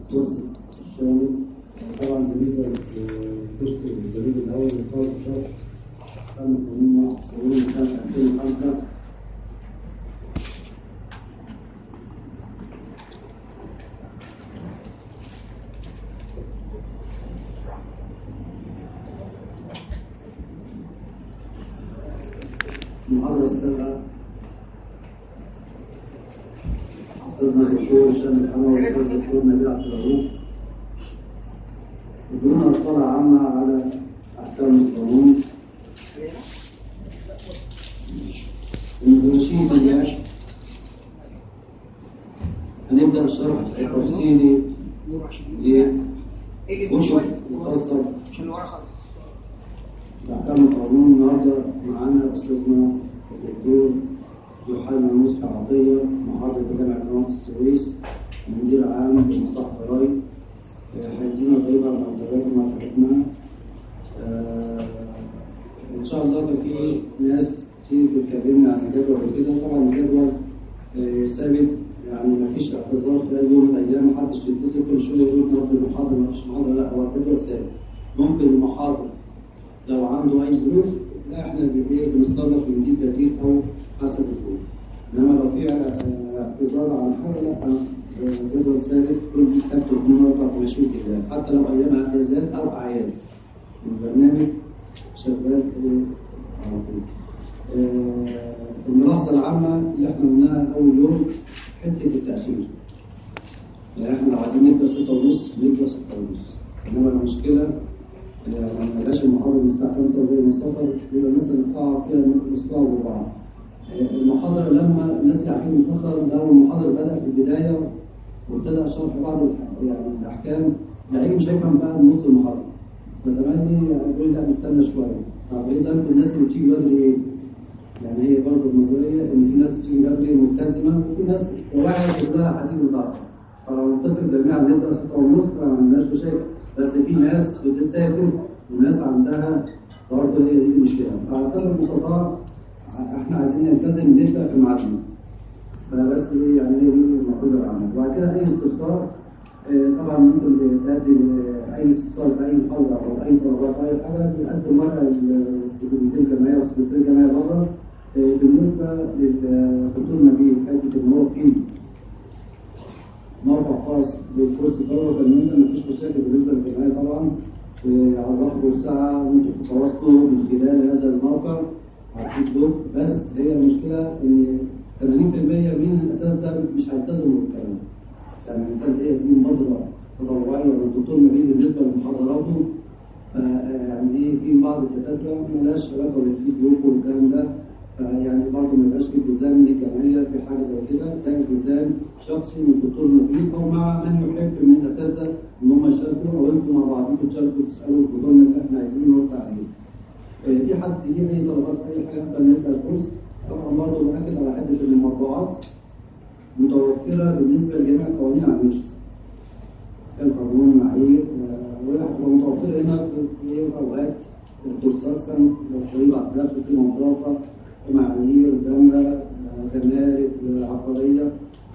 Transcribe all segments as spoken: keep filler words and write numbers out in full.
الجزء الثاني. طبعا بالنسبه للجزء الجديد الاول اللي خالص شهر تم تنظيم واحد وتسعين سنه ألفين وخمسة. المحاضرة السابقة حفظنا دكتور هشام الحموي والدكتور نبيل عبد الرؤوف بدون اطلاع عامة على أحكام القانون. المدرسين دلوقتي هنبدأ الشرح التفصيلي لوشك مخصص بأحكام القانون. النهارده معانا أستاذنا الدكتور يوحنا مصطفى عطية محاضر جامعة قناة السويس مدير عام لمصلحة الضرايب. هيدينا غيبة عن تجارب مع حكمنا. إن شاء الله كان في ناس كتير بتكلمنا عن الجدول وكده. طبعا الجدول ثابت، يعني ما فيش اعتذار خلال يوم من الأيام، محدش بيتصل كل شوية يقول نرد المحاضرة ما فيش محاضرة. لا، هو الجدول ثابت. ممكن المحاضر لو عنده أي ظروف لا احنا بنتصرف ونجيب بديل أو حسب الظروف. إنما لو في اعتذار عن حاجة لا، جدول ثابت كل سبت واثنين واربع وعشرين كده، حتى لو أيام أجازات أو أعياد. البرنامج شغال على طول. الملاحظة العامة اللي احنا قلناها أول يوم حتة التأخير. يعني احنا لو عايزين نبدأ ستة ونص نبدأ ستة ونص، إنما المشكلة يعني ما بقاش المحاضرة من الساعة خمسة زي مصطفى، يبقى مثلا القاعة فيها نص ساعة وربع. المحاضرة لما الناس قاعدين متأخر، لو المحاضرة بدأ في البداية وابتدأ شرح بعض يعني الأحكام، العلم مش هيفهم بقى نص المحاضرة. فتمني يقول لا نستنى شوية. طب إذا الناس اللي بتيجي بدري إيه؟ يعني هي برضه النظرية إن في ناس بتيجي بدري ملتزمة وفي ناس واحد كلها هتيجي متأخر. فلو نتفق جميعا نبدأ ستة ونص ما عندناش مشاكل. بس في ناس بتتسافر وناس عندها برضه هي دي المشكله. فاعتبر المستطاع احنا عايزين نلتزم نبدا في ميعادنا. فبس ايه يعني هي دي المفروض العمل. وبعد كده اي استفسار طبعا ممكن تقدم اي استفسار في اي محاضره او اي طلبات او اي حاجه بنقدم ورقه للسكرتير الجامعيه والسكرتير الجامعيه بره. بالنسبه للدكتور نبيل حته ان هو في موقع خاص بالكورس دوت فالمنتج مفيش مشاكل بالنسبه للجمعيه طبعا. على الرقم والساعه ممكن تتواصلوا من خلال هذا الموقع على الفيسبوك. بس هي المشكله ان ثمانين بالمئة من الاساتذه مش هيلتزموا بالكلام. يعني المثال هي دي مبادره تطوعيه للدكتور نبيل بالنسبه لمحاضراته. يعني ايه في بعض الدكاتره مالهاش علاقه بالفيسبوك والكلام ده، يعني برضه ما يبقاش في التزام للجمعيه في حاجه زي كده. ده التزام شخصي من الدكتور نبيل او مع من يحب من الاساتذه ان هم يشاركوا، او انتم مع بعضكم تشاركوا تسالوا الدكتور اللي احنا عايزين نرد عليه. في حد ليه اي طلبات في اي حاجه قبل ما نبدا الكورس؟ طبعا برضه باكد على حته ان المطبوعات متوفره بالنسبه لجميع قوانين على النت. كان قانون معايير ومتوفره هنا في اوقات الكورسات كان تقريبا عقارات في نظافه ومعايير جامده جمارك عقاريه.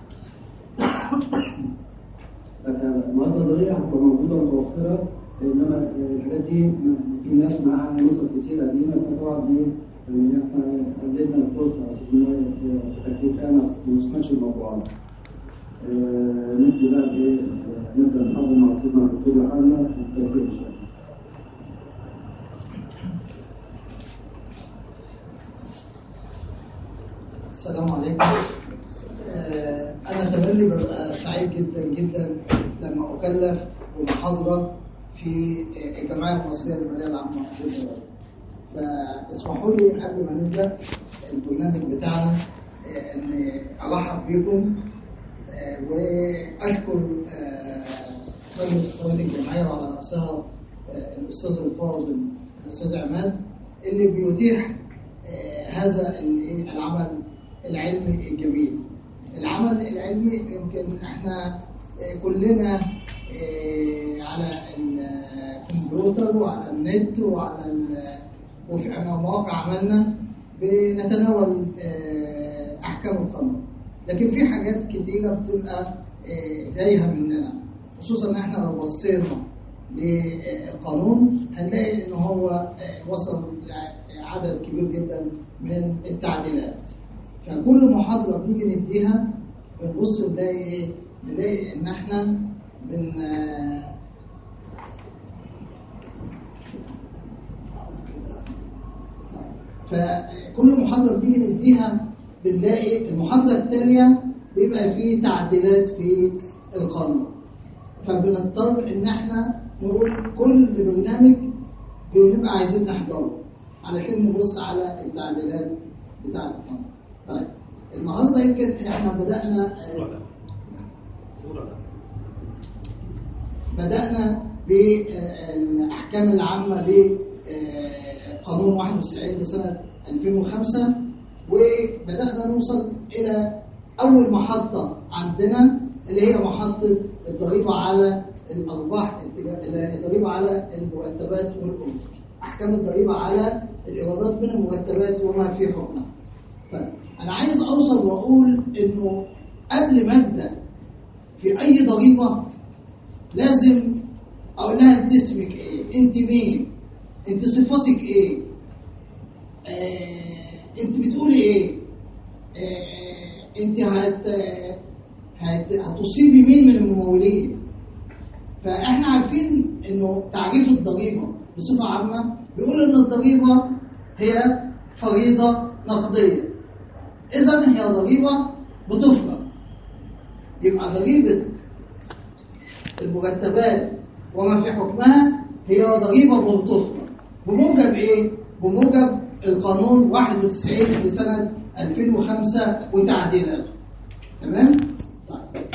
المواد النظريه هتبقى موجوده متوفره، انما الحاجات دي في ناس معاها نسخ كتير قديمه. فطبعا دي احنا قللنا الكورس على اساس ان تكلفتها ما نسمعش الموضوعات. نبدا بقى ايه نبدا نحضر مع سيدنا الدكتور يوحنا التوفيق ان شاء الله. السلام عليكم. آه أنا تملي ببقى سعيد جدا جدا لما أكلف بمحاضرة في الجمعية المصرية للمالية العامة. فاسمحوا لي قبل ما نبدأ البرنامج بتاعنا آه أن أرحب بكم آه وأشكر مجلس إدارة الجمعية وعلى رأسها آه الأستاذ الفاضل الأستاذ عماد اللي بيتيح آه هذا العمل العلمي الجميل. العمل العلمي يمكن احنا كلنا على الكمبيوتر وعلى النت وعلى وفي مواقع عملنا بنتناول احكام القانون، لكن في حاجات كتيره بتبقى تايهه مننا، خصوصا ان احنا لو بصينا للقانون هنلاقي ان هو وصل لعدد كبير جدا من التعديلات. فكل محاضره بنيجي نديها بنبص نلاقي ايه؟ نلاقي ان احنا بن فكل محاضره بنيجي نديها بنلاقي المحاضره الثانيه بيبقى فيه تعديلات في القانون. فبنضطر ان احنا نقول كل برنامج بنبقى عايزين نحضره علشان نبص على التعديلات بتاعه القانون. طيب النهارده يمكن احنا بدانا بدانا بالاحكام العامه لقانون واحد وتسعين لسنه ألفين وخمسة، وبدانا نوصل الى اول محطه عندنا اللي هي محطه الضريبه على الارباح، الضريبه على المرتبات والاجور، احكام الضريبه على الايرادات من المرتبات وما في حكمها. طيب انا عايز اوصل واقول انه قبل ما ابدا في اي ضريبه لازم اقول لها انت اسمك ايه؟ انت مين؟ انت صفاتك ايه؟ آه، انت بتقولي ايه؟ آه، انت هت هت هتصيبي مين من الممولين؟ فاحنا عارفين انه تعريف الضريبه بصفه عامه بيقول ان الضريبه هي فريضه نقديه. اذا هي ضريبه بتفرض. يبقى ضريبه المرتبات وما في حكمها هي ضريبه بتفرض بموجب ايه؟ بموجب القانون واحد وتسعين لسنه ألفين وخمسة وتعديلاته. تمام؟ طيب.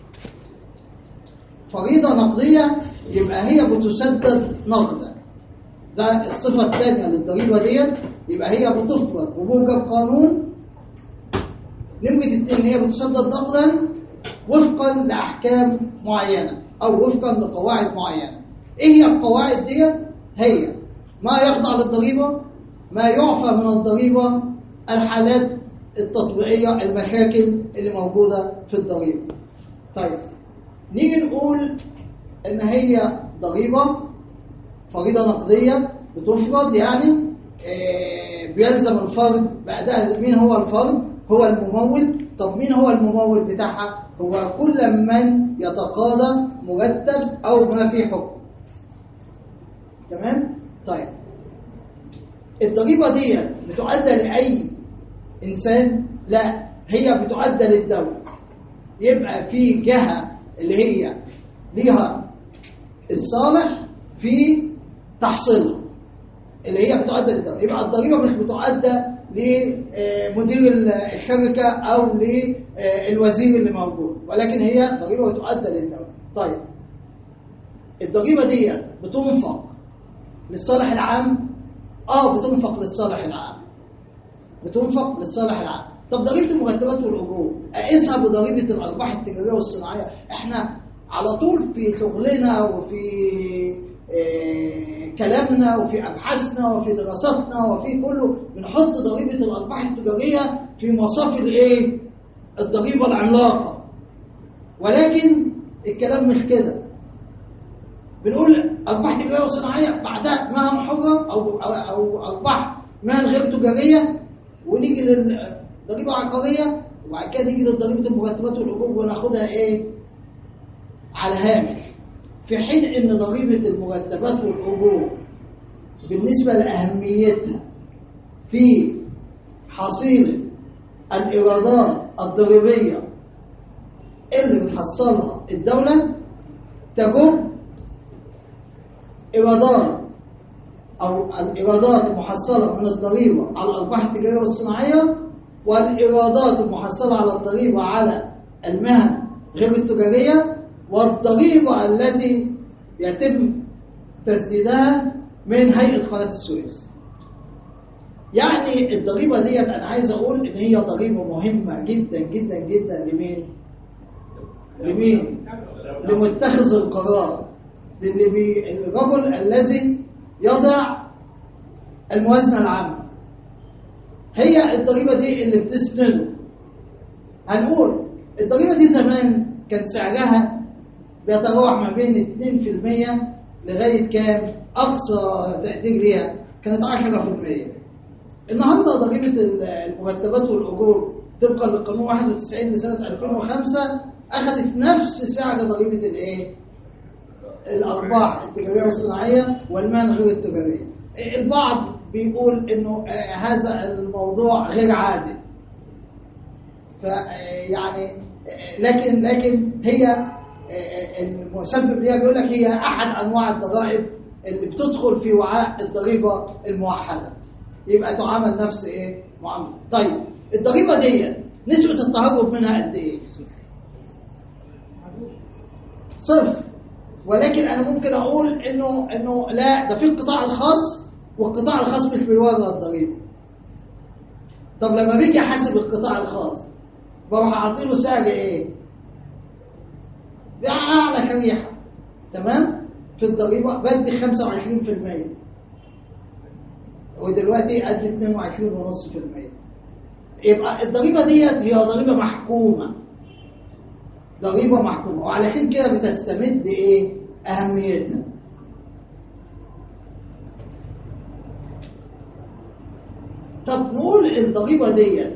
فريضه نقديه يبقى هي بتسدد نقدا. ده الصفه الثانيه للضريبه ديت، يبقى هي بتفرض بموجب قانون. نمره اثنين هي بتسدد نقدا وفقا لاحكام معينه او وفقا لقواعد معينه. ايه هي القواعد ديت؟ هي ما يخضع للضريبه، ما يعفى من الضريبه، الحالات التطبيقيه، المشاكل اللي موجوده في الضريبه. طيب نيجي نقول ان هي ضريبه فريضه نقديه بتفرض، يعني آه بيلزم الفرد باداء. مين هو الفرد؟ هو الممول. طب مين هو الممول بتاعها؟ هو كل من يتقاضى مرتب او ما في حكم. تمام؟ طيب الضريبه دي بتؤدى لاي انسان؟ لا، هي بتؤدى للدوله. يبقى في جهه اللي هي ليها الصالح في تحصيلها اللي هي بتؤدى للدوله. يبقى الضريبه مش بتؤدى لمدير الشركه او للوزير اللي موجود، ولكن هي ضريبه بتؤدى للدوله. طيب الضريبه دي بتنفق للصالح العام؟ اه بتنفق للصالح العام. بتنفق للصالح العام. طب ضريبه المرتبات والاجور اقيسها بضريبه الارباح التجاريه والصناعيه؟ احنا على طول في شغلنا وفي آه كلامنا وفي ابحاثنا وفي دراساتنا وفي كله بنحط ضريبه الارباح التجاريه في مصاف الايه؟ الضريبه العملاقه. ولكن الكلام مش كده. بنقول ارباح تجاريه وصناعيه، بعدها مهن حره او او, أو ارباح مهن غير تجاريه، ونيجي للضريبه العقاريه، وبعد كده نيجي لضريبه المرتبات والاجور وناخدها ايه؟ على هامش. في حين ان ضريبه المرتبات والاجور بالنسبه لاهميتها في حصيله الايرادات الضريبيه اللي بتحصلها الدوله تجب ايرادات او الايرادات المحصله من الضريبه على الارباح التجاريه والصناعيه، والايرادات المحصله على الضريبه على المهن غير التجاريه، والضريبه التي يتم تسديدها من هيئه قناه السويس. يعني الضريبه ديت انا عايز اقول ان هي ضريبه مهمه جدا جدا جدا. لمين؟ لمين؟ لمتخذ القرار، للي بي الرجل الذي يضع الموازنه العامه. هي الضريبه دي اللي بتسنده. هنقول الضريبه دي زمان كان سعرها بيتراوح ما بين اتنين في المية لغاية كام؟ أقصى تقدير ليها كانت عشرة في المية. النهارده ضريبة المرتبات والأجور طبقا للقانون واحد وتسعين لسنة ألفين وخمسة أخذت نفس سعر ضريبة الإيه؟ الأرباح التجارية والصناعية والمهن غير التجارية. البعض بيقول إنه هذا الموضوع غير عادل. فيعني لكن لكن هي المسبب ليها بيقول لك هي أحد أنواع الضرائب اللي بتدخل في وعاء الضريبة الموحدة، يبقى تعامل نفس إيه؟ معاملة. طيب الضريبة دي نسبة التهرب منها قد إيه؟ صفر. ولكن أنا ممكن أقول إنه إنه لا، ده في القطاع الخاص والقطاع الخاص مش بيورد الضريبة. طب لما بيجي أحاسب القطاع الخاص بروح أعطيله سعر إيه؟ أعلى شريحة، تمام؟ في الضريبة بدي خمسة وعشرين في المية ودلوقتي أدي اتنين وعشرين فاصلة خمسة بالمية. يبقى الضريبة ديت هي ضريبة محكومة، ضريبة محكومة، وعلشان كده بتستمد إيه؟ أهميتها. طب نقول الضريبة ديت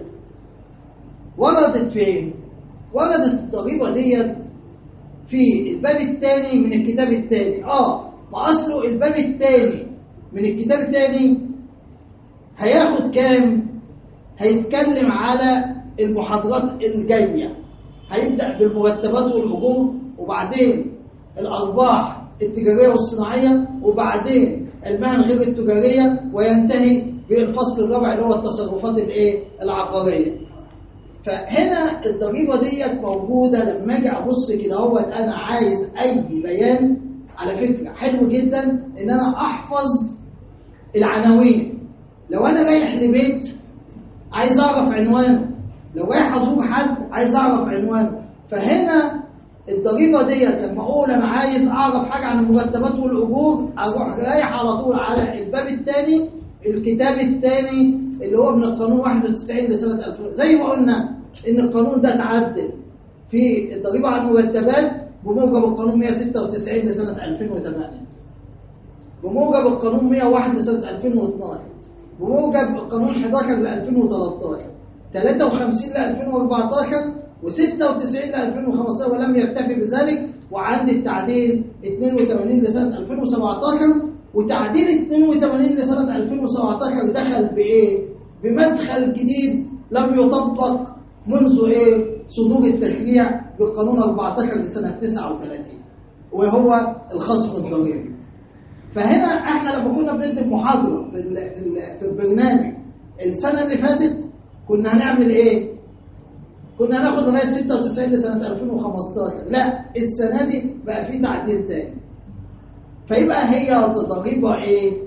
وردت فين؟ وردت الضريبة ديت في الباب الثاني من الكتاب الثاني. اه ما اصله الباب الثاني من الكتاب الثاني هياخد كام؟ هيتكلم على المحاضرات الجايه، هيبدا بالمرتبات والاجور، وبعدين الارباح التجاريه والصناعيه، وبعدين المهن غير التجاريه، وينتهي بالفصل الرابع اللي هو التصرفات الايه؟ العقاريه. فهنا الضريبة ديت موجودة. لما اجي ابص كده هو انا عايز اي بيان، على فكرة حلو جدا ان انا احفظ العناوين. لو انا رايح لبيت عايز اعرف عنوانه، لو رايح ازور حد عايز اعرف عنوانه. فهنا الضريبة ديت لما اقول انا عايز اعرف حاجة عن المرتبات والاجور اروح رايح على طول على الباب الثاني الكتاب الثاني اللي هو من القانون واحد وتسعين لسنة ألفين. زي ما قلنا إن القانون ده تعدل في الضريبة على المرتبات بموجب القانون مئة وستة وتسعين لسنة ألفين وثمانية، بموجب القانون مئة وواحد لسنة ألفين واثناشر، بموجب القانون أحد عشر ل ألفين وثلاثة عشر، ثلاثة وخمسين ل ألفين وأربعة عشر، وستة وتسعين ل ألفين وخمسة عشر، ولم يكتفي بذلك وعندي التعديل اثنين وثمانين لسنة ألفين وسبعة عشر. وتعديل اثنين وثمانين لسنة ألفين وسبعة عشر دخل بإيه؟ بمدخل جديد لم يطبق منذ إيه؟ صدور التشريع بالقانون أربعة عشر لسنة تسعة وثلاثين، وهو الخصم الضريبي. فهنا احنا لما كنا بندي محاضرة في ال في, ال في البرنامج السنة اللي فاتت كنا هنعمل إيه؟ كنا هناخد لغاية ستة وتسعين لسنة ألفين وخمسة عشر. لا، السنة دي بقى في تعديل تاني. فيبقى هي ضريبة ايه؟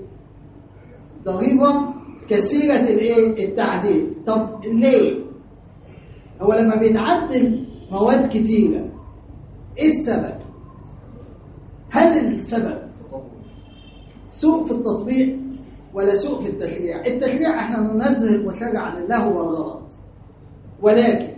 ضريبة كثيرة الايه؟ التعديل. طب ليه؟ هو لما بيتعدل مواد كتيرة ايه السبب؟ هل السبب سوء في التطبيق ولا سوء في التشريع؟ التشريع احنا ننزه المشرع عن اللهو والغلط، ولكن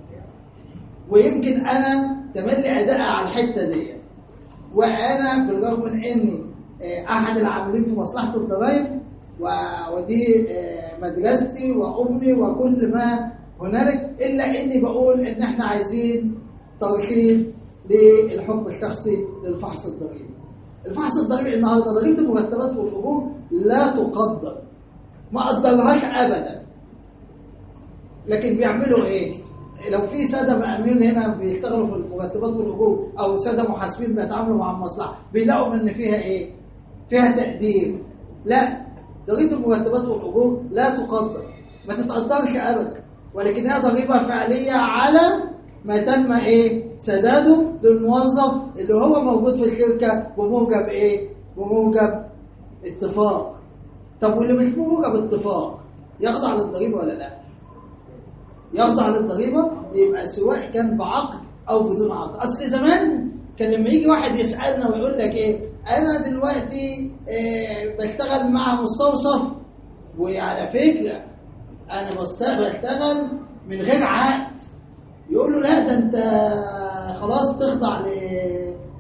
ويمكن انا تملي اداء على الحتة دي، وأنا بالرغم من أني أحد العاملين في مصلحة الضرائب ودي مدرستي وأمي وكل ما هنالك، إلا أني بقول إن إحنا عايزين ترشيد للحكم الشخصي للفحص الضريبي. الفحص الضريبي النهارده ضريبة المرتبات والأجور لا تقدر، ما قدرهاش أبدا. لكن بيعملوا إيه؟ لو في سادة مأمين هنا بيشتغلوا في المرتبات والأجور أو سادة محاسبين بيتعاملوا مع المصلحة بيلاقوا إن فيها إيه؟ فيها تقدير. لا، ضريبة المرتبات والأجور لا تقدر، ما تتقدرش أبدا، ولكنها ضريبة فعلية على ما تم إيه؟ سداده للموظف اللي هو موجود في الشركة بموجب إيه؟ بموجب اتفاق. طب واللي مش بموجب اتفاق يخضع للضريبة ولا لا؟ يخضع للضريبة. يبقى سواء كان بعقد أو بدون عقد. أصل زمان كان لما يجي واحد يسألنا ويقول لك إيه؟ أنا دلوقتي إيه بشتغل مع مستوصف، وعلى فكرة أنا بشتغل من غير عقد. يقول له لا، ده أنت خلاص تخضع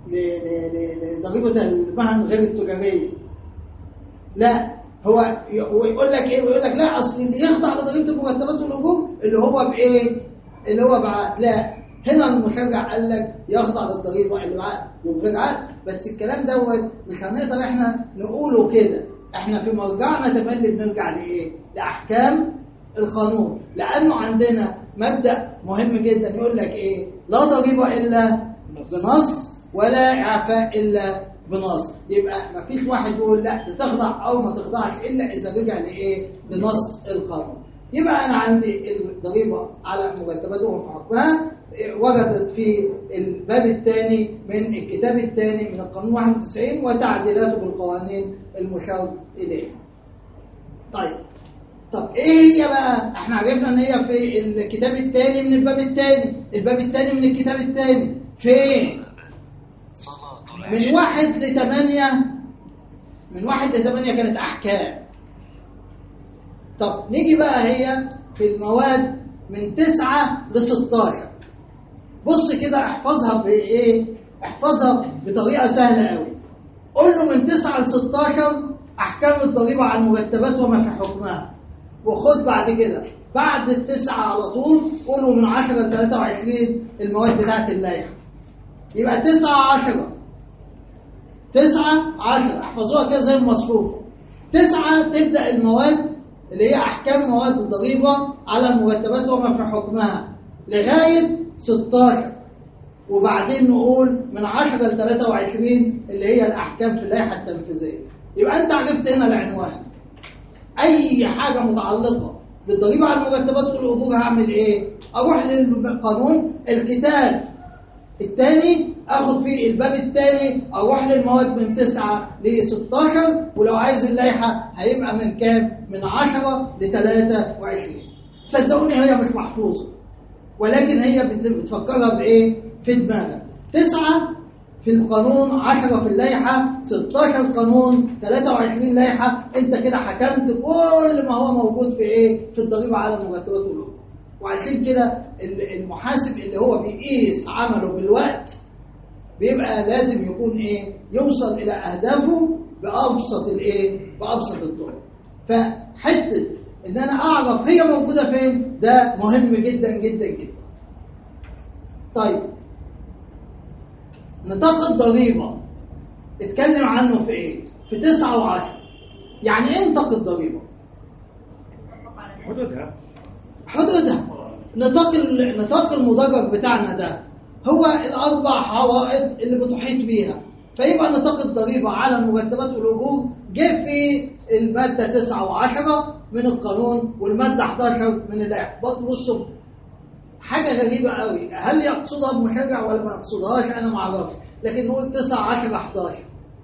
لضريبه المهن غير التجاريه. لا، هو يقول لك ايه؟ ويقول لك لا، اصل اللي يخضع لضريبه المرتبات والاجور اللي هو بايه؟ اللي هو بعقد. لا، هنا المشرع قال لك يخضع للضريبه اللي بعقد وبغير عقد. بس الكلام دوت مش هنقدر احنا نقوله كده. احنا في مرجعنا تملي بنرجع لايه؟ لاحكام القانون، لانه عندنا مبدا مهم جدا يقول لك ايه؟ لا ضريبه الا بنص ولا اعفاء الا بنص. يبقى ما فيش واحد يقول لا تخضع او ما تخضعش الا اذا رجع لايه؟ لنص القانون. يبقى انا عندي الضريبه على مرتباتهم في حكمها وردت في الباب الثاني من الكتاب الثاني من القانون واحد وتسعين وتعديلاته بالقوانين المشار اليها. طيب طب ايه هي بقى؟ احنا عرفنا ان هي في الكتاب الثاني من الباب الثاني. الباب الثاني من الكتاب الثاني فين؟ من واحد لثمانية. من واحد لثمانية كانت احكام. طب نيجي بقى هي في المواد من تسعة لستاشر. بص كده احفظها بايه؟ احفظها بطريقه سهله قوي. قول له من تسعة لستاشر احكام الضريبه على المرتبات وما في حكمها. وخد بعد كده بعد التسعه على طول قولوا من عشرة ل ثلاثة وعشرين المواد بتاعت اللائحه. يبقى تسعة عشرة تسعة عشرة احفظوها كده زي المصفوفه. تسعة تبدا المواد اللي هي احكام مواد الضريبه على المرتبات وما في حكمها لغايه ستاشر. وبعدين نقول من عشرة ل ثلاثة وعشرين اللي هي الاحكام في اللائحه التنفيذيه. يبقى انت عرفت هنا العنوان. اي حاجه متعلقه بالضريبه على المرتبات والاجور هعمل ايه؟ اروح للقانون الكتاب الثاني اخد فيه الباب الثاني، اروح للمواد من تسعة ل ستاشر. ولو عايز اللائحه هيبقى من كام؟ من عشرة ل ثلاثة وعشرين. صدقوني هي مش محفوظه، ولكن هي بتفكرها بايه؟ في دماغك. تسعة في القانون، عشرة في اللائحه، ستاشر قانون، ثلاثة وعشرين لائحه. انت كده حكمت كل ما هو موجود في ايه؟ في الضريبه على المرتبات والاجور. وعشان كده المحاسب اللي هو بيقيس عمله بالوقت بيبقى لازم يكون ايه؟ يوصل الى اهدافه بابسط الايه؟ بابسط الطرق. فحته ان انا اعرف هي موجوده فين ده مهم جدا جدا جدا. طيب نطاق الضريبه اتكلم عنه في ايه؟ في تسعة وعشرة. يعني ايه نطاق الضريبه؟ حدودها حدودها. نطاق نطاق المدرج بتاعنا ده هو الاربع حوائط اللي بتحيط بيها. فيبقى نطاق الضريبه على المرتبات والاجور جه في الماده تسعة وعشرة من القانون والماده احداشر من اللائحه. بصوا حاجه غريبه قوي، هل يقصدها المشرع ولا ما يقصدهاش انا ما اعرفش، لكن نقول تسعة عشرة احداشر.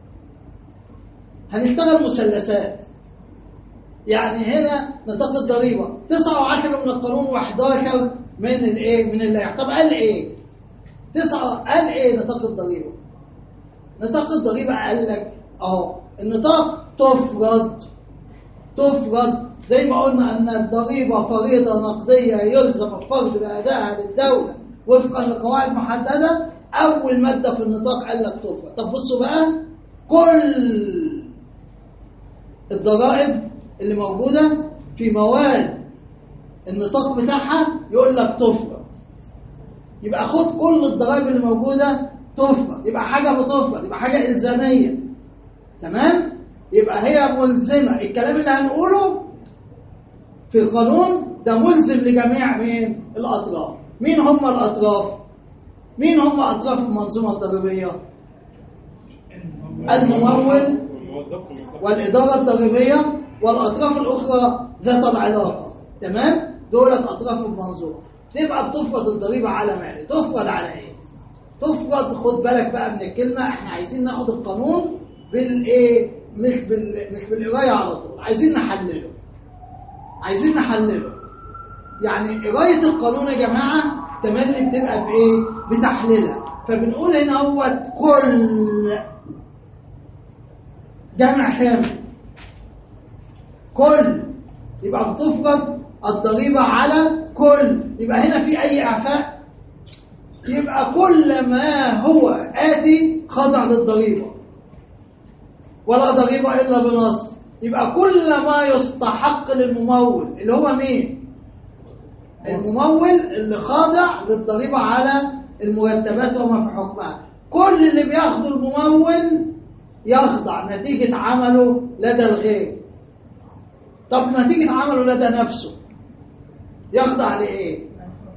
هنشتغل مثلثات. يعني هنا نطاق الضريبه تسعة وعشرة من القانون وحداشر من الايه؟ من اللائحه. طب قال ايه؟ تسعة قال ايه نطاق الضريبه؟ نطاق الضريبه قال لك اهو النطاق تفرض تفرض زي ما قلنا ان الضريبه فريضه نقديه يلزم الفرد بادائها للدوله وفقا لقواعد محدده. اول ماده في النطاق قال لك تفرض. طب بصوا بقى كل الضرائب اللي موجوده في مواد النطاق بتاعها يقول لك تفرض. يبقى خد كل الضرائب اللي موجوده تفرض. يبقى حاجه بتفرض، يبقى حاجه الزاميه. تمام؟ يبقى هي ملزمه. الكلام اللي هنقوله في القانون ده ملزم لجميع مين؟ الاطراف. مين هم الاطراف؟ مين هم اطراف المنظومه الضريبيه؟ الممول والاداره الضريبيه والاطراف الاخرى ذات العلاقه. تمام؟ دولت اطراف المنظومه. تبقى بتفرض الضريبه على مالي. تفرض على ايه؟ تفرض، خد بالك بقى من الكلمه، احنا عايزين ناخد القانون بالايه؟ مش بال مش بالقرايه على طول، عايزين نحلله. عايزين نحلله. يعني قرايه القانون يا جماعه تملي بتبقى بايه؟ بتحليلها. فبنقول هنا هو كل جمع شامل. كل يبقى بتفرض الضريبه على كل. يبقى هنا في اي اعفاء؟ يبقى كل ما هو آتي خاضع للضريبة، ولا ضريبة إلا بنص. يبقى كل ما يستحق للممول اللي هو مين؟ الممول اللي خاضع للضريبة على المرتبات وما في حكمها. كل اللي بياخده الممول يخضع نتيجة عمله لدى الغير. طب نتيجة عمله لدى نفسه يخضع لإيه؟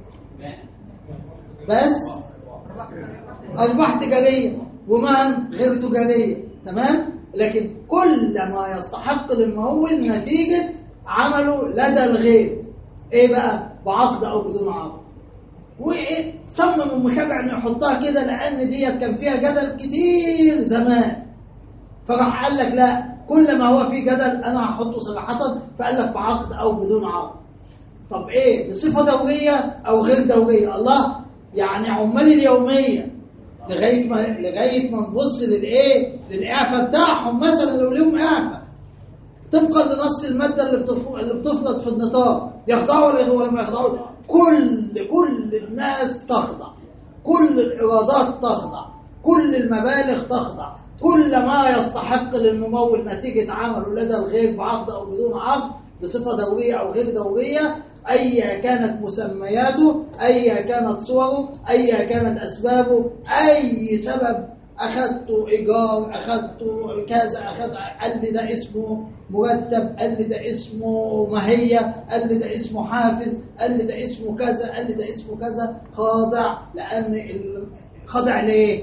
بس أرباح تجارية ومهن غير تجارية، تمام؟ لكن كل ما يستحق للممول نتيجة عمله لدى الغير، إيه بقى؟ بعقد أو بدون عقد. وإيه؟ صمم المشرع إنه يحطها كده لأن ديت كان فيها جدل كتير زمان، فراح قال لك لا، كل ما هو فيه جدل أنا هحطه صراحة، فقال لك بعقد أو بدون عقد. طب إيه؟ بصفة دورية أو غير دورية؟ الله، يعني عمال اليومية لغايه ما لغايه ما نبص للايه؟ للاعفاء بتاعهم مثلا لو لهم اعفاء طبقا لنص الماده اللي بتف... اللي بتفرض في النطاق، يخضعوا ولا ما يخضعوا؟ كل كل الناس تخضع، كل الايرادات تخضع، كل المبالغ تخضع، كل ما يستحق للممول نتيجه عمله لدى الغير بعقد او بدون عقد، بصفه دوريه او غير دوريه، أي كانت مسمياته، أي كانت صوره، أي كانت أسبابه، أي سبب أخذته إيجار، أخذته كذا، أخذ قال لي ده اسمه مرتب، قال لي ده اسمه ماهية، قال لي ده اسمه حافز، قال لي ده اسمه كذا، قال لي ده اسمه كذا، خاضع. لأن ال... خاضع ليه؟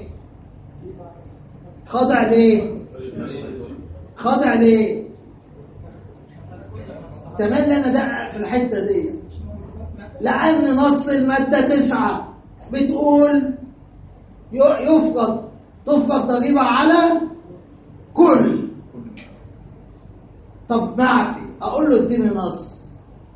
خاضع ليه؟ خاضع ليه؟ تمام. أنا دقق في الحتة دي لأن نص المادة تسعة بتقول يفرض تفرض ضريبة على كل. طب معفي، أقول له اديني نص،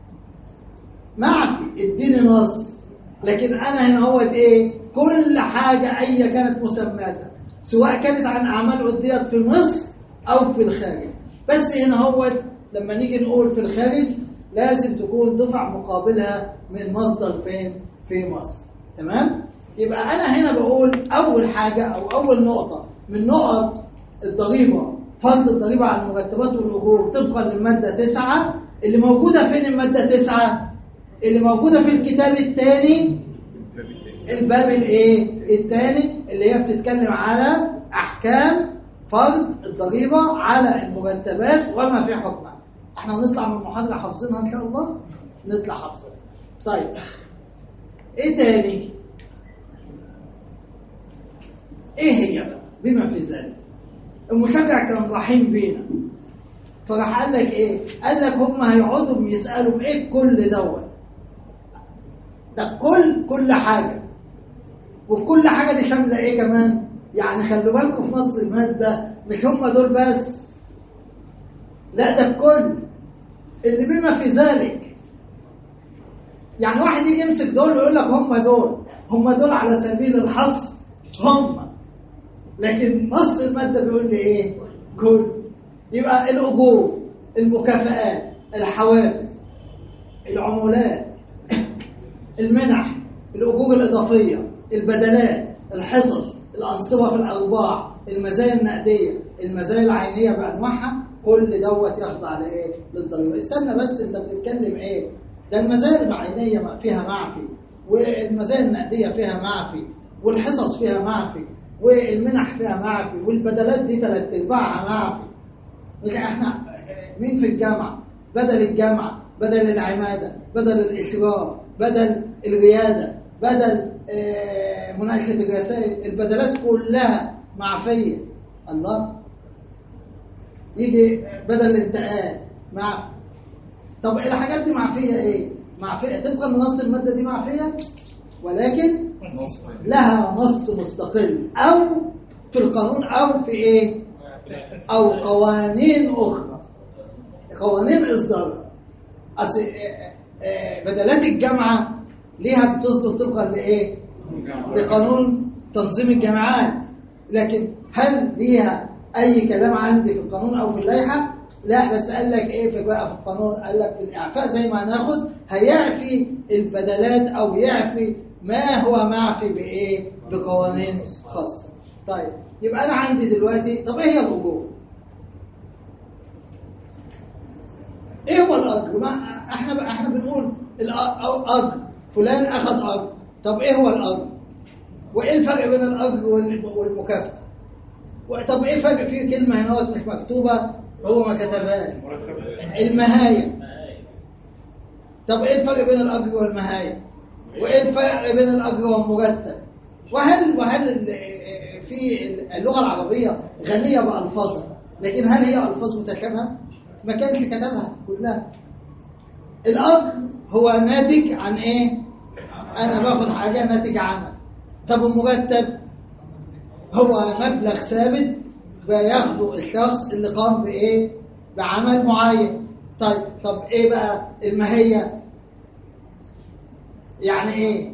معفي اديني نص. لكن أنا هنا هو إيه؟ كل حاجة أي كانت مسماتها سواء كانت عن أعمال أديت في مصر أو في الخارج. بس هنا هو لما نيجي نقول في الخارج لازم تكون دفع مقابلها من مصدر فين؟ في مصر، تمام؟ يبقى أنا هنا بقول أول حاجة أو أول نقطة من نقط الضريبة، فرض الضريبة على المرتبات والأجور طبقا للمادة تسعة. اللي موجودة فين المادة تسعة؟ اللي موجودة في الكتاب الثاني، الباب الايه؟ الثاني، اللي هي بتتكلم على أحكام فرض الضريبة على المرتبات وما في حكمها. احنا هنطلع من المحاضرة حافظينها ان شاء الله، نطلع حافظينها. طيب ايه تاني؟ ايه هي بقى بما في ذلك؟ المشرع كان رحيم بينا، فراح قال لك ايه؟ قال لك هم هيقعدوا يسالوا ايه كل دوت؟ ده كل كل حاجه، وكل حاجه دي شامله ايه كمان؟ يعني خلوا بالكم في نص الماده مش هم دول بس، لا ده الكل اللي بما في ذلك. يعني واحد يجي يمسك دول ويقول لك هم دول هم دول على سبيل الحصر هم، لكن نص المادة بيقول لي ايه؟ كل. يبقى الأجور، المكافآت، الحوافز، العمولات، المنح، الأجور الإضافية، البدلات، الحصص، الأنصبة في الأرباح، المزايا النقدية، المزايا العينية بأنواعها، كل دوت يخضع لإيه؟ للضريبة. استنى بس، أنت بتتكلم إيه؟ ده المزايا العينية فيها معفي، والمزايا النقدية فيها معفي، والحصص فيها معفي، والمنح فيها معفي، والبدلات دي ثلاث ارباعها معفي. احنا مين في الجامعة؟ بدل الجامعة، بدل العمادة، بدل الإشراف، بدل الريادة، بدل مناقشة الرسائل، البدلات كلها معفية. الله، يجي بدل الانتقال معفي. طب الحاجات دي معفية ايه؟ معفية طبقا لنص المادة دي معفية، ولكن لها نص مستقل او في القانون او في ايه؟ او قوانين اخرى، قوانين اصدارها. اصل بدلات الجامعه ليها بتصدر طبقا لايه؟ لقانون تنظيم الجامعات. لكن هل ليها اي كلام عندي في القانون او في اللائحه؟ لا. بس قال لك ايه في بقى في القانون؟ قال لك في الاعفاء زي ما هناخد هيعفي البدلات او يعفي ما هو معفي بايه؟ بقوانين خاصه. طيب يبقى انا عندي دلوقتي، طب ايه هي الاجور؟ ايه هو الاجر؟ ما احنا احنا بنقول الاجر، فلان اخذ اجر. طب ايه هو الاجر؟ وايه الفرق بين الاجر والمكافاه؟ طب ايه فرق في كلمه هنا مش مكتوبه هو ما كتبهاش؟ المهايه. طب ايه الفرق بين الاجر والمهايه؟ وايه الفرق بين الاجر والمرتب؟ وهل وهل في اللغه العربيه غنيه بالفاظها، لكن هل هي الفاظ متشابهه؟ ما كانش كتبها كلها. الاجر هو ناتج عن ايه؟ انا باخد حاجه ناتج عمل. طب المرتب هو مبلغ ثابت بياخده الشخص اللي قام بايه؟ بعمل معين. طيب طب ايه بقى الماهيه؟ يعني ايه؟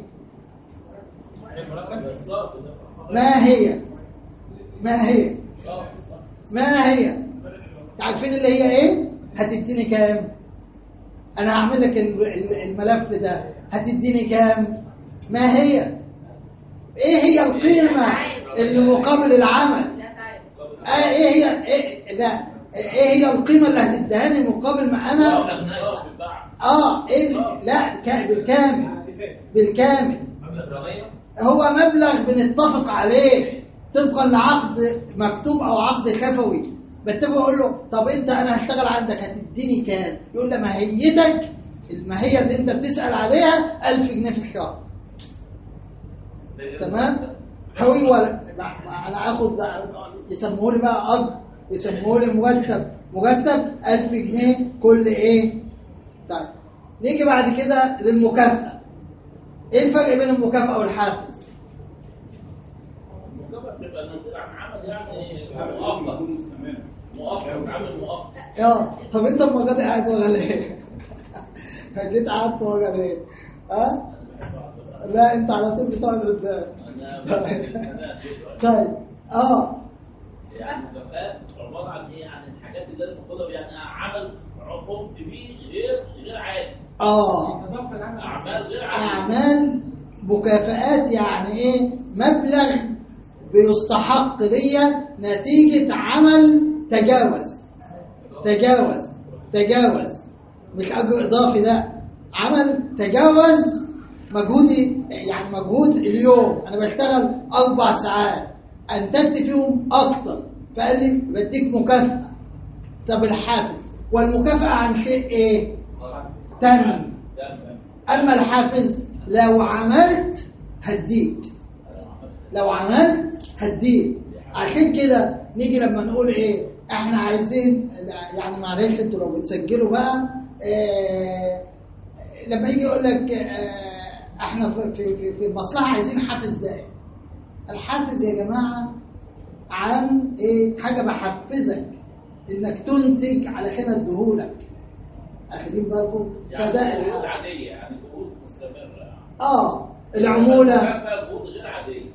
ما هي ما هي ما هي عارفين اللي هي ايه؟ هتديني كام؟ انا هعمل لك الملف ده، هتديني كام؟ ما هي؟ ايه هي القيمه اللي مقابل العمل؟ آه ايه هي إيه لا ايه هي القيمه اللي هتدهاني مقابل ما انا اه ايه لا بالكامل بالكامل هو مبلغ بنتفق عليه طبقا لعقد مكتوب او عقد خفوي. بتبقى اقول له طب انت انا هشتغل عندك هتديني كام؟ يقول لي ماهيتك الماهيه اللي انت بتسال عليها ألف جنيه في الشهر. تمام؟ هوي ولا انا اخد يسموه لي بقى اجر، يسموه لي مرتب، مرتب ألف جنيه كل ايه؟ طيب نيجي بعد كده للمكافاه. ايه الفرق بين المكافاه والحافز؟ المكافاه بتبقى نتيجه عن عمل يعني مؤقت مؤقت عمل مؤقت. اه طب انت لما جيت قاعد ورا ليه؟ جيت قعدت ورا ليه؟ ها؟ لا انت على طول بتقعد قدام. طيب اه يعني المكافآت عباره عن ايه؟ عن الحاجات اللي انا باخدها يعني عمل قمت بيه غير غير عادي. اه اعمال غير عاديه. اعمال مكافآت يعني ايه؟ مبلغ بيستحق ليا نتيجه عمل تجاوز تجاوز تجاوز مش اجر اضافي، لا عمل تجاوز مجهودي. يعني مجهود اليوم انا بشتغل اربع ساعات انتجت فيهم اكتر فقال لي بديك مكافاه. طب الحافز والمكافاه عن شيء ايه؟ تم. اما الحافز لو عملت هديك، لو عملت هديك. عشان كده نيجي لما نقول ايه احنا عايزين، يعني معلش انتوا لو بتسجلوا بقى آه لما يجي يقول لك آه احنا في في في المصلحه عايزين حافز دائم. الحافز يا جماعه عن ايه؟ حاجه بحفزك انك تنتج علشان اديهولك. اخدين بالكم؟ يعني فده جهود عاديه، يعني جهود مستمره. اه العموله جهود غير عاديه.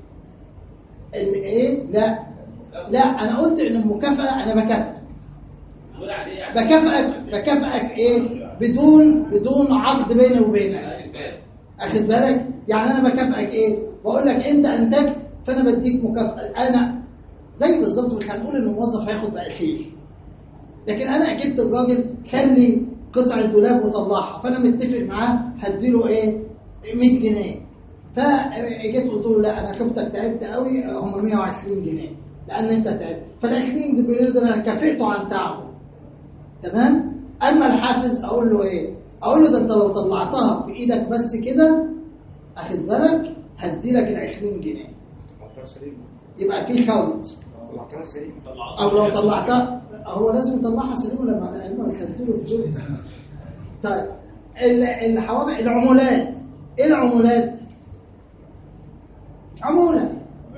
الايه؟ لا لا انا قلت ان المكافاه انا بكافئك غير عاديه يعني بكافئك بكافئك ايه؟ بدون بدون عقد بيني وبينك. اخد بالك؟ يعني انا بكافئك ايه؟ بقول لك انت انتجت فانا بديك مكافاه. انا زي بالظبط مش هنقول ان الموظف هياخد بقشيش، لكن انا جبت الراجل خلي قطعه دولاب وطلعها فانا متفق معاه هديله ايه؟ مية جنيه. فجيت قلت له لا انا شفتك تعبت قوي هم مية وعشرين جنيه لان انت تعبت، فال عشرين جنيه دول انا كافئته عن تعبه. تمام؟ اما الحافز اقول له ايه؟ اقول له ده انت لو طلعتها بايدك بس كده اخد بالك هدي لك ال عشرين جنيه. يبقى في شرط. طلعتها سليمه. او لو طلعتها هو لازم يطلعها سليمه لما على علمها مش هديله فلوس. طيب الحوافز العمولات. ايه العمولات؟ عموله.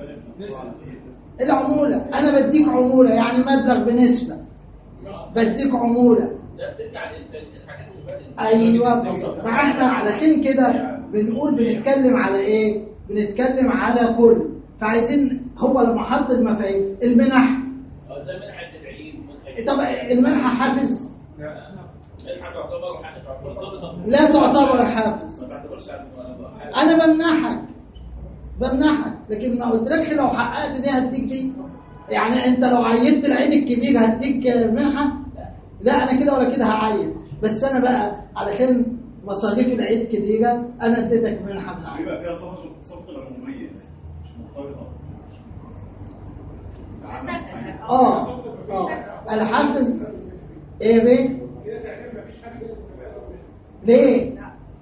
العموله انا بديك عموله يعني مبلغ بنسبه بديك عموله. ده بترجع للحاجات اللي فاتت. ايوه بالظبط. فاحنا علشان كده بنقول بنتكلم على ايه؟ بنتكلم على كل. فعايزين هو لما حط المفاهيم المنح اه زي منحه العيد. طب المنحه حافز؟ منحه تعتبر تعتبر لا تعتبر حافز. ما تعتبرش. انا بمنحك بمنحك، لكن ما قلتلكش لو حققت دي هديك دي. يعني انت لو عينت العيد الكبير هديك منحه؟ لا انا كده ولا كده هعين، بس انا بقى علشان مصاريف العيد كتيره انا اديتك منحه من عندي. بيبقى فيها صفقه صفقه العموميه مش مرتبطه. اه اه انا حافظ ايه بيه؟ ليه؟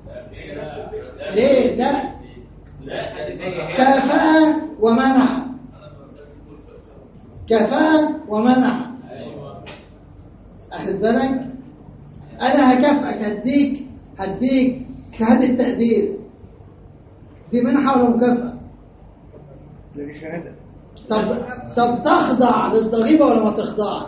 ليه؟ لا كافأ ومنح، كافأ ومنح. أخذ بالك؟ أنا هكافئك، هديك هديك شهادة تقدير، دي منحة ولا مكافأة؟ دي شهاده. طب طب تخضع للضريبة ولا ما تخضعش؟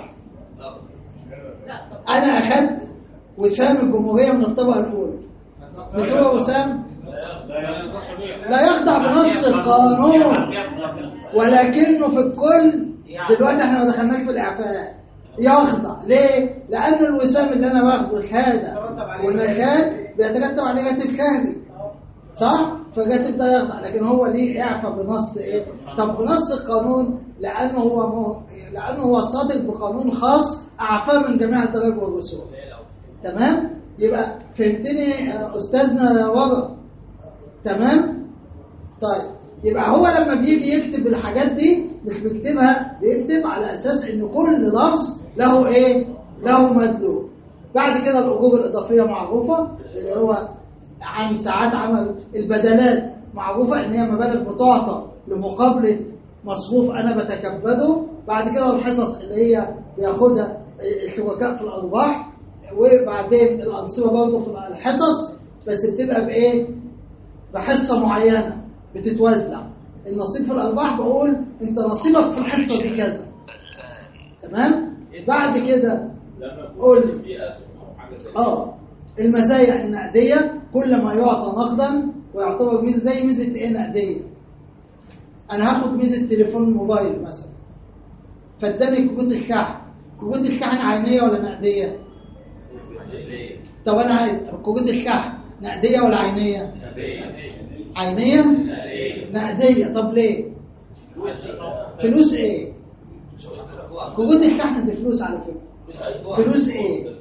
أنا أخذت وسام الجمهورية من الطبقة الأولى، مش هو وسام؟ لا يخضع بنص القانون، ولكنه في الكل. دلوقتي احنا ما دخلناش في الإعفاء، يخضع ليه؟ لأن الوسام اللي أنا باخده شهادة والرشاد بيترتب عليه راتب شهري، صح؟ فالراتب ده يخضع، لكن هو ليه إعفاء بنص إيه؟ طب بنص القانون لأنه هو مو... لأنه هو صادر بقانون خاص أعفاه من جميع الضرائب والرسوم. تمام؟ يبقى فهمتني أستاذنا ورق؟ تمام؟ طيب يبقى هو لما بيجي يكتب الحاجات دي مش بيكتبها، بيكتب على أساس إن كل لفظ له إيه؟ له مدلول. بعد كده الأجور الإضافية معروفة، اللي هو عن ساعات عمل. البدلات معروفة إن هي مبالغ بتعطى لمقابلة مصروف أنا بتكبده. بعد كده الحصص اللي هي بياخدها الشركاء في الأرباح، وبعدين الأنصبة برضه في الحصص، بس بتبقى بإيه؟ بحصة معينة بتتوزع. النصيب في الأرباح بقول أنت نصيبك في الحصة دي كذا. تمام؟ بعد كده قول آه المزايا النقدية، كل ما يعطى نقدا ويعتبر ميزة. زي ميزة إيه نقدية؟ أنا هاخد ميزة تليفون موبايل مثلا، فاداني كروت الشحن. كروت الشحن عينية ولا نقدية؟ طب أنا عايز كروت الشحن نقدية ولا عينية؟ عينية؟ نقدية. طب ليه؟ فلوس إيه؟ كروت الشحن دي فلوس على فكرة. فلوس إيه؟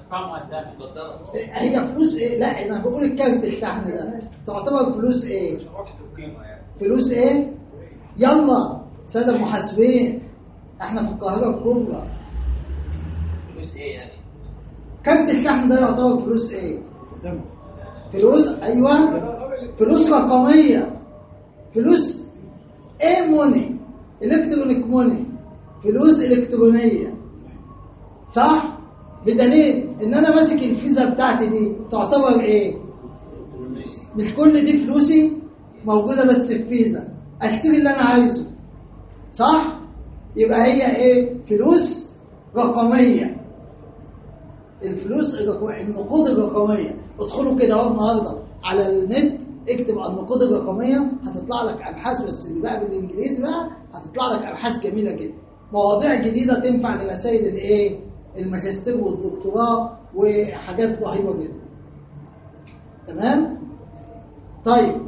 هي فلوس إيه؟ لا أنا بقول الكارت الشحن ده تعتبر فلوس إيه؟ فلوس إيه؟ يلا سادة محاسبين، احنا في القاهرة الكبرى. فلوس ايه يعني؟ كارت الشحن ده يعتبر فلوس ايه؟ فلوس، ايوه فلوس رقمية، فلوس ايه موني، الكترونيك موني، فلوس الكترونية، صح؟ بدليل ان انا ماسك الفيزا بتاعتي دي تعتبر ايه؟ مش كل دي فلوسي موجودة بس في فيزا، اشتري اللي انا عايزه، صح؟ يبقى هي ايه؟ فلوس رقمية. الفلوس الرقمية، النقود الرقمية. ادخلوا كده اهو النهارده على النت اكتب عن النقود الرقمية، هتطلع لك ابحاث، بس اللي بقى بالانجليزي بقى هتطلع لك ابحاث جميلة جدا، مواضيع جديدة تنفع لرسائل الايه؟ الماجستير والدكتوراه، وحاجات رهيبة جدا. تمام؟ طيب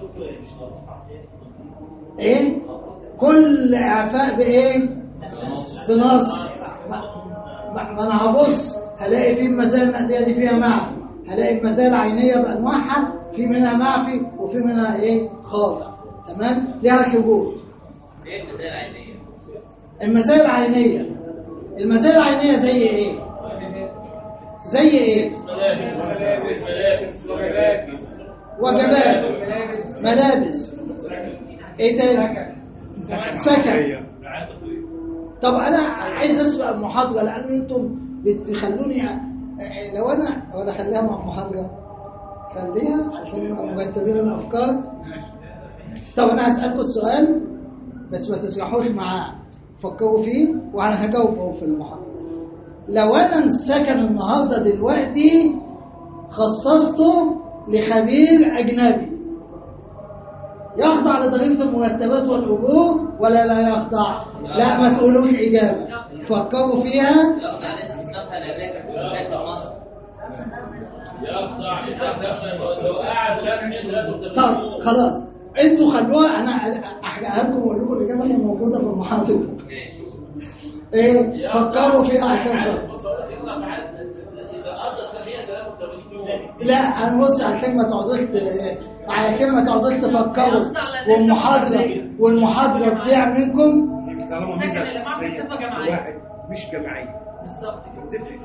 ايه؟ كل اعفاء بايه؟ بنص. ما, ما انا هبص هلاقي في المزايا النقديه دي فيها معفي، هلاقي المزايا العينيه بانواعها في منها معفي وفي منها ايه؟ خاضع. تمام؟ ليها شروط. ايه المزايا العينيه؟ المزايا العينيه المزايا العينيه زي ايه؟ زي ايه؟ وجبات، ملابس، ايه تاني؟ سكن. طب انا عايز اسمع المحاضره، لان انتم بتخلوني لو انا ولا خليها مع محاضره، خليها عشان مرتبين الافكار. طب انا هسالكم السؤال بس ما تسرحوش معاه، فكروا فيه وانا هجاوبه في المحاضره. لو انا السكن النهارده دلوقتي خصصته لخبير اجنبي، يخضع لضريبة المرتبات والأجور ولا لا يخضع؟ لا ما تقولوش إجابة، فكروا فيها. لا انا لسه الصفحه اللي قبلها في مصر يخضع لو قاعد لا. طب خلاص انتوا خلوها، انا احرقها لكم واقول لكم الاجابه هي موجوده في المحاضره. ايه فكروا فيها عشان لا انا بص عشان ما تقعدوش عشان ما تقعدوش تفكروا والمحاضره والمحاضره تضيع منكم. طالما ميزه شخصيه واحد مش جماعيه بالظبط كده. تفرق.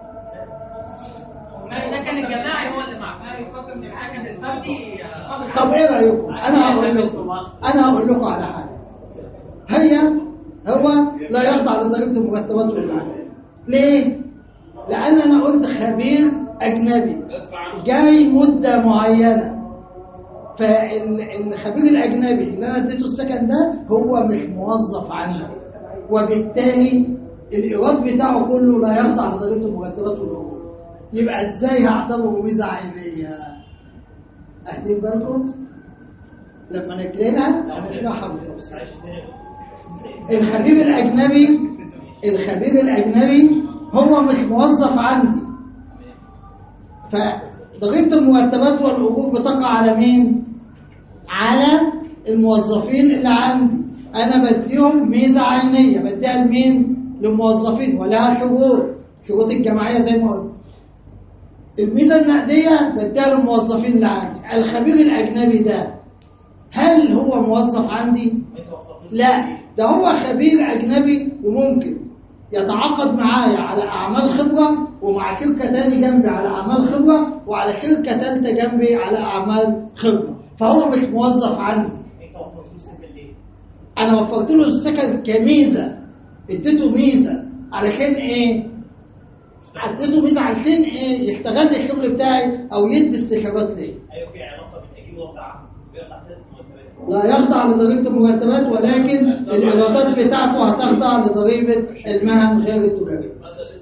ده كان الجماعي هو اللي معاه يفكر ان كان الفردي. طب ايه رايكم؟ انا هقول لكم انا هقول لكم على حاجه. هي هو لا يخضع لضريبه المرتبات والاعمال. ليه؟ لان انا قلت خبير اجنبي جاي مده معينه، فالخبير الاجنبي اللي انا اديته السكن ده هو مش موظف عندي، وبالتالي الايراد بتاعه كله لا يخضع لضريبه المرتبات والاجور. يبقى ازاي هعتبره ميزه عينيه؟ اهدين بالكم لما نكلمها هنشرحها بالتفصيل. الخبير الاجنبي الخبير الاجنبي هو مش موظف عندي، فضريبه المرتبات والاجور بتقع على مين؟ على الموظفين اللي عندي. انا بديهم ميزه عينيه، بديها لمين؟ للموظفين، ولها شروط، شروط الجمعيه زي ما قلت. الميزه النقديه بديها للموظفين اللي عندي. الخبير الاجنبي ده هل هو موظف عندي؟ لا، ده هو خبير اجنبي وممكن يتعاقد معايا على اعمال خبره، ومع شركه تاني جنبي على اعمال خبره، وعلى شركه ثالثه جنبي على اعمال خبره، فهو مش موظف عندي. انا وفرت له السكن كميزه، اديته ميزه علشان ايه؟ اديته ميزه عشان ايه؟ يشتغل لي الشغل بتاعي او يدي استشارات ليا. ايوه في علاقه بين اجيب وضع لا يخضع لضريبه المرتبات، ولكن الايرادات بتاعته هتخضع لضريبه المهن غير التجاريه.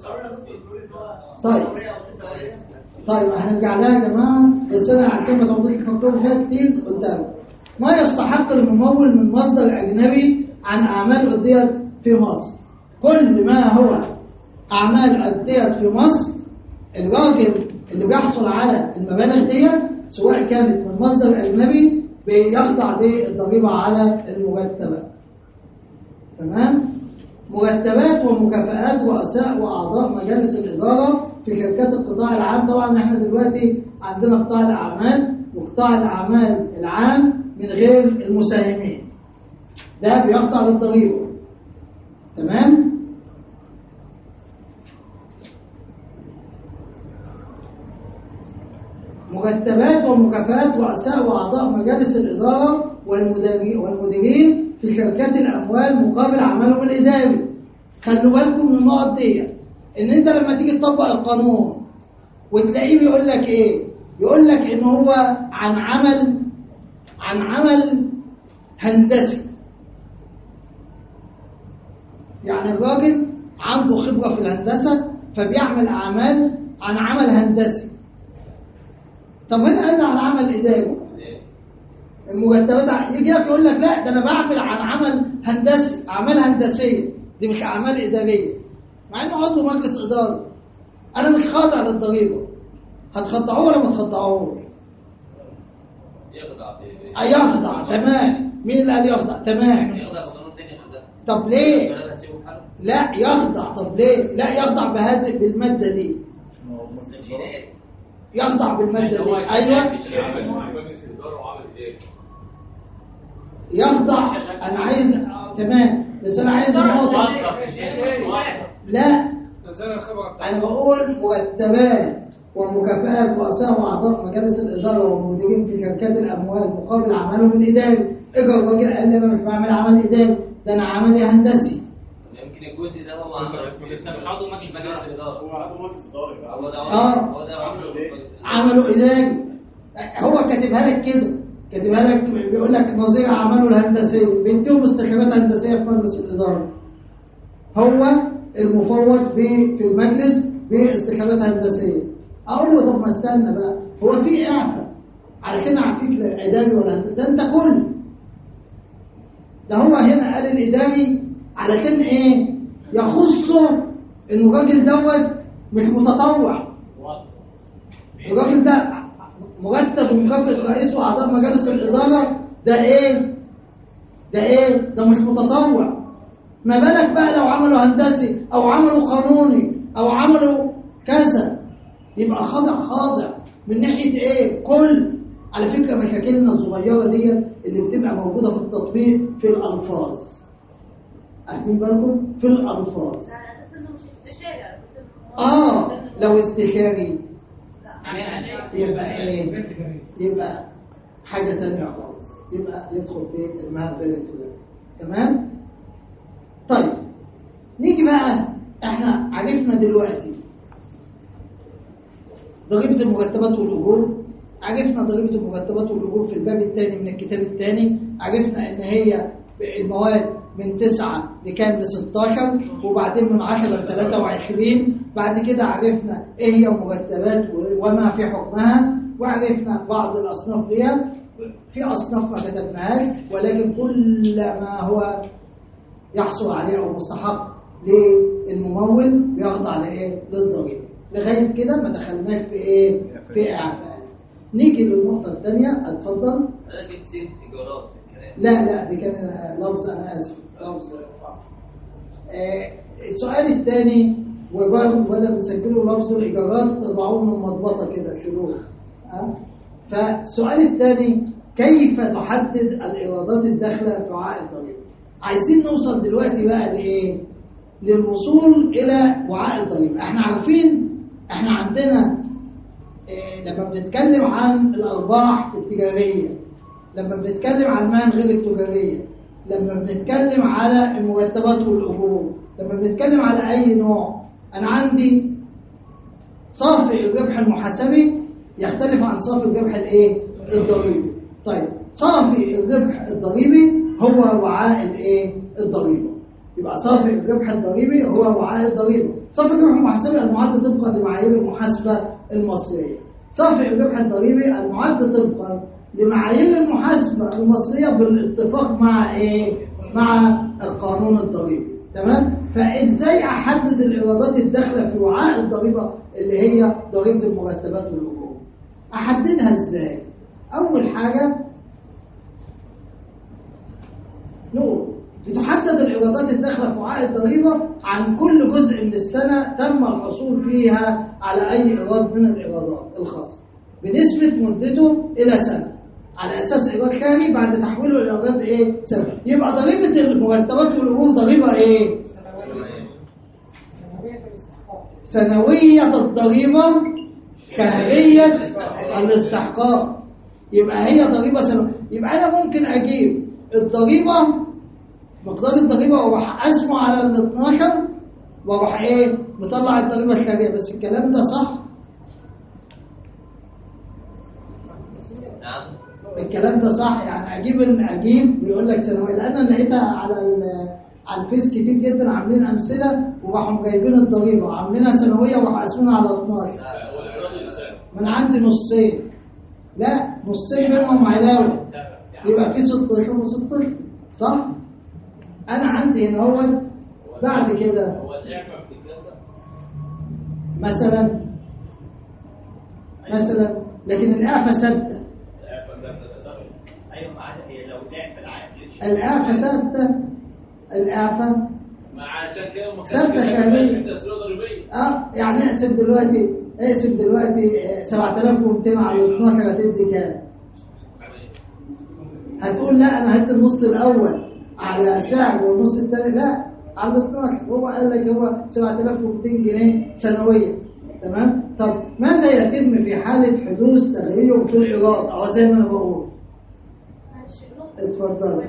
طيب طيب هنرجع لها يا جماعه، بس انا عشان ما تقعدوش تفكروا فيها كتير قدام. ما يستحق الممول من مصدر اجنبي عن اعمال اديت في مصر. كل ما هو اعمال اديت في مصر، الراجل اللي بيحصل على المبالغ دي سواء كانت من مصدر اجنبي بيخضع للضريبه على المرتبات. تمام؟ مرتبات ومكافآت رؤساء واعضاء مجالس الاداره في شركات القطاع العام. طبعا احنا دلوقتي عندنا قطاع الاعمال وقطاع الاعمال العام من غير المساهمين، ده بيخضع للضريبه. تمام؟ مرتبات ومكافآت رؤساء واعضاء مجالس الاداره والمديرين في شركات الاموال مقابل عملهم الاداري. خلوا بالكم من النقط دي، ان انت لما تيجي تطبق القانون وتلاقيه بيقول لك ايه؟ يقول لك ان هو عن عمل عن عمل هندسي. يعني الراجل عنده خبره في الهندسه فبيعمل اعمال عن عمل هندسي. طب هنا قال عن عمل اداري، المرتبات يجي لك يقول لك لا ده انا بعمل عن عمل هندسي، اعمال هندسيه دي مش اعمال اداريه، مع انه عضو مجلس اداره. انا مش خاضع للضريبه. هتخضعوه ولا ما تخضعوهوش؟ يخضع. يخضع. تمام. مين اللي قال يخضع؟ تمام. طب ليه؟ لا يخضع. طب ليه؟ لا يخضع بهذه بالماده دي. يخضع بالماده دي. ايوه يخضع. انا عايز تمام، بس انا عايز النقطه. لا انا بقول مرتبات ومكافآت رؤساء واعضاء مجالس الاداره والمديرين في شركات الاموال مقابل عملهم الاداري. اجى الراجل قال لي انا مش بعمل عمل اداري، ده انا عملي هندسي. يمكن الجزء ده هو مش عضو مجلس الاداره، هو عضو مجلس اداره. هو ده اه هو ده عمله اداري. هو كاتبها لك كده، كاتبها لك بيقول لك نظير اعماله الهندسيه، بيديهم استشارات هندسيه في مجلس الاداره. هو المفوض في في المجلس باستشارات هندسيه. اقول له طب ما استنى بقى، هو في اعفاء علشان اعفيك لا اداري ولا هندسي؟ ده انت كل ده. هو هنا قال الاداري علشان ايه؟ يخصه انه الراجل دوت مش متطوع. الراجل ده مرتب ومكافأة رئيس واعضاء مجالس الاداره ده ايه ده ايه ده مش متطوع. ما بالك بقى لو عملوا هندسي او عملوا قانوني او عملوا كذا، يبقى خاضع خاضع من ناحيه ايه كل. على فكره مشاكلنا الصغيره دي اللي بتبقى موجوده في التطبيق في الالفاظ، واخدين بالكم في الالفاظ. على اساس انه مش استشاري، على اساس اه لو استشاري يعني يبقى ايه يبقى حاجه تانية خالص، يبقى يدخل في المهن غير التجاري. تمام. طيب نيجي بقى، احنا عرفنا دلوقتي ضريبه المرتبات والاجور، عرفنا ضريبه المرتبات والاجور في الباب الثاني من الكتاب الثاني، عرفنا ان هي المواد من تسعة لكام لستاشر، وبعدين من عشرة لثلاثة وعشرين. بعد كده عرفنا ايه هي المرتبات وما في حكمها، وعرفنا بعض الاصناف ليها. في اصناف ما كتبناهاش، ولكن كل ما هو يحصل عليه او مستحق للممول بيخضع لايه للضريبه. لغايه كده ما دخلناش في ايه في اعفاء. نيجي للنقطه الثانيه. اتفضل. انا جيت سيره ايجارات في الكلام. لا لا دي كان لفظ، انا اسف لفظ. آه السؤال الثاني، وبرضه بدل بنسجله لفظ الايجارات طلعوه من المضبطه كده شروط. أه؟ فالسؤال الثاني، كيف تحدد الايرادات الداخله في وعاء الضريبه؟ عايزين نوصل دلوقتي بقى لايه؟ للوصول الى وعاء الضريبه. احنا عارفين احنا عندنا إيه لما بنتكلم عن الارباح التجاريه، لما بنتكلم عن المهن غير التجاريه، لما بنتكلم على المرتبات والاجور، لما بنتكلم على اي نوع، انا عندي صافي الربح المحاسبي يختلف عن صافي الربح الايه الضريبي. طيب صافي الربح الضريبي هو وعاء الايه الضريبه. يبقى صافي الربح الضريبي هو وعاء الضريبه. صافي الربح المحاسبي المعد طبقا لمعايير المحاسبه المصريه. صافي الربح الضريبي المعد طبقا لمعايير المحاسبه المصريه بالاتفاق مع ايه مع القانون الضريبي. تمام. فازاي احدد الايرادات الداخله في وعاء الضريبه اللي هي ضريبه المرتبات والاجور؟ احددها ازاي؟ اول حاجه نقول بتحدد الايرادات الداخله في وعاء الضريبه عن كل جزء من السنه تم الحصول فيها على اي ايراد من الايرادات الخاصه بنسبه مدته الى سنه، على اساس ايراد خارجي بعد تحويله الى ايراد ايه سنه. يبقى ضريبه المرتبات والاجور ضريبه ايه سنويه الضريبه شهريه الاستحقاق. يبقى هي ضريبه سنويه. يبقى انا ممكن اجيب الضريبه مقدار الضريبه واروح اسمه على ال اتناشر واروح ايه مطلع الضريبه الشهريه. بس الكلام ده صح؟ نعم. الكلام ده صح؟ يعني اجيب اجيب بيقول لك سنويه، لان انا لقيتها على على الفيس كتير جدا عاملين امثله وراحوا جايبين الضريبه وعاملينها سنويه وراحوا قاسمينها على اتناشر. من عندي نصين، لا نصين بينهم علاوه، يبقى في ستاشر وستاشر صح؟ انا عندي هنا هو بعد كده هو الاعفاء بتتجزأ مثلا مثلا لكن الاعفاء ثابته. الاعفاء ثابته. ايوه ما عاد هي لو لعب العقد الاعفاء ثابته. الاعفاء ما عشان كده ما ثابته شهريه. تسويه ضريبيه. اه يعني اقسم دلوقتي اقسم دلوقتي سبعة آلاف ومئتين على اتناشر هتدي كام؟ هتقول لا انا هدي النص الاول على سعر والنص الثاني لا على اتناشر. هو قال لك هو سبعة آلاف ومئتين جنيه سنويا. تمام. طب ماذا يتم في حاله حدوث تغير في الايراد؟ او زي ما انا بقول اتفضل.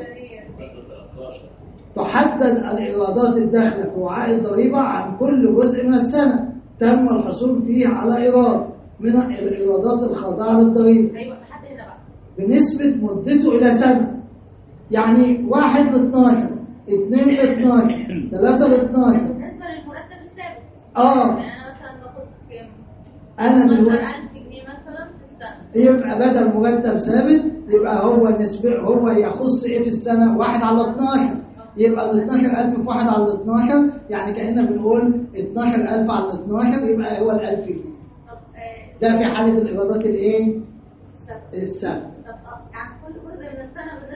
تحدد الايرادات الداخله في وعاء الضريبه عن كل جزء من السنه تم الحصول فيه على ايراد من الايرادات الخاضعه للضريبه. ايوه تحدد هنا بقى بنسبه مدته الى سنه. يعني واحد ل اتناشر، اثنين ل اتناشر، ثلاثة ل اتناشر. بالنسبه للمرتب الثابت. اه يعني انا مثلا باخد كام؟ انا دلوقتي اتناشر ألف جنيه مثلا في السنه. يبقى بدل مرتب ثابت يبقى هو نسبه هو يخص ايه في السنه؟ واحد على اتناشر. يبقى ال اتناشر ألف في واحد على اتناشر، يعني كأننا بنقول اتناشر ألف على اتناشر يبقى هو ال ألف جنيه. طب آه، ده في حالة الإيرادات الإيه؟ طب السنة. طب آه، عن كل جزء من السنه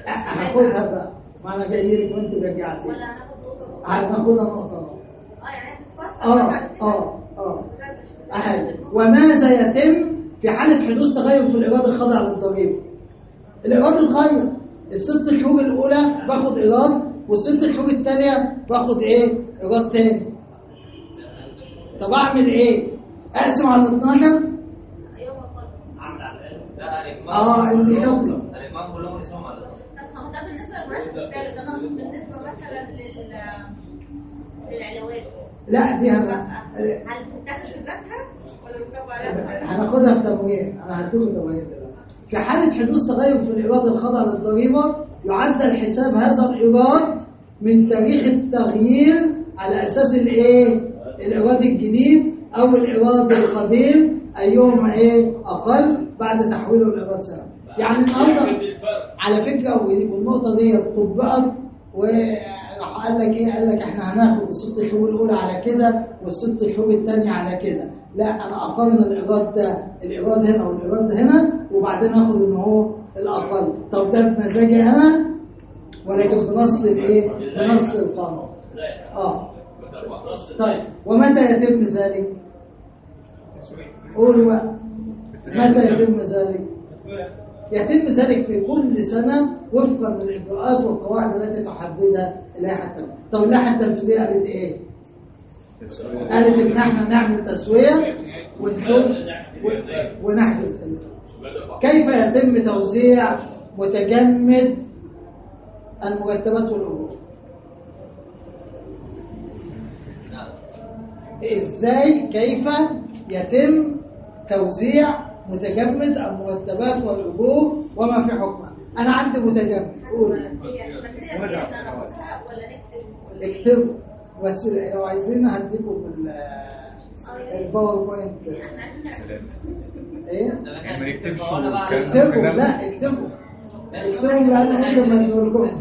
هاخدها بقى، ما انا جاي لك وانت رجعتي. ولا هناخد نقطة نقطة؟ هناخدها نقطة نقطة. اه يعني بتتفسر اه اه اه اهي. وماذا يتم في حالة حدوث تغير في الإيراد الخاضع للضريبة؟ الإيراد اتغير، الست شهور الأولى باخد إيراد، والست شهور الثانية باخد إيه؟ إيراد تاني. طب أعمل إيه؟ أقسم على اتناشر؟ اه انت شاطره. الإمام كلهم يسمعوا على طب ما هو ده بالنسبة للمرتب الثالث، أنا أقصد بالنسبة مثلا لل للعلاوات. لا دي هن... هل بتتاخد بذاتها ولا بتطبق عليها؟ هناخدها في تموين، انا هديكم تموين دلوقتي. في حالة حدوث تغير في الإيراد الخاضع للضريبة يعدل حساب هذا الإيراد من تاريخ التغيير على أساس الإيه؟ الإيراد الجديد أو الإيراد القديم أيهما إيه؟ أقل بعد تحويله لإيراد سنوي. يعني النهارده على فكرة والنقطة دي طبقت وراح قال لك إيه؟ قال لك إحنا هناخد الست شهور الأولى على كده والست شهور الثانية على كده. لا أنا أقارن الإيراد ده الإيراد هنا والإيراد هنا وبعدين آخد إن هو الأقل. طب ده بمزاجي أنا ولكن بنص الإيه؟ بنص القانون. آه. طيب ومتى يتم ذلك؟ قولوا بقى. متى يتم ذلك؟ يتم ذلك في كل سنة وفقا للإجراءات والقواعد التي تحددها اللائحة التنفيذية. طب اللائحة التنفيذية قالت إيه؟ قالت إن إحنا نعمل تسوية ونشوف ونحجز. كيف يتم توزيع متجمد المرتبات والأجور؟ إزاي كيف يتم توزيع متجمد المرتبات والأجور وما في حكمها؟ أنا عندي متجمد. قول. اكتبوا بس لو عايزين هديكم الباوربوينت. ايه؟ ما يكتبش اكتبوا. لا اكتبوا اكتبوا لأنه ممكن ما تقولكم.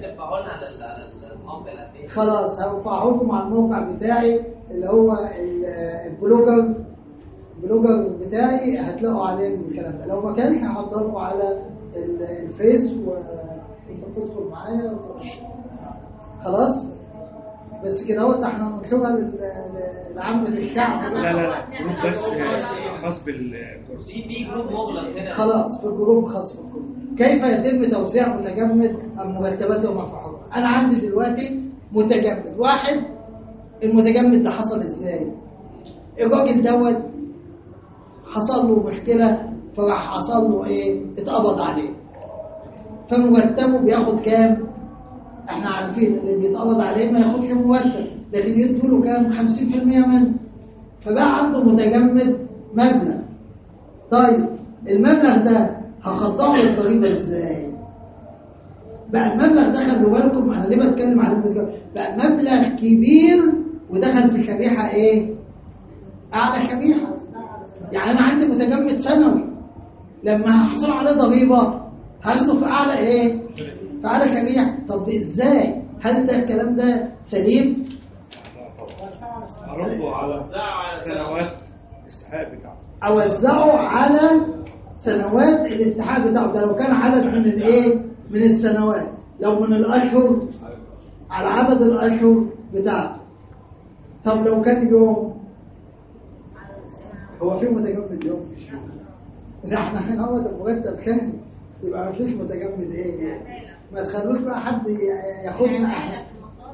خلاص هرفعه لكم على الموقع بتاعي اللي هو البلوجر البلوجر بتاعي، هتلاقوا عليه الكلام ده. لو ما كانش هحطه لكم على الفيس وانت بتدخل معايا خلاص. بس كده اهو احنا هننشرها لعامة الشعب. لا لا لا جروب بس خاص بالكورس. في في جروب مغلق هنا. خلاص في جروب خاص بالكورس. كيف يتم توزيع متجمد المرتبات وما في حكمها؟ انا عندي دلوقتي متجمد واحد. المتجمد ده حصل ازاي؟ الراجل دوت حصل له مشكله فراح حصل له ايه؟ اتقبض عليه. فمرتبه بياخد كام؟ احنا عارفين اللي بيتقبض عليه ما ياخدش مرتب، لكن يدوا له كام؟ خمسين في المية منه. فبقى عنده متجمد مبلغ. طيب المبلغ ده هخضعه للضريبه ازاي؟ بقى المبلغ ده خلوا بالكم انا ليه بتكلم على المتجمد؟ بقى مبلغ كبير ودخل في شريحه ايه؟ اعلى شريحه. يعني انا عندي متجمد سنوي لما هحصل عليه ضريبه هاخده في اعلى ايه؟ في اعلى شريحه. طب ازاي؟ هل ده الكلام ده سليم؟ أربه على سنوات الاستحقاق بتاعه. اوزعه على سنوات الاستحقاق بتاعه. ده لو كان عدد من الايه؟ من السنوات. لو من الاشهر على عدد الاشهر بتاعته. طب لو كان يوم، هو في متجمد يوم في الشهر؟ اذا احنا هنا هو المرتب شهري يبقى ما فيش متجمد ايه؟ ما تخلوش بقى حد ياخدنا احنا.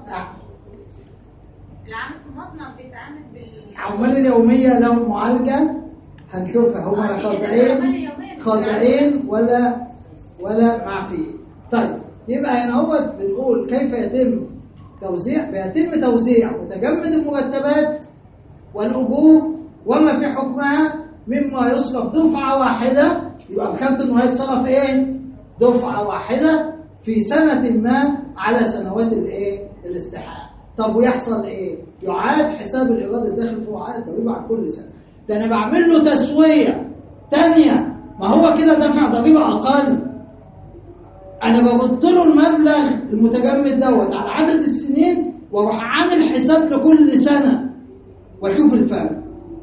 العامل في المصنع بيتعامل بال عمال اليوميه لهم معالجه هنشوفها هم خاضعين خاضعين ولا ولا معفيين. طيب يبقى هنا هو بنقول كيف يتم توزيع؟ بيتم توزيع متجمد المرتبات والأجور وما في حكمها مما يصرف دفعة واحدة. يبقى بشرط انه هيتصرف ايه؟ دفعة واحدة في سنة ما على سنوات الايه؟ الاستحقاق. طب ويحصل ايه؟ يعاد حساب الإيراد الداخل فوق عائد ضريبة عن كل سنة. ده انا بعمل له تسوية تانية، ما هو كده دفع ضريبة أقل. أنا برد له المبلغ المتجمد دوت على عدد السنين وأروح عامل حساب لكل سنة وأشوف الفرق.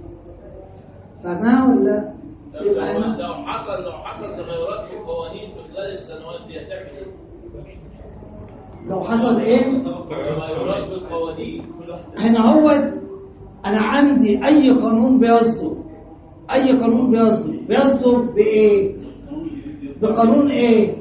فما ولا؟ يبقى لو حصل لو حصل تغيرات في القوانين في خلال السنوات دي هتعمل ايه؟ لو حصل ايه ما يراش بالقوانين. هنا هو انا عندي اي قانون بيصدر اي قانون بيصدر بيصدر بايه بقانون ايه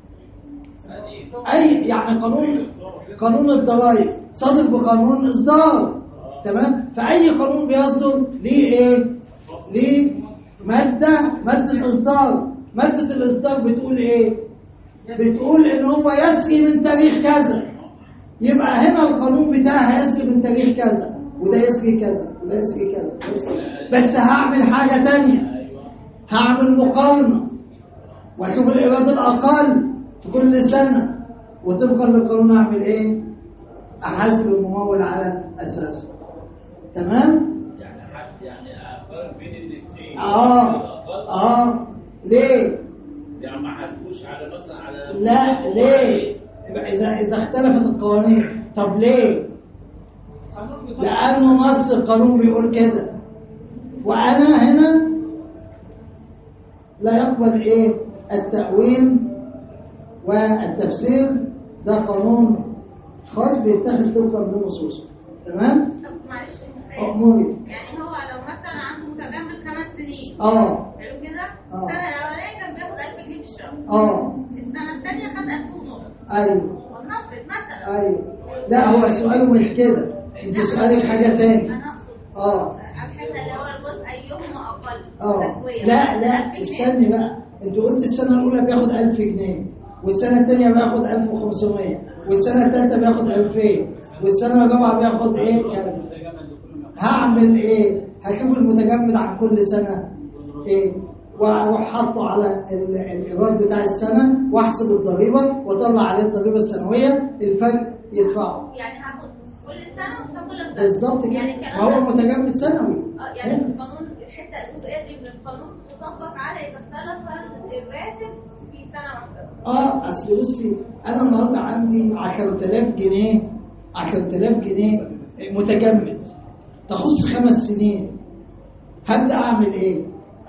اي يعني قانون قانون الضرائب صادر بقانون اصدار تمام. فاي قانون بيصدر ليه ايه ليه ماده ماده اصدار. ماده الاصدار بتقول ايه بتقول ان هو يسري من تاريخ كذا. يبقى هنا القانون بتاعها يسري من تاريخ كذا وده يسري كذا وده يسري كذا يسري. بس هعمل حاجه تانية هعمل مقارنه واشوف الايراد الاقل في كل سنه وطبقا للقانون اعمل ايه احاسب الممول على اساسه. تمام يعني حد يعني افرق بين الاثنين. اه اه ليه يعني ما حاسبوش على مثلا على لا ليه اذا اذا اختلفت القوانين. طب ليه لانه نص القانون بيقول كده وانا هنا لا يقبل ايه التأويل والتفسير. ده قانون خاص بيتخذ طبقا لنصوصه. تمام طب معلش أموري. يعني هو لو مثلا عنده متجمد خمس سنين اه حلو كده آه. السنه الاولانيه كان بياخد ألف جنيه في الشهر اه السنه الثانيه خد ألف ونص ايوه ونفرض مثلا ايوه لا هو سؤاله مش كده انت سؤالك حاجه تاني. انا اقصد اه الحته اللي هو الجزء ايهما اقل اه تسويه لا لا ألف جنيه. استني بقى انت قلت السنه الاولى بياخد ألف جنيه والسنه الثانيه بياخد ألف وخمسمية والسنه الثالثه بياخد ألفين والسنه الرابعه بياخد ايه كام. هعمل ايه هشوف المتجمد عن كل سنه ايه واروح حاطه على الايراد بتاع السنه واحسب الضريبه واطلع عليه الضريبه السنويه الفرق يدفعه. يعني هاخد كل سنه وهاخد كل سنه بالظبط كده يعني ما هو متجمد سنوي. اه يعني القانون الحته الجزئيه دي من القانون تطبق على اذا اختلف الراتب في سنه واحده. اه اصل بصي انا النهارده عندي عشرة آلاف جنيه عشرة آلاف جنيه متجمد تخص خمس سنين هبدا اعمل ايه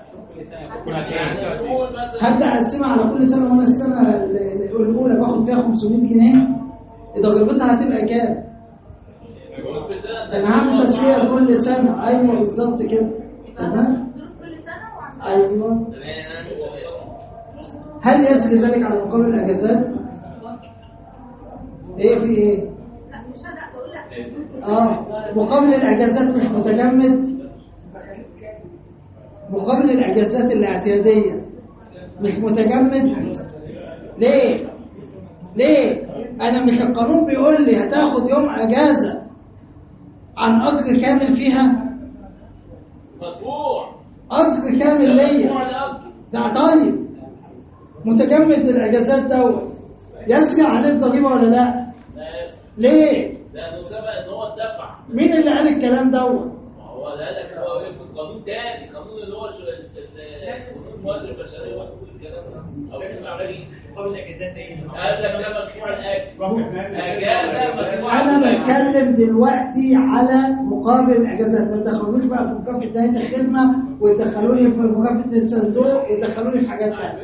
هبدا اقسمها على كل سنه وانا السنه الاولى باخد فيها خمسمية جنيه ضريبتها هتبقى كام انا هعمل تسويه لكل سنه. ايوه بالظبط كده تمام كل سنه ايوه. هل يسري ذلك على مقابل الاجازات ايه في ايه لا مش انا بقول لك اه مقابل الاجازات مش متجمد مقابل الاجازات الاعتياديه مش متجمد. ليه ليه انا مش القانون بيقول لي هتاخد يوم اجازه عن اجر كامل فيها مدفوع اجر كامل ليا ده طيب متجمد الاجازات دوت يسري عليه الضريبه ولا لا ليه لانه سبق ان هو اتدفع. مين اللي قال الكلام دوت ما هو ده لك هو يكون قانون تاني قانون اللي هو قانون المواد البشريه هو كل الكلام ده او التعليم قبل الاجازات ايه قال لك ده مدفوع الاجر اجازه مدفوع. انا بتكلم دلوقتي على مقابل الاجازات ما تدخلونيش بقى في مكافاه نهايه الخدمه وتدخلوني في مكافاه الصندوق وتدخلوني في حاجات ثانيه.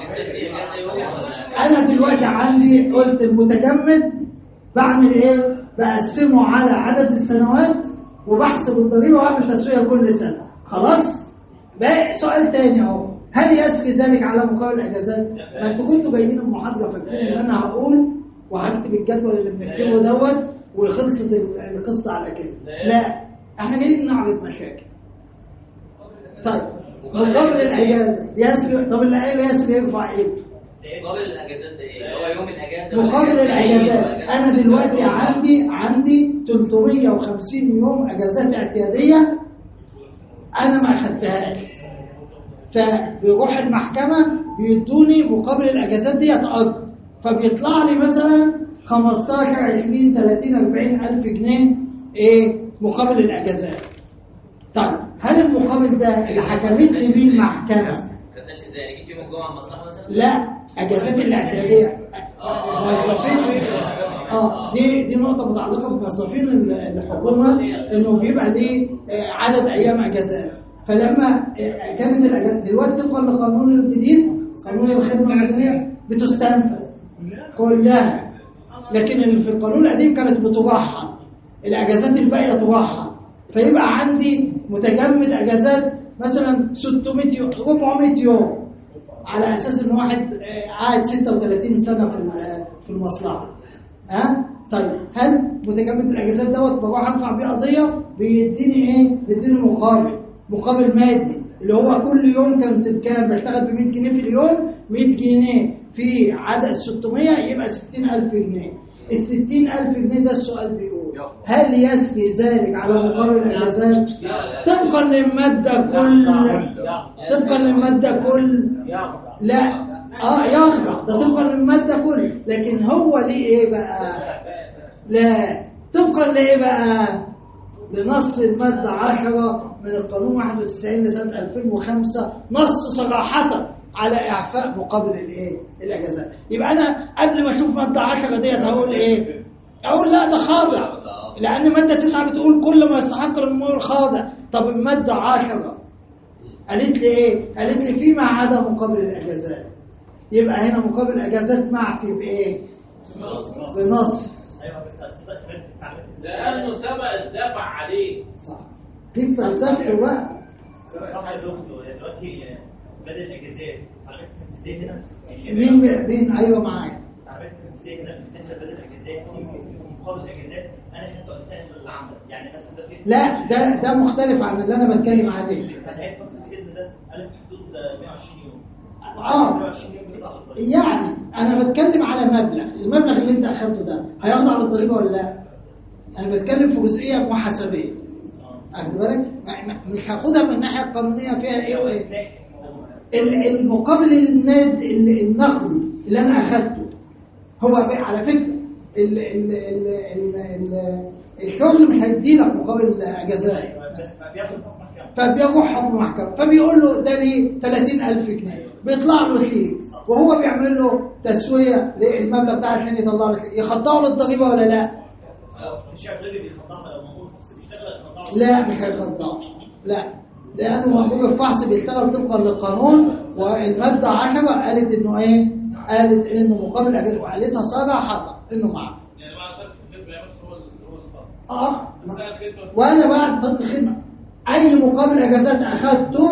انا دلوقتي عندي قلت المتجمد بعمل ايه بقسمه على عدد السنوات وبحسب الضريبه واعمل تسويه كل سنه. خلاص بقى سؤال تاني اهو هل يسري ذلك على مقابل الاجازات؟ ما انتوا كنتوا جايين المحاضره فاكرين ان انا هقول وهكتب الجدول اللي بنكتبه دوت وخلصت القصه على كده. لا احنا جايين نعرض مشاكل. طيب مقابل الاجازه يسري. طب اللي قال يسري يرفع ايده. مقابل الاجازات ده ايه؟ هو يوم الاجازه مقابل الاجازات انا دلوقتي عندي عندي ثلاثمية وخمسين يوم اجازات اعتياديه انا ما اخدتهاش فبيروح المحكمه بيدوني مقابل الاجازات دي اجر فبيطلع لي مثلا خمستاشر عشرين تلاتين أربعين الف جنيه ايه مقابل الاجازات. طيب هل المقابل ده اللي حكمت لي بيه المحكمه خدناش ازاي جيت يوم الجمعه المصلحه مثلا؟ لا اجازات الاعتياديه موظفين اه دي دي نقطه متعلقه بموظفين الحكومه انه بيبقى ليه عدد ايام اجازات فلما كانت الاجازات دلوقتي طبقا للقانون الجديد قانون الخدمه المدنيه بتستنفذ كلها لكن اللي في القانون القديم كانت بترحل، الاجازات الباقيه ترحل، فيبقى عندي متجمد اجازات مثلا ستمائة يوم أربعمائة يوم، على اساس ان واحد قاعد ستة وثلاثين سنه في في المصلحه. ها طيب هل متجمد الاجازات دوت بروح ارفع بيه قضيه بيديني ايه؟ بيديني مقابل مقابل مادي، اللي هو كل يوم كانت بكام؟ بشتغل ب مائة جنيه في اليوم، مائة جنيه في عدد ستمائة يبقى ستين ألف جنيه. ال ستين ألف جنيه ده السؤال بيقول هل يسري ذلك على مقابل الاجازات؟ طبقا للماده كل طبقا للماده كل لا اه يخضع، ده طبقا للماده كل، لكن هو ليه ايه بقى؟ لا طبقا لايه بقى؟ لنص الماده عشرة من القانون واحد وتسعين لسنه ألفين وخمسة، نص صراحه على اعفاء مقابل الايه؟ الاجازات. يبقى انا قبل ما اشوف ماده عشرة ديت هقول ايه؟ اقول لا ده خاضع، لان ماده تسعة بتقول كل ما يستحق الممول خاضع. طب الماده عشرة قالت لي ايه؟ قالت لي فيما عدا مقابل الاجازات. يبقى هنا مقابل الاجازات معفي بايه؟ بنص. ايوه بس لانه سبق الدفع عليه. صح. دي فلسفته بقى. صح يا دكتور، دلوقتي بدل الاجازات تعريف التنفيذيه هنا مين مين ايوه معاك. تعريف التنفيذيه هنا بالنسبه بدل الاجازات مقابل الاجازات انا خدته اثناء العمل، يعني بس ده لا ده ده مختلف عن اللي انا بتكلم عليه. فنهايه فتره الخدمه ده انا في حدود مائة وعشرين يوم. اه يعني انا بتكلم على مبلغ، المبلغ اللي انت اخدته ده هيخضع للضريبه ولا لا؟ انا بتكلم في جزئيه محاسبيه. اخد بالك؟ مش هاخدها من الناحيه القانونيه فيها ايه وايه. المقابل الناد النقدي اللي انا اخدته هو على فكره ال ال ال ال الشغل مش هيدي لك مقابل اجازات، فبيروح حكم محكمه فبيقول له ده ليه ثلاثين ألف جنيه، بيطلع له شيك وهو بيعمل له تسويه للمبلغ ده عشان يطلع له شيك، يخضعه للضريبه ولا لا؟ لا مش هيخضعه، لا، لانه مأمور الفحص بيشتغل طبقا للقانون، والماده عشرة قالت انه ايه؟ قالت انه مقابل اجازه، وقالتها صراحه انه معاه. يعني بعد فتره الخدمه يا بس هو هو الفرق. اه وانا بعد فتره الخدمه اي مقابل اجازات اخذته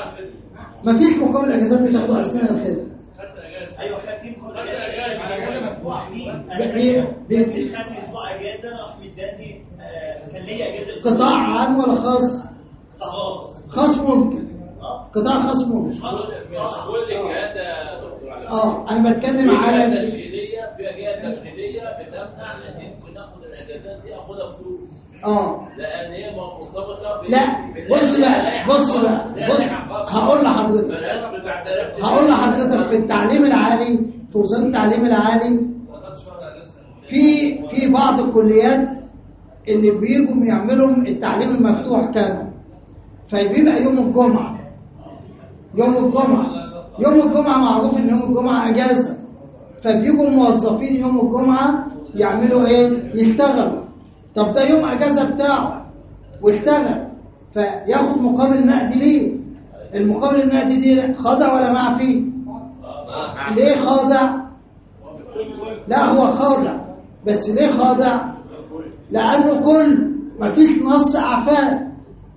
مفيش مقابل اجازات بتاخده اثناء الخدمه. ايوه خدت مقابل اجازه مدفوع فيه، انا خدت اسبوع اجازه راح مداني خليه اجازه. قطاع عام ولا خاص؟ خاص. خاص ممكن. قطاع خاص ممكن. مش كل الجهات يا دكتور على اه انا بتكلم على تشغيليه، فيها جهه تشغيليه بتمنع ان ممكن ناخد الاجازات دي اخدها فلوس. اه لان هي مرتبطه لا بص بقى بص بقى بص هقول لحضرتك هقول لحضرتك في التعليم العالي، في وزاره التعليم العالي في في بعض الكليات اللي بيجوا يعملوا التعليم المفتوح كانوا، فبيبقى يوم الجمعه يوم الجمعه يوم الجمعه معروف ان يوم الجمعه اجازه، فبيجوا موظفين يوم الجمعه يعملوا ايه؟ يشتغلوا. طب ده يوم اجازه بتاعه واشتغل، فياخد مقابل نقدي ليه؟ المقابل النقدي دي خاضع ولا معفي؟ ليه خاضع؟ لا هو خاضع، بس ليه خاضع؟ لانه كل ما فيش نص اعفاء.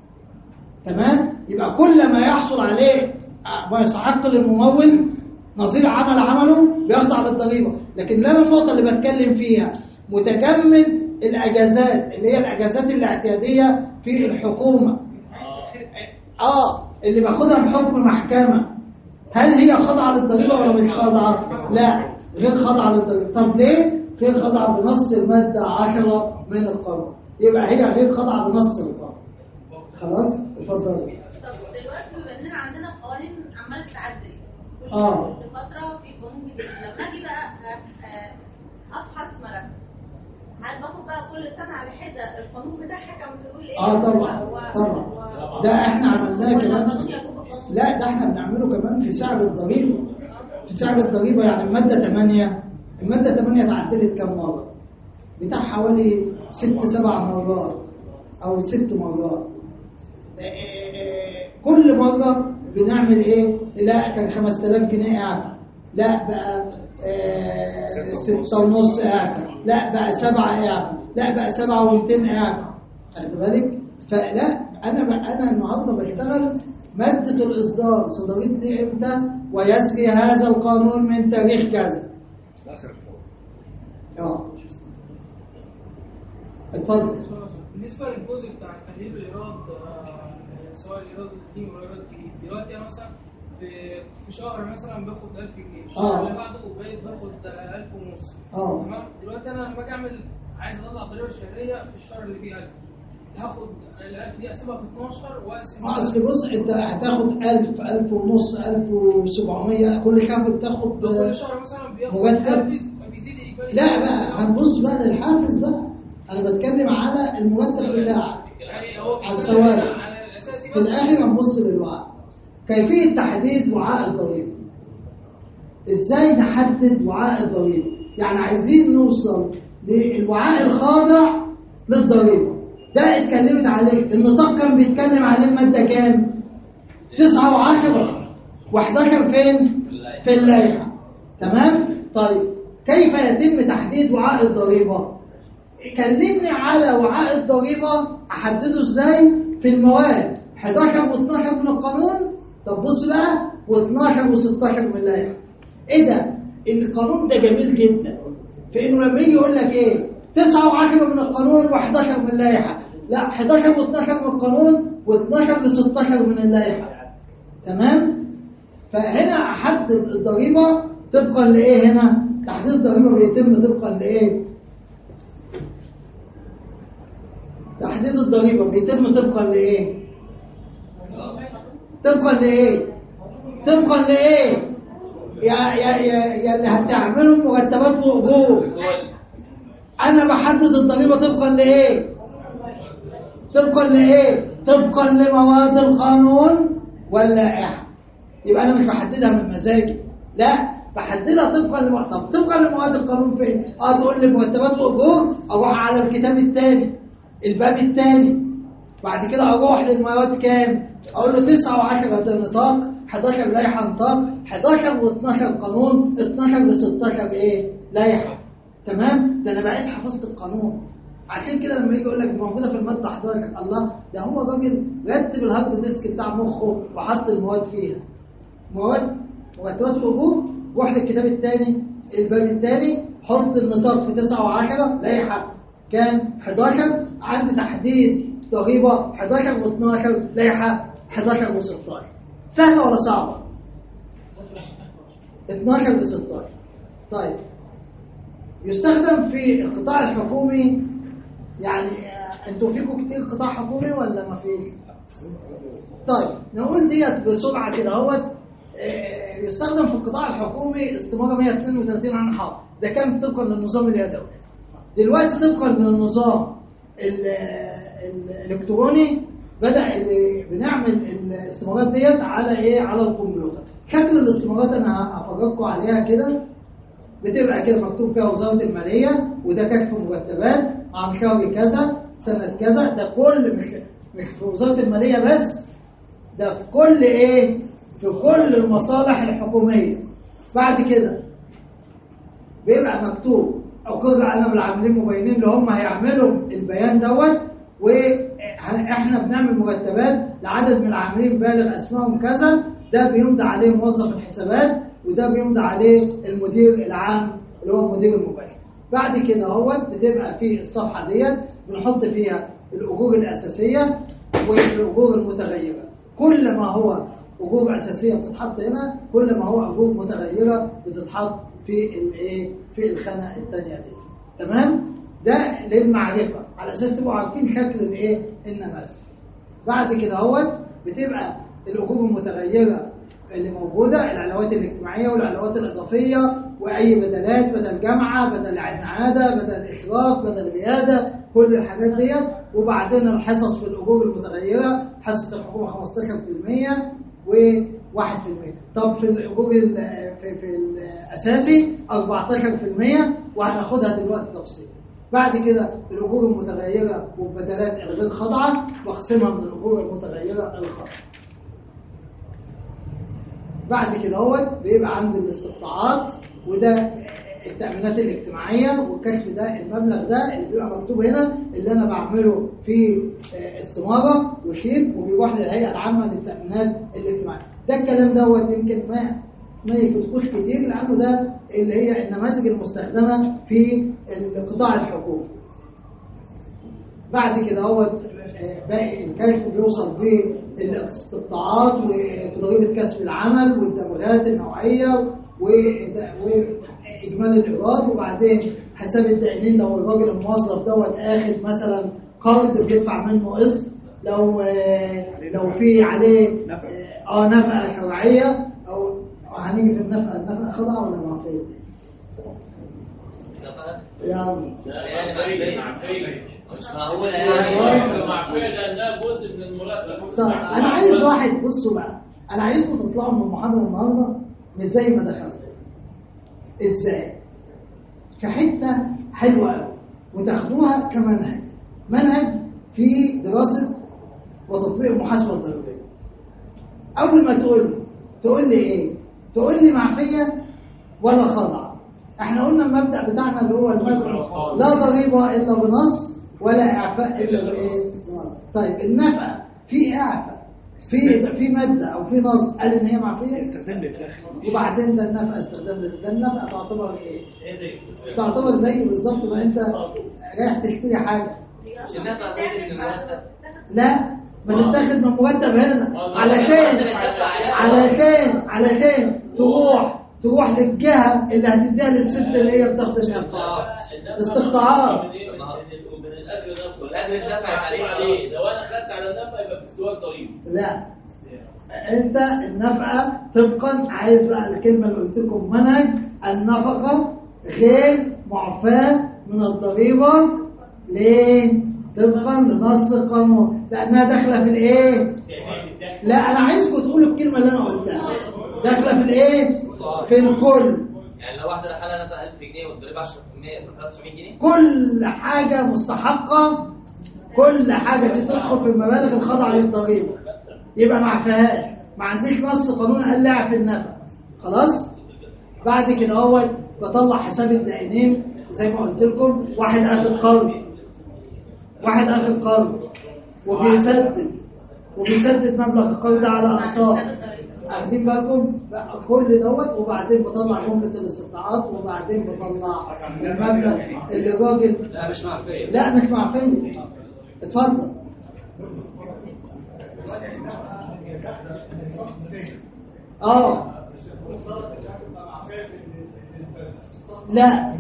تمام؟ يبقى كل ما يحصل عليه ما يستحق للممول نظير عمل عمله بيخضع للضريبه. لكن لا النقطه اللي بتكلم فيها متجمد الاجازات اللي هي الاجازات الاعتياديه في الحكومه، اه اللي باخدها بحكم محكمه، هل هي خاضعه للضريبه ولا مش خاضعه؟ لا غير خاضعه للضريبه. طب ليه غير خاضعه؟ بنص الماده عشرة من القانون، يبقى هي غير خاضعه بنص القانون. خلاص اتفضل. طب دلوقتي بما اننا عندنا قوانين عماله تتعدل كل اه فتره في قانون جديد، لما اجي بقى افحص ملف هل باخد بقى كل سنه على حده القانون بتاعها كان بيقول ايه؟ اه طبعا و... طبعا و... ده احنا عملناه كمان. لا ده احنا بنعمله كمان في سعر الضريبه. في سعر الضريبه يعني الماده ثمانية الماده ثمانية اتعدلت كم مره؟ بتاع حوالي ست سبع مرات او ست مرات. كل مره بنعمل ايه؟ لا كان خمسة آلاف جنيه اعفاء، لا بقى آه ستة ونص اعفاء، لا بقى سبعة اعفاء، لا بقى سبعة ومئتين اعفاء. خد بالك؟ فلا انا بقى انا النهارده بشتغل ماده الاصدار صدرت لي امتى ويسري هذا القانون من تاريخ كذا. اه اتفضل. بالنسبه للجزء بتاع تحليل الايراد سواء الايراد القديم والايراد الجديد، دلوقتي انا مثلا في في شهر مثلا باخد ألف جنيه، الشهر اللي بعده بقيت باخد ألف ونص. اه تمام. دلوقتي انا لما اجي اعمل عايز اطلع الضريبه الشهريه في الشهر اللي فيه ألف، هاخد ال ألف دي اقسمها في اتناشر واقسم. اصل بص انت هتاخد ألف ألف ونص ألف وسبعمية كل شهر بتاخد كل شهر مثلا بياخد حافز فبيزيد اجباري. لا بقى هنبص بقى للحافز بقى، انا بتكلم على المرتب بتاعك على الثوابت. في الاخر هنبص للوعاء، كيفيه تحديد وعاء الضريبه. ازاي نحدد وعاء الضريبه؟ يعني عايزين نوصل للوعاء الخاضع للضريبه، ده اتكلمت عليه النطاق كان بيتكلم عليه الماده كام؟ تسعة وعشرة وحداشر فين؟ في اللائحه. تمام؟ طيب كيف يتم تحديد وعاء الضريبه؟ كلمني على وعاء الضريبه احدده ازاي في المواد حداشر واثناشر من القانون. طب بص بقى واثناشر وستاشر من اللائحه. ايه ده؟ القانون ده جميل جدا في انه لما يجي يقول لك ايه تسعة وعشرة من القانون وحداشر من اللائحه، لا حداشر واثناشر من القانون واثناشر لستاشر من اللائحه. تمام؟ فهنا احدد الضريبه طبقا لايه؟ هنا تحديد الضريبه بيتم طبقا لايه؟ تحديد الضريبه بيتم طبقا لايه؟ طبقا لايه؟ طبقا لايه؟ يا يا يا يا اللي هتعملوا مرتبات واجور. انا بحدد الضريبه طبقا لايه؟ طبقا لايه؟ طبقا لمواد القانون واللائحه. يبقى انا مش بحددها من مزاجي، لا بحددها طبقا لم... طب طبقا لمواد القانون فين؟ اه تقول لي مرتبات واجور، اروح على الكتاب الثاني الباب الثاني، بعد كده اروح للمواد كام؟ اقول له تسعة وعشرة ده نطاق، حداشر لائحه نطاق، حداشر واثناشر قانون، اتناشر لستاشر ايه؟ لائحه. تمام؟ ده انا بقيت حفظت القانون. عشان كده لما يجي يقول لك موجوده في الماده حداشر، الله ده هو راجل رتب الهارد ديسك بتاع مخه وحط المواد فيها. مواد مرتبات واجور، روح للكتاب الثاني الباب الثاني، حط النطاق في تسعة وعشرة لائحه كام؟ حداشر، عندي تحديد ضريبه حداشر واثناشر لائحه حداشر وستاشر. سهله ولا صعبه؟ اتناشر لستاشر. طيب يستخدم في القطاع الحكومي، يعني انتوا فيكم كتير قطاع حكومي ولا ما فيش؟ طيب نقول ديت بسرعه كده اهوت. يستخدم في القطاع الحكومي استماره مئة واثنين وثلاثين عن حق، ده كان طبقا للنظام اليدوي. دلوقتي طبقا للنظام الالكتروني بدا اللي بنعمل الاستمارات ديت على ايه؟ على الكمبيوتر. شكل الاستمارات انا هفرجكم عليها كده، بتبقى كده مكتوب فيها وزاره الماليه، وده كشف مرتبات عن شهر كذا سنه كذا. ده كل مش مش في وزاره الماليه بس، ده في كل ايه؟ في كل المصالح الحكوميه. بعد كده بيبقى مكتوب اقر انا بالعاملين مبينين اللي هم هيعملوا البيان دوت، واحنا بنعمل مرتبات لعدد من العاملين بالغ اسمائهم كذا، ده بيمضي عليه موظف الحسابات، وده بيمضي عليه المدير العام اللي هو المدير المباشر. بعد كده اهوت بتبقى في الصفحه ديت بنحط فيها الاجور الاساسيه والاجور المتغيره. كل ما هو اجور اساسيه بتتحط هنا، كل ما هو اجور متغيره بتتحط في الايه؟ في الخانه الثانيه دي. تمام؟ ده للمعرفه على اساس تبقوا عارفين شكل الايه؟ النماذج. بعد كده اهوت بتبقى الاجور المتغيره اللي موجوده، العلاوات الاجتماعيه والعلاوات الاضافيه واي بدلات، بدل جامعه، بدل معاده، بدل اشراف، بدل رياده، كل الحاجات ديت. وبعدين الحصص في الاجور المتغيره، حصه الحكومه خمستاشر بالمية وواحد بالمية. طب في الاجور في, في الاساسي أربعتاشر بالمية، وهناخدها دلوقتي تفصيل. بعد كده الاجور المتغيره والبدلات الغير خاضعه بقسمها من الاجور المتغيره الخاضعه. بعد كده هو بيبقى عندي الاستقطاعات وده التأمينات الاجتماعية، والكشف ده المبلغ ده اللي بيبقى مكتوب هنا اللي أنا بعمله في استمارة وشيك وبيروح للهيئة العامة للتأمينات الاجتماعية. ده الكلام دوت يمكن ما ما يفتكوش كتير لأنه ده اللي هي النماذج المستخدمة في القطاع الحكومي. بعد كده هو باقي الكشف بيوصل بالاستقطاعات وضريبة كسب العمل والدمغات النوعية وإجمالي الإيراد، وبعدين حساب الدائنين لو الراجل الموظف دوت آخد مثلا قرض بيدفع منه قسط، لو لو في عليه اه نفقة شرعية أو هنيجي في النفقة. النفقة خضعة ولا معفية؟ يعني مش معقولة يعني معقولة لأنها جزء من المرتب. طب أنا عايز واحد، بصوا بقى، أنا عايزكم تطلعوا من المحاضرة النهاردة مش زي ما دخلتوا. إزاي؟ في حتة حلوة قوي وتاخدوها كمنهج، منهج في دراسة وتطبيق المحاسبة الضريبية. أول ما تقول تقول لي إيه؟ تقول لي معفية ولا خضع. احنا قلنا المبدأ بتاعنا اللي هو المبدأ لا ضريبة إلا بنص ولا إعفاء إلا بإيه؟ طيب النفقة في إعفاء في في مادة أو في نص قال إن هي معفية استخدام للدخل، وبعدين ده النفقة استخدام للدخل. ده النفقة تعتبر إيه؟ تعتبر زي بالظبط ما أنت رايح تشتري حاجة. مش النفقة جزء من المرتب؟ لا، ما تتاخد من مرتب هنا علشان علشان علشان تروح تروح للجهة اللي هتديها للست اللي هي بتاخد النفقة. استقطاعات. والأجر الدفع عليه. لو أنا خدت على النفقة يبقى في استواء ضريبي. لا، أنت النفقة طبقا، عايز بقى الكلمة اللي قلت لكم منهج، النفقة غير معفاة من الضريبة. ليه؟ طبقا لنص القانون، لأنها داخلة في الإيه؟ لا، أنا عايزكم تقولوا الكلمة اللي أنا قلتها. داخلة في الإيه؟ في الكل. يعني لو واحدة دخلها نفقة ألف جنيه والضريبة عشرة بالمية تروح تسعمية جنيه؟ كل حاجة مستحقة، كل حاجة دي تدخل في المبالغ الخاضعة للضريبة، يبقى ما عفاهاش. ما عنديش نص قانون قال لي اعفي النفقة، خلاص. بعد كده هو بطلع حساب الدائنين زي ما قلت لكم. واحد اخد قرض واحد اخد قرض وبيسدد وبيسدد مبلغ القرض ده على اقساط. اخدين بالكم بقى كل دوت. وبعدين بطلع جملة الاستقطاعات، وبعدين بطلع المبلغ اللي الراجل. لا مش معفية. لا مش معفية. اتفضل. اه لا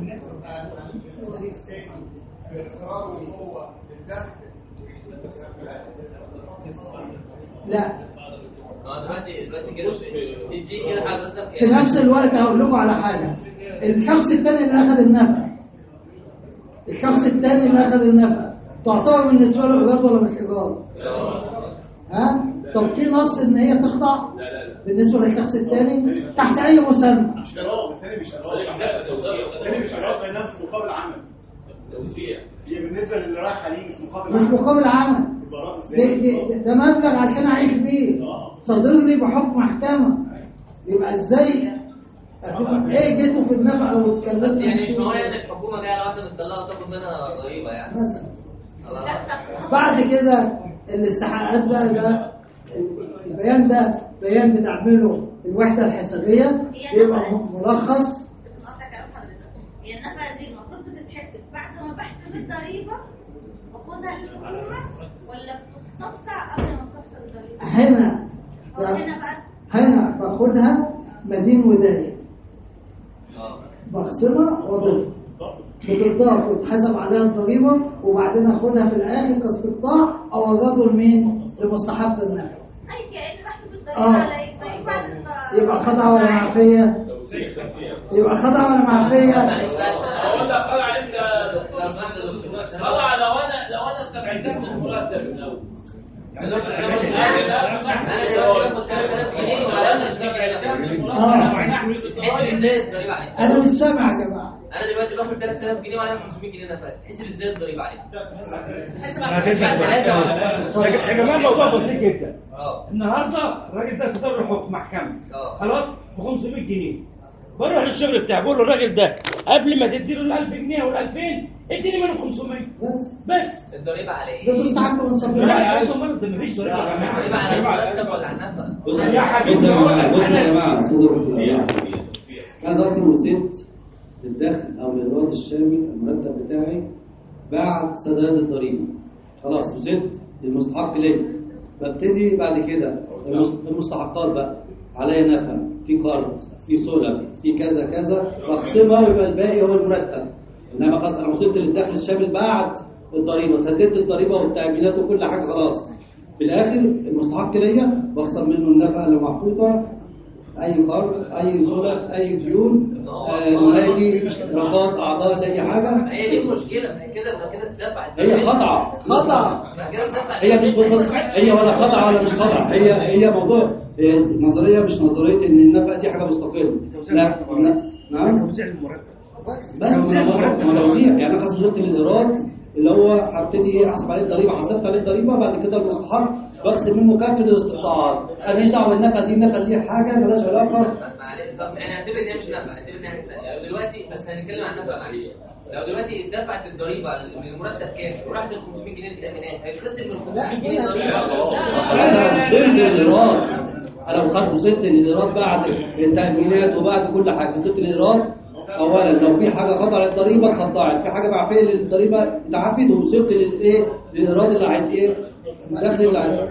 لا دلوقتي دلوقتي كده تدي كده حضرتك في نفس الوقت هقول لكم على حاجه. الشخص الثاني اللي اخذ النفقه الشخص الثاني اللي اخذ النفقه تعتبر بالنسبه له ايجار ولا مش ايجار؟ ها؟ طب في نص ان هي تخضع بالنسبه للشخص الثاني تحت اي مسمى؟ مش قرار، الثاني مش قرار. الثاني مش قرار لانها مش مقابل عمل. هي بالنسبه للي رايح عليه مش مقابل مش مقابل عمل. ده, ده مبلغ عشان اعيش بيه، صادر لي بحكم محكمه. يبقى ازاي ايه جيتوا في النفقه وتكلموا؟ بس يعني مش معقول ان الحكومه جايه على واحده متطلقه وتاخد منها ضريبه يعني مثلا. بعد كده الاستحقاقات بقى، ده البيان ده بيان بتعمله الوحده الحسابيه، بيبقى ملخص. هي النفقه دي المفروض بتتحسب بعد ما بحسب الضريبه باخدها للحكومه ولا بتستقطع قبل ما تحسب الضريبه؟ هنا هنا بقى هنا باخدها مدين وداين، بخصمها واضيفها، بتضاف وتحسب عليها الضريبه، وبعدين اخدها في الاخر كاستقطاع او اجاده لمين؟ لمستحق النفقه. اي كأني بحسب الضريبه على ايه؟ طيب بعد يبقى خضعه ولا معفيه؟ يبقى خضعه ولا معفيه؟ اقول لك خضعه انت خضعه لو انا لو انا استبعدتك من المرتب من الاول. انا دلوقتي باخد ثلاثة آلاف جنيه ولا مش تحسب ازاي الضريبه عليه؟ انا مش سامع يا جماعه. انا دلوقتي باخد ثلاثة آلاف جنيه وعليهم خمسمية جنيه نفقه، تحسب ازاي الضريبه عليه؟ يا جماعه الموضوع بسيط جدا. اه النهارده الراجل ده صدر له حكم محكمه، خلاص ب خمسمية جنيه، بروح للشغل بتاعي بقول له الراجل ده قبل ما تديله ال ألف جنيه وال ألفين اديني منهم خمسمية بس بس الضريبه على ايه؟ بتستحق من صفر. لا يا مرض مفيش ضريبه يا جماعه. الضريبه على المرتب ولا على النفقه؟ بصوا يا جماعه بصوا يا جماعه صدروا في انا دلوقتي وصلت للدخل او للايراد الشامل المرتب بتاعي بعد سداد الضريبه. خلاص وصلت للمستحق ليه. ببتدي بعد كده المستحقات بقى عليا نفع في قرض في سلف في كذا كذا بقسمها ويبقى الباقي هو المرتب. انما خلاص انا وصلت للدخل الشامل بعد الضريبه سددت الضريبه والتامينات وكل حاجه خلاص. في الاخر المستحق ليا بخسر منه النفقه اللي محطوطه اي قرض اي سلف اي ديون نهايتي اشتراكات اعضاء اي حاجه. هي دي المشكله ما هي كده ما كده اتدفعت هي خطأ خطأ هي مش بس هي ولا خطأ ولا مش خطأ هي هي موضوع نظريه مش نظريه ان النفقه دي حاجه مستقله. لا نعم توزيع المرتب بس توزيع يعني انا خلاص وصلت للايراد اللي هو هبتدي احسب عليه الضريبه حسبت عليه الضريبه بعد كده المستحق بخصم منه كافه الاستقطاعات. انا ماليش دعوه بالنفقه دي النفقه دي حاجه مالهاش علاقه. طب انا هعتبر ان هي مش نفقه هعتبر ان هي دلوقتي بس هنتكلم عن النفقه معلش. لو دلوقتي اتدفعت الضريبه من المرتب كامل وراحت ل خمسمية جنيه التامينات هيتخصم من خمسمية جنيه ضريبه. انا وصلت للايراد انا خلاص وصلت للايراد بعد التامينات وبعد كل حاجه وصلت للايراد. اولا لو في حاجه خضع للضريبه اتخضعت في حاجه معفيه للضريبه اتعفت ووصلت للايه للايراد اللي عايز ايه الدخل اللي عايز.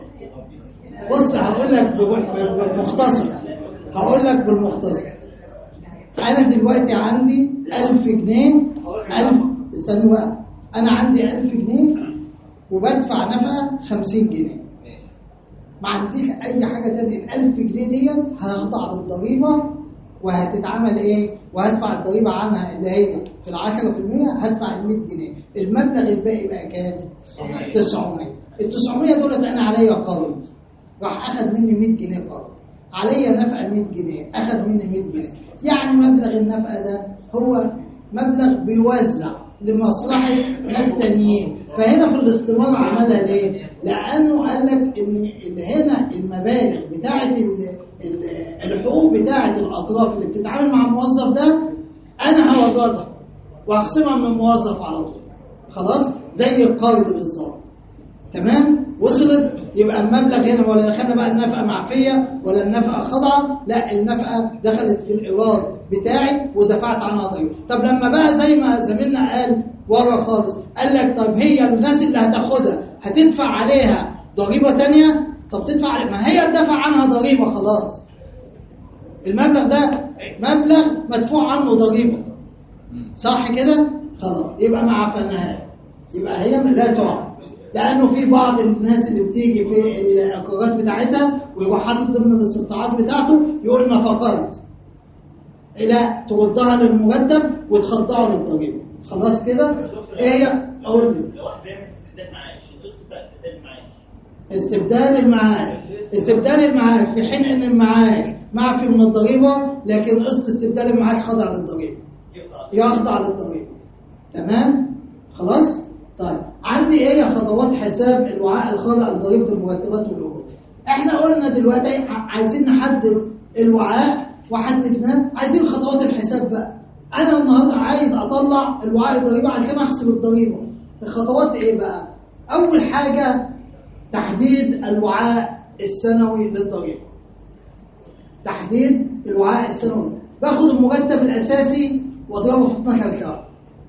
بص هقول لك بالمختصر هقول لك بالمختصر انا دلوقتي عندي ألف جنيه ألف استنوا بقى انا عندي ألف جنيه وبدفع نفقه خمسين جنيه ما عنديش اي حاجه تانية. الألف جنيه ديت هخضع للضريبه وهتتعمل ايه وهدفع الضريبه عنها اللي هي في العشرة في المية هدفع ال مية جنيه. المبلغ الباقي بقى كام؟ تسعمية. ال تسعمية دولت انا عليا قرض راح اخد مني مية جنيه قرض عليا نفقه مية جنيه اخد مني مية جنيه. يعني مبلغ النفقه ده هو مبلغ بيوزع لمصلحه ناس تانيين. فهنا في الاستمرار عملها ليه؟ لانه قال لك ان هنا المبالغ بتاعه الحقوق بتاعه الاطراف اللي بتتعامل مع الموظف ده انا هوجدها وهخصمها من الموظف على طول. خلاص زي القرض بالظبط. تمام؟ وصلت؟ يبقى المبلغ هنا ولا دخلنا بقى النفقه معفيه ولا النفقه خاضعه، لا النفقه دخلت في الايراد بتاعي ودفعت عنها ضريبه. طب لما بقى زي ما زميلنا قال ورا خالص قال لك طب هي الناس اللي هتاخدها هتدفع عليها ضريبه ثانيه. طب تدفع عليها ما هي تدفع عنها ضريبه خلاص. المبلغ ده مبلغ مدفوع عنه ضريبه صح كده؟ خلاص يبقى ما عفناهاش يبقى هي لا تعفى. لأنه في بعض الناس اللي بتيجي في الإقرارات بتاعتها ويبقى حاطط ضمن الاستقطاعات بتاعته يقول نفقات لا تردها للمرتب وتخضعه للضريبة. خلاص كده؟ إيه هي؟ أقول لي لو واحد بيعمل استبدال معاش القسط بتاع استبدال المعاش استبدال المعاش استبدال المعاش في حين إن المعاش معفي من الضريبة لكن قسط استبدال المعاش خاضع للضريبة يخضع للضريبة. تمام؟ خلاص؟ طيب عندي ايه خطوات حساب الوعاء الخاضع لضريبه المرتبات والاجور. احنا قلنا دلوقتي عايزين نحدد الوعاء وحددناه عايزين خطوات الحساب بقى. انا النهارده عايز اطلع الوعاء الضريبه عشان احسب الضريبه. الخطوات ايه بقى؟ اول حاجه تحديد الوعاء السنوي للضريبه. تحديد الوعاء السنوي باخد المرتب الاساسي واضربه في اتناشر شهر.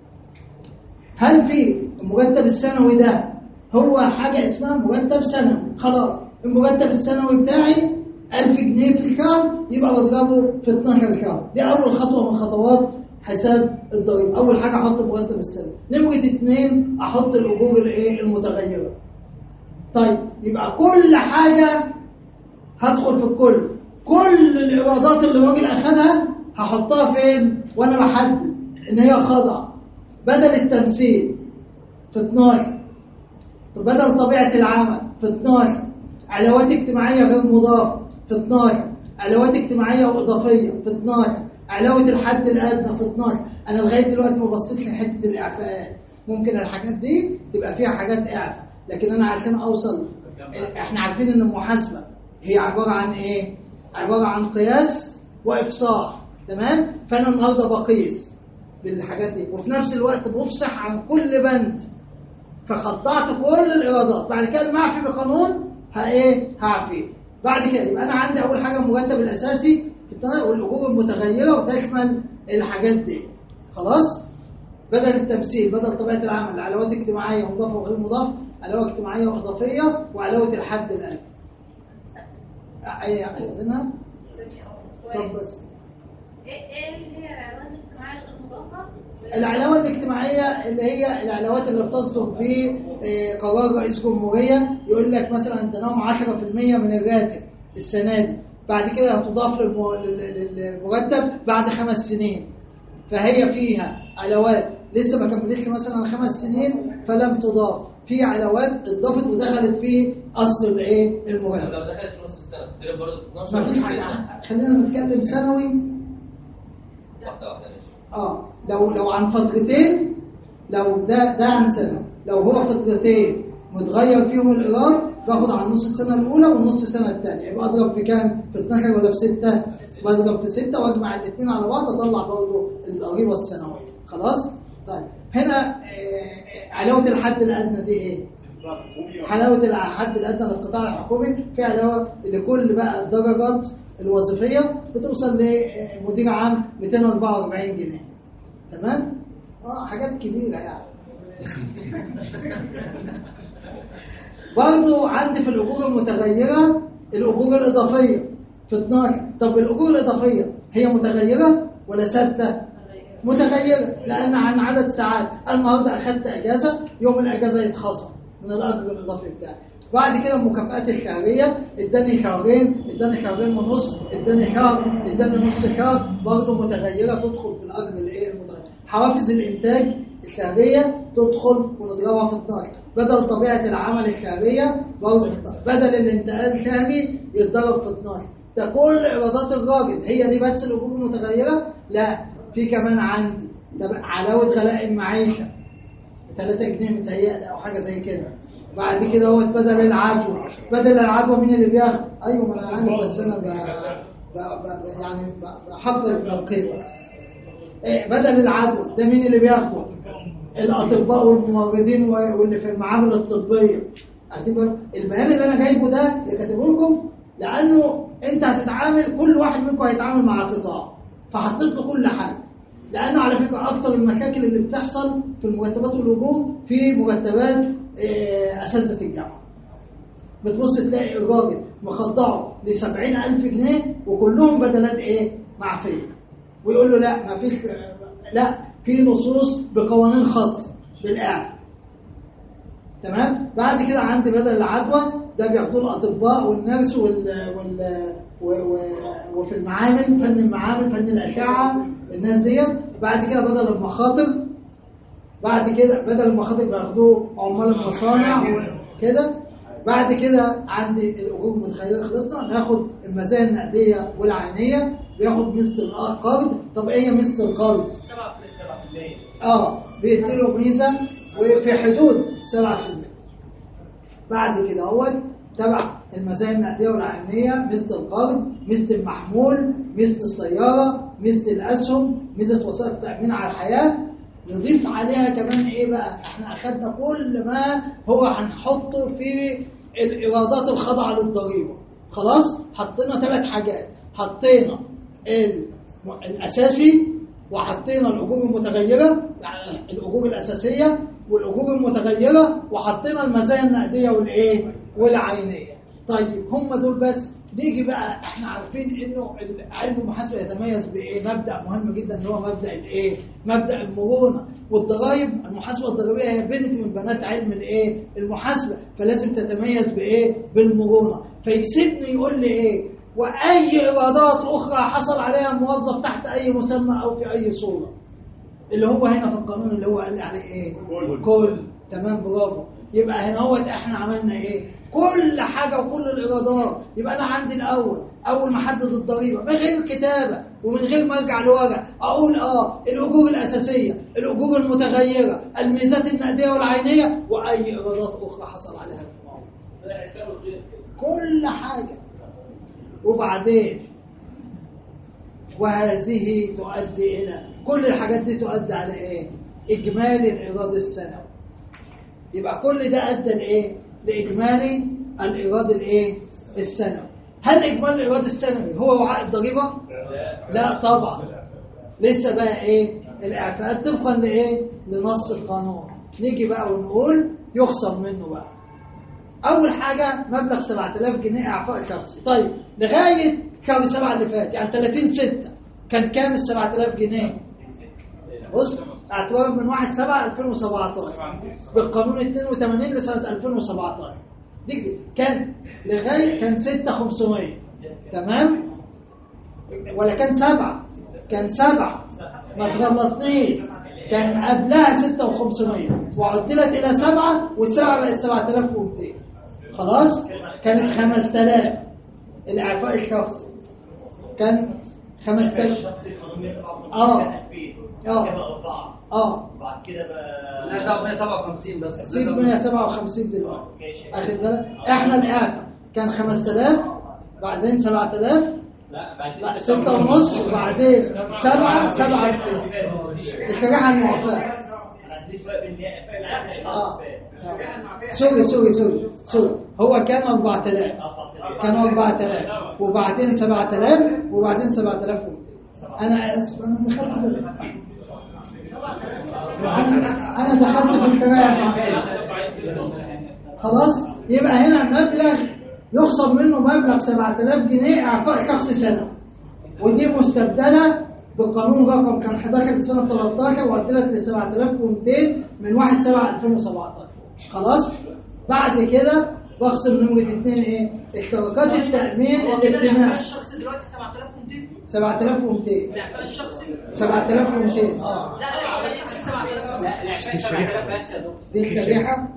هل في المرتب السنوي ده هو حاجة اسمها مرتب سنوي؟ خلاص المرتب السنوي بتاعي ألف جنيه في الشهر يبقى بضربه في اتناشر شهر. دي أول خطوة من خطوات حساب الضريبة. أول حاجة أحط المرتب السنوي. نمرة اتنين أحط الأجور الإيه المتغيرة. طيب يبقى كل حاجة هدخل في الكل. كل الإيرادات اللي الراجل أخدها هحطها فين؟ وأنا بحدد إن هي خاضعة. بدل التمثيل في اتناشر بدل طبيعة العمل في اتناشر علاوات اجتماعية غير مضافة في اتناشر علاوات اجتماعية وإضافية في اتناشر علاوة الحد الأدنى في اتناشر. أنا لغاية دلوقتي ما بصيتش لحتة الإعفاءات. ممكن الحاجات دي تبقى فيها حاجات إعفاء لكن أنا عشان أوصل إحنا عارفين إن المحاسبة هي عبارة عن إيه؟ عبارة عن قياس وإفصاح. تمام؟ فانا النهارده بقيس بالحاجات دي، وفي نفس الوقت بفصح عن كل بند، فخضعت كل الايرادات. بعد كده المعفي بقانون ها ايه هعفيه. بعد كده يبقى انا عندي اول حاجه المرتب الاساسي في التنقل والاجور المتغيره، وتشمل الحاجات دي. خلاص؟ بدل التمثيل، بدل طبيعه العمل، علاوات اجتماعيه مضافه وغير مضافه، علاوه اجتماعيه واضافيه، وعلاوه الحد الادنى. اي عايزينها؟ طب بس ايه ايه اللي هي العلاوات الاجتماعيه المضافه؟ العلاوه الاجتماعيه اللي هي العلاوات اللي بتصدر بقرار رئيس جمهوريه، يقول لك مثلا تنام عشرة في المية من الراتب السنه دي، بعد كده هتضاف للمرتب بعد خمس سنين. فهي فيها علاوات لسه ما كملتش مثلا خمس سنين فلم تضاف، في علاوات اتضافت ودخلت في اصل الايه المرتب. لو دخلت في نص السنه تضرب برضه اتناشر. ما فيش حاجه، خلينا نتكلم سنوي. واحده واحده ماشي. اه لو لو عن فترتين، لو ده ده عن سنه، لو هو فترتين متغير فيهم الايراد باخد عن نص السنه الاولى والنص السنه الثانيه، يبقى اضرب في كام؟ في اتناشر ولا في ستة؟ بضرب في ستة واجمع الاثنين على بعض اطلع برضه الضريبه السنويه. خلاص؟ طيب هنا علاوه الحد الادنى دي ايه؟ علاوه الحد الادنى للقطاع الحكومي، في علاوه لكل بقى الدرجات الوظيفيه بتوصل لمدير عام مئتين وأربعة وأربعين جنيه. تمام؟ اه حاجات كبيره يعني. برضو عندي في الاجور المتغيره الاجور الاضافيه في اتناشر. طب الاجور الاضافيه هي متغيره ولا ثابته؟ متغيره، لان عن عدد ساعات. النهارده اخذت اجازه، يوم الاجازه يتخصم من الاجر الاضافي بتاعي. بعد كده المكافآت الشهريه، اداني شهرين، اداني شهرين ونص، اداني شهر، اداني نص شهر، برضه متغيره تدخل في الاجر الايه المتغير. حوافز الانتاج الشهريه تدخل ونضربها في اتناشر. بدل طبيعه العمل الشهريه برضه في اتناشر. بدل الانتقال الشهري يتضرب في اتناشر. ده كل ايرادات الراجل. هي دي بس الاجور المتغيره؟ لا، في كمان عندي علاوه غلاء المعيشه ثلاثة جنيه متهيألي او حاجه زي كده. بعد كده هو بدل العدوى، بدل العدوى مين اللي بياخد؟ ايوه ما انا عارف، بس انا ب... ب... ب... يعني بحقق من القيمه. إيه بدل العدوى ده مين اللي بياخده؟ الاطباء والممرضين واللي في المعامل الطبيه. البيان اللي انا جايبه ده اللي كاتبه لكم لانه انت هتتعامل، كل واحد منكم هيتعامل مع قطاع، فحطيت له كل حاجه. لانه على فكره اكتر المشاكل اللي بتحصل في المرتبات والاجور في مرتبات اساتذه الجامعه. بتبص تلاقي الراجل مخضعه ل سبعين ألف جنيه وكلهم بدلات ايه؟ معفيه. ويقول له لا ما فيش، لا في نصوص بقوانين خاصه بالاعفاء. تمام؟ بعد كده عندي بدل العدوى ده بياخدوه الاطباء والنرس وال وال و... و... وفي المعامل، فن المعامل، فن الاشعه، الناس ديت. بعد كده بدل المخاطر، بعد كده بدل المخاطر بياخدوه عمال المصانع وكده. بعد كده عندي الاجور المتغيره خلصنا، ناخد المزايا النقديه والعينيه، بياخد مثل القرض. طب ايه مثل القرض؟ سبعة في المية. اه بيديله ميزه وفي حدود سبعة في المية. بعد كده هو تبع المزايا النقديه والعينيه، مثل القرض، مثل المحمول، مثل السياره، مثل الاسهم، ميزه وسائل التامين على الحياه. نضيف عليها كمان ايه بقى؟ احنا اخذنا كل ما هو هنحطه في الايرادات الخاضعه للضريبه. خلاص؟ حطينا ثلاث حاجات، حطينا الاساسي، وحطينا الاجور المتغيره يعني الاجور الاساسيه والاجور المتغيره، وحطينا المزايا النقديه والايه والعينيه. طيب هم دول بس. نيجي بقى، احنا عارفين انه علم المحاسبه يتميز بايه؟ مبدا مهم جدا اللي هو مبدا الايه؟ مبدا المرونه. والضرائب، المحاسبه الضريبيه هي بنت من بنات علم الايه؟ المحاسبه، فلازم تتميز بايه؟ بالمرونه. فيسيبني يقول لي ايه؟ واي ايرادات اخرى حصل عليها موظف تحت اي مسمى او في اي صوره، اللي هو هنا في القانون اللي هو قال عليه ايه؟ كل. تمام، برافو. يبقى هنا هو احنا عملنا ايه؟ كل حاجه وكل الايرادات. يبقى انا عندي الاول، اول ما احدد الضريبه من غير كتابه ومن غير ما ارجع لورق، اقول اه الاجور الاساسيه، الاجور المتغيره، الميزات النقديه والعينيه، واي ايرادات اخرى حصل عليها المعامل. كل حاجه. وبعدين وهذه تؤدي إلى كل الحاجات دي تؤدي على إيه؟ إجمالي الإيراد السنوي. يبقى كل ده أدى لإيه؟ لإجمالي الإيراد الإيه؟ السنوي. هل إجمالي الإيراد السنوي هو وعاء الضريبة؟ لا طبعا. لسه بقى إيه؟ الإعفاءات طبقا لإيه؟ لنص القانون. نيجي بقى ونقول يخصم منه بقى. أول حاجة مبلغ سبعة آلاف جنيه إعفاء شخصي. طيب لغاية شهر سبعة اللي فات يعني ثلاثين ستة كان كام ال سبعة آلاف جنيه؟ بص اعتبارا من واحد سبعة ألفين وسبعتاشر بالقانون اثنين وثمانين لسنة ألفين وسبعتاشر دي كان لغاية كان ستة آلاف وخمسمية تمام؟ ولا كان سبعة؟ كان سبعة ما تغلطنيش كان قبلها ستة آلاف وخمسمية وعدلت إلى سبعة والسبعة بقت سبعة آلاف ومئتين خلاص؟ كانت خمسة آلاف الإعفاء الشخصي كان خمسة آلاف اه اه اه بعد كده بقى لا ده مية وسبعة وخمسين بس سيب مية وسبعة وخمسين دلوقتي اخد بالك احنا الإعفاء كان خمسة آلاف بعدين سبعة آلاف لا ستة ونص وبعدين سبعة سبعة الشريحة المعفاة اه سوري سوري سوري سوري هو كان أربعة آلاف كان أربعة آلاف وبعدين سبعة آلاف وبعدين سبعة آلاف ومئتين انا اسف انا دخلت في انا دخلت في الكلام خلاص. يبقى هنا مبلغ يخصم منه مبلغ سبعة آلاف جنيه اعفاء شخصي سنه ودي مستبدله بالقانون رقم كان حداشر لسنه تلتاشر وعدلت ل سبعة آلاف ومئتين من واحد سبعة ألفين وسبعتاشر خلاص. بعد كده بخصم نمرة اثنين ايه؟ اشتراكات التأمين الاجتماعي الشخصي دلوقتي سبعة آلاف ومئتين سبعة آلاف ومئتين الإعفاء الشخصي سبعة آلاف ومئتين اه لا الإعفاء الشخصي سبعة آلاف دي الشريحة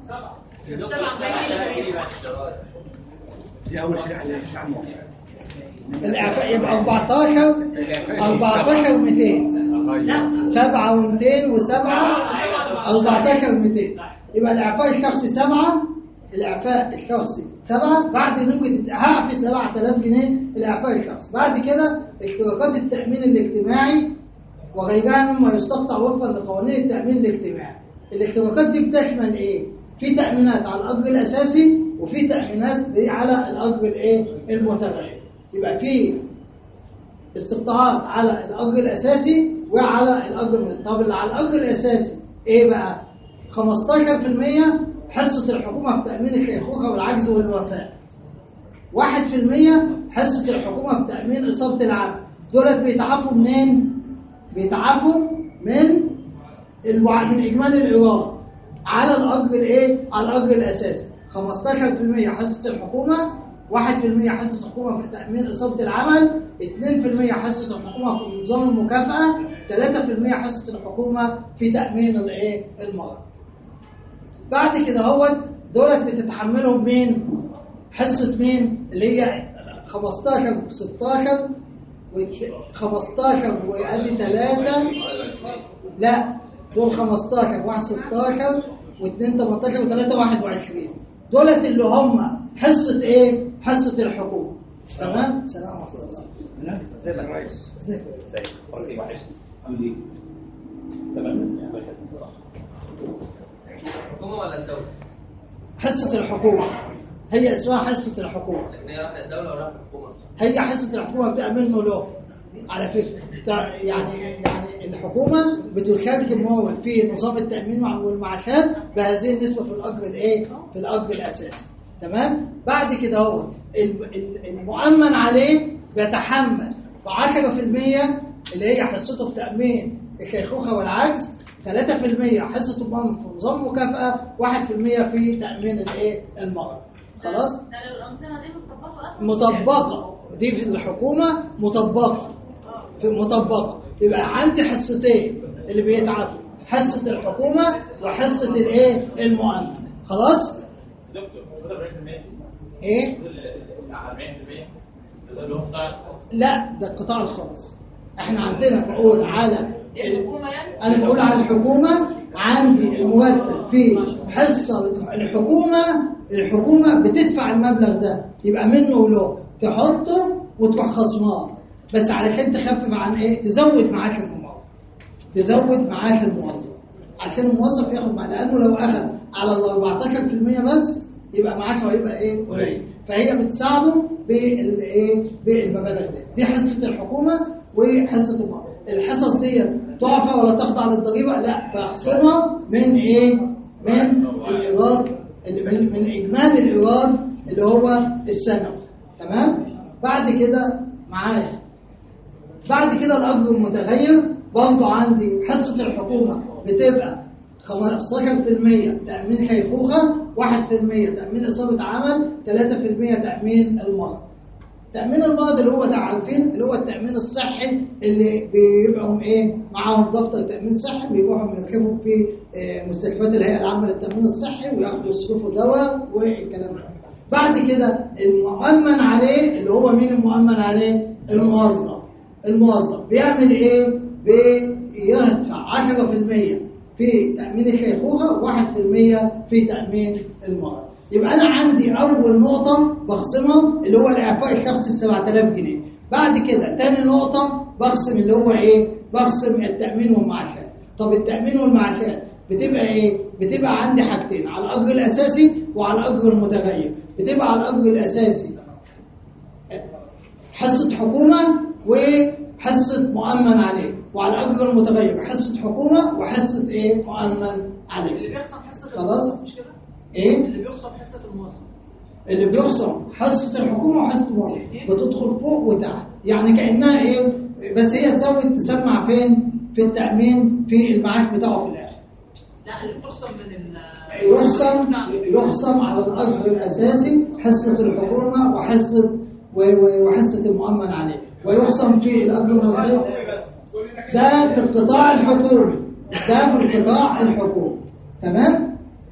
دي أول شريحة اللي مش عامل الإعفاء يبقى أربعتاشر أربعتاشر ومئتين لا سبعة ومئتين وسبعة أربعتاشر ومئتين يبقى الإعفاء الشخصي سبعة الإعفاء الشخصي سبعة بعد ممكن هعفي سبعة آلاف جنيه الإعفاء الشخصي. بعد كده اشتراكات التأمين الاجتماعي وغيرها مما يستقطع وفقا لقوانين التأمين الاجتماعي. الاشتراكات دي بتشمل إيه؟ في تأمينات على الأجر الأساسي وفي تأمينات على الأجر الإيه؟ المتغير. يبقى في استقطاعات على الأجر الأساسي وعلى الأجر المتغير. طب اللي على الأجر الأساسي إيه بقى؟ خمستاشر بالمئة حصة الحكومة في تأمين الشيخوخة والعجز والوفاة. واحد في المية حصة الحكومة في تأمين إصابة العمل. دولت بيتعافوا منين؟ بيتعافوا من الوع... من إجمالي الإيراد على الأجر الإيه؟ على الأجر الأساسي. خمستاشر بالمئة حصة الحكومة، واحد في المئة حصة الحكومة في تأمين إصابة العمل، اثنين في المئة حصة الحكومة في نظام المكافأة، ثلاثة في المئة حصة الحكومة في تأمين الإيه؟ المرض. بعد كده هو دولت بتتحملهم مين؟ حصة مين؟ اللي هي خمستاشر وستاشر خمستاشر وادي ثلاثة لا دول خمستاشر واحد ستاشر واثنين تمنتاشر وثلاثة واحد وعشرين دولت اللي هم حصة ايه؟ حصة الحكومة. تمام؟ سلام عليكم. ازيك يا ريس؟ ازيك ازيك؟ وحش عامل ايه؟ تمام الحكومة ولا الدولة؟ حصة الحكومة هي اسمها حصة الحكومة. لكن هي راحت الدولة ولا راحت الحكومة؟ هي حصة الحكومة بتأمن له على فكرة يعني يعني الحكومة بتشارك الممول في نظام التأمين والمعاشات بهذه النسبة في الأجر الإيه؟ في الأجر الأساسي. تمام؟ بعد كده هو المؤمن عليه بيتحمل في عشرة بالمئة اللي هي حصته في تأمين الشيخوخة والعجز، ثلاثة بالمئة حصة المؤمن في نظام مكافأة، واحد بالمئة في تأمين الإيه؟ المرض. خلاص؟ ده الأنظمة دي مطبقة أصلا؟ مطبقة دي في الحكومة مطبقة في مطبقة. يبقى عندي حصتين اللي بيتعافوا، حصة الحكومة وحصة الايه؟ المؤمن. خلاص؟ ايه؟ لا ده القطاع الخاص. احنا عندنا بقول على انا بقول على الحكومة عندي المرتب في حصة الحكومة. الحكومة بتدفع المبلغ ده يبقى منه له تحطه وتروح خصماه. بس علشان تخفف عن ايه؟ تزود معاش الممول، تزود معاش الموظف عشان الموظف ياخد مع، لانه لو اخذ على ال أربعتاشر بالمية بس يبقى معاشه هيبقى ايه؟ قليل. فهي بتساعده بالايه؟ بالمبالغ دي. دي حصه الحكومه وحصه الموظف. الحصص دي تعفى ولا تخضع للضريبه؟ لا، بخصمها من ايه؟ من الايراد، من, من اجمالي الايراد اللي هو السنوي. تمام؟ بعد كده معايا بعد كده الاجر المتغير برضه عندي حصه الحكومه بتبقى خمستاشر بالمية تامين شيخوخه، واحد بالمية تامين اصابه عمل، ثلاثة بالمية تامين المرض. تامين المرض اللي هو عارفين اللي هو التامين الصحي اللي بيبقوا ايه معاهم دفتر تامين صحي، بيروحوا يركبوا في مستشفيات الهيئه العامه للتامين الصحي وياخدوا يصرفوا دواء والكلام ده. بعد كده المؤمن عليه اللي هو مين المؤمن عليه؟ الموظف. الموظف بيعمل ايه؟ بيدفع عشرة بالمية في تامين الشيخوخه، واحد بالمية في تامين المرض. يبقى انا عندي اول نقطه بخصمها اللي هو الاعفاء الشخصي سبعة آلاف جنيه. بعد كده تاني نقطه بخصم اللي هو ايه؟ بخصم التامين والمعاشات. طب التامين والمعاشات بتبقى ايه؟ بتبقى عندي حاجتين، على الاجر الاساسي وعلى الاجر المتغير. بتبقى على الاجر الاساسي حصه حكومه وحصه مؤمن عليه، وعلى الاجر المتغير حصه حكومه وحصه ايه؟ مؤمن عليه. اللي بيخصم حصه خلاص؟ مش كده؟ ايه؟ اللي بيخصم حصه الموظف، اللي بيخصم حصه الحكومه وحصه الموظف بتدخل فوق وتحت، يعني كانها ايه؟ بس هي تسوي تسمع فين؟ في التامين في المعاش بتاعه في الاخر. لا اللي بتخصم من ال يخصم يخصم على الاجر الاساسي حصه الحكومه وحصه وحصه المؤمن عليه، ويخصم في الاجر المتغير. ده في القطاع الحكومي، ده في القطاع الحكومي. تمام؟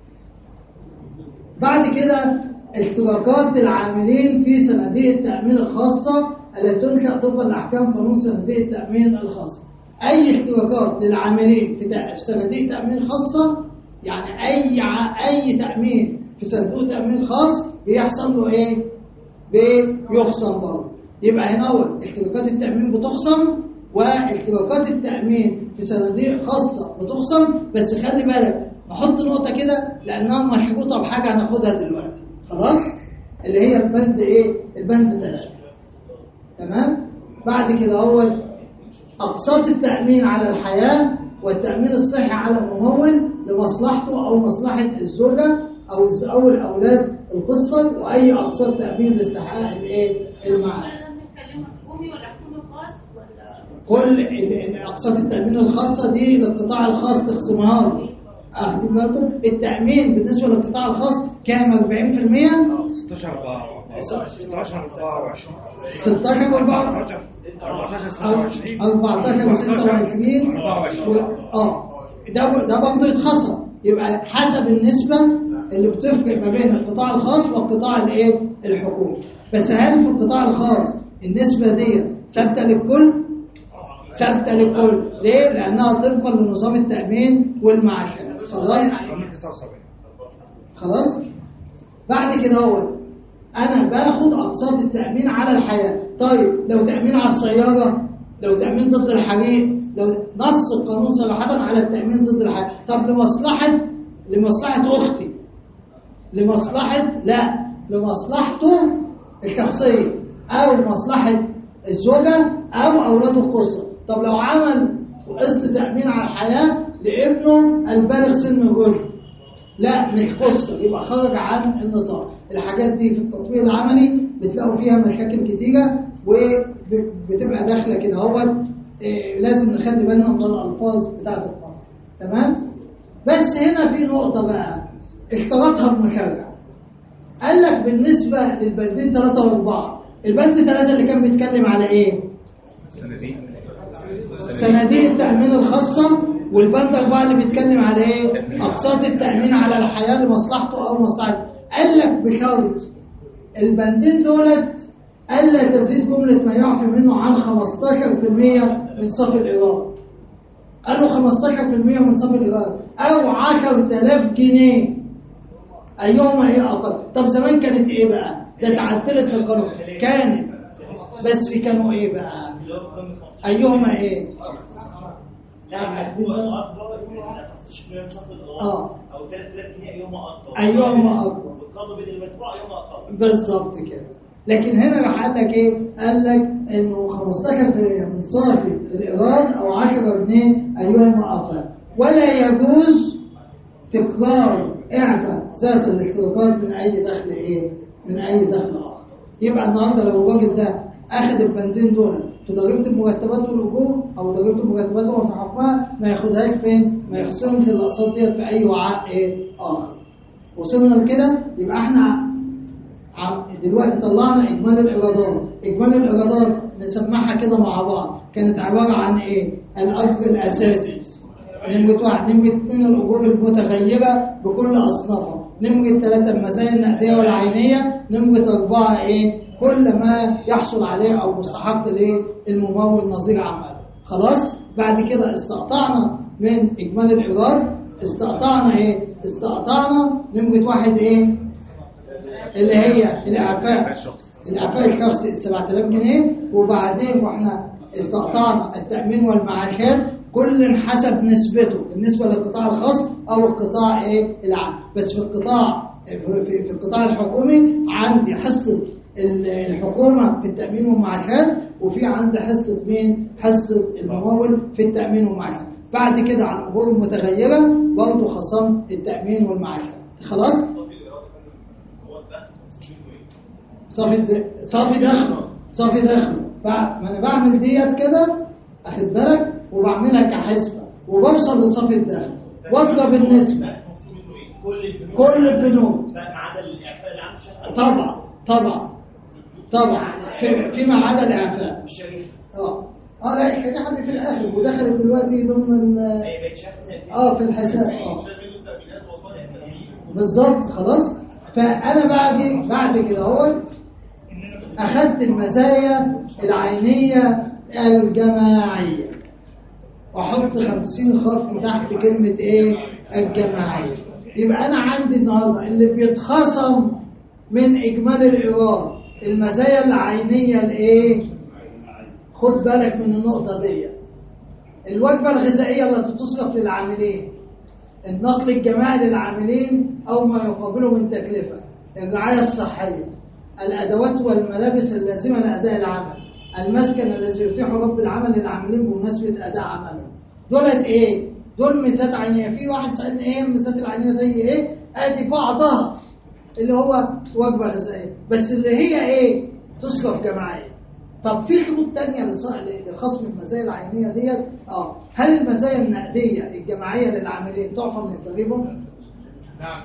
بعد كده اشتراكات العاملين في صناديق التامين الخاصه التي تنشا طبقا لاحكام قانون صناديق التامين الخاصه. اي اشتراكات للعاملين في صناديق تامين خاصه، يعني اي اي تامين في صندوق تامين خاص بيحصل له ايه؟ بيخصم برضه. يبقى هنا اشتراكات التامين بتخصم، واشتراكات التامين في صناديق خاصه بتخصم. بس خلي بالك نحط نقطه كده لانها مشروطه بحاجه هناخدها دلوقتي. خلاص؟ اللي هي البند ايه؟ البند ثلاثة. تمام؟ بعد كده هو اقساط التامين على الحياه والتامين الصحي على الممول لمصلحته او مصلحه الزوجه او او الاولاد القصه، واي اقساط تامين لاستحقاق الايه؟ المعاش. كل اقساط التامين الخاصه دي للقطاع الخاص تقسمها له. اخدين بالكم؟ التامين بالنسبه للقطاع الخاص كام؟ أربعين بالمية؟ ستاشر أربعة وعشرين ستاشر أربعة أربعتاشر وستة وعشرين اه ده ده برضه يتخصم. يبقى حسب النسبه اللي بتفرق ما بين القطاع الخاص والقطاع الايه؟ الحكومي. بس هل في القطاع الخاص النسبه دي ثابته للكل؟ ثابته للكل. ليه؟ لانها طبقا لنظام التامين والمعاشات. خلاص؟ خلاص؟ بعد كده هو انا باخد اقساط التامين على الحياه. طيب لو تامين على السياره، لو تامين ضد الحريق، لو نص القانون صراحه على التامين ضد الحريق. طب لمصلحه لمصلحه اختي، لمصلحه لا لمصلحته الشخصيه او مصلحه الزوجه او اولاده القصه. طب لو عمل قسط تامين على الحياه لابنه البالغ سن الرشد، لا مش قصه، يبقى خرج عن النطاق. الحاجات دي في التطبيق العملي بتلاقوا فيها مشاكل كتيره وبتبقى داخله كده اهوت. إيه لازم نخلي بالنا من الالفاظ بتاعه القانون. تمام؟ بس هنا في نقطه بقى اشترطها المشرع. قال لك بالنسبه للبندين ثلاثة وأربعة، البند ثلاثة اللي كان بيتكلم على ايه؟ صناديق صناديق التامين الخاصه، والبند أربعة اللي بيتكلم على ايه؟ اقساط التامين على الحياه لمصلحته او مصلحته. قال لك بشرط البندين دولت الا تزيد جمله ما يعفى منه عن خمستاشر بالمية من صافي الايراد. قالوا خمستاشر بالمية من صافي الايراد او عشرة آلاف جنيه، ايهما ايه اقل؟ طب زمان كانت ايه بقى؟ ده اتعدلت في القانون. كانت بس كانوا ايه بقى؟ ايهما ايه؟ لا هو الاكبر خمستاشر بالمية من صافي الايراد اه او ثلاثة آلاف جنيه ايهما اكبر ايهما اكبر والقدر بين المدفوع ايهما اقل بالظبط كده. لكن هنا راح قال لك ايه؟ قال لك انه خمستاشر بالمية من صافي الايراد او عشرة جنيه ايهما اقل، ولا يجوز تكرار اعفاء ذات الاشتراكات من اي دخل ايه؟ من اي دخل اخر. يبقى النهارده لو الراجل ده اخذ البندين دول في ضريبه المرتبات والاجور او ضريبه المرتبات وفي حقها، ما ياخدهاش فين؟ ما يخصمش الاقساط ديت في اي وعاء ايه؟ اخر. وصلنا لكده؟ يبقى احنا دلوقتي طلعنا اجمالي الايرادات. اجمالي الايرادات نسمعها كده مع بعض، كانت عباره عن ايه؟ الاجر الاساسي نمرة واحد، نمرة اثنين الاجور المتغيره بكل اصنافها، نمرة ثلاثه المزايا النقديه والعينيه، نمرة اربعه ايه؟ كل ما يحصل عليه او مستحق للممول نظير عمله. خلاص؟ بعد كده استقطعنا من اجمالي الايراد، استقطعنا ايه؟ استقطعنا نمرة واحد ايه؟ اللي هي الاعفاء الاعفاء الشخصي سبعة آلاف جنيه، وبعدين واحنا استقطعنا التامين والمعاشات كل حسب نسبته بالنسبه للقطاع الخاص او القطاع ايه العام. بس في القطاع في, في القطاع الحكومي عندي حصه الحكومه في التامين والمعاشات، وفي عندي حصه مين؟ حصه الممول في التامين والمعاشات. بعد كده على الامور المتغيره برضه خصمت التامين والمعاشات. خلاص؟ صافي صافي دخل صافي دخل ما انا بعمل ديت كده، اخد بالك، وبعملها كحسبه وبوصل لصافي الدخل واضرب النسبه كل البنود ما عدا الاعفاء اللي عنده شهاده. طبعا طبعا طبعا في فيما عدا الاعفاء. اه اه لا الشريحه دي في الاخر ودخلت دلوقتي ضمن اه في الحساب اه بالظبط. خلاص. فانا بعد بعد كده اهو اخذت المزايا العينيه الجماعيه واحط خمسين خط تحت كلمه ايه؟ الجماعيه. يبقى انا عندي النهارده اللي بيتخصم من اجمالي الايراد المزايا العينيه الايه؟ خد بالك من النقطه دي. الوجبه الغذائيه التي تصرف للعاملين، النقل الجماعي للعاملين او ما يقابله من تكلفه، الرعايه الصحيه، الادوات والملابس اللازمه لاداء العمل، المسكن الذي يتيح رب العمل للعاملين بمناسبه اداء عملهم. دولت ايه؟ دول ميزات عينيه. في واحد سالني ايه الميزات العينيه زي ايه؟ ادي بعضها اللي هو وجبه غذائيه، بس اللي هي ايه؟ تصرف جماعيه. طب في شروط تانية لخصم المزايا العينيه ديت. اه هل المزايا النقديه الجماعيه للعاملين تعفى من الضريبه؟ نعم.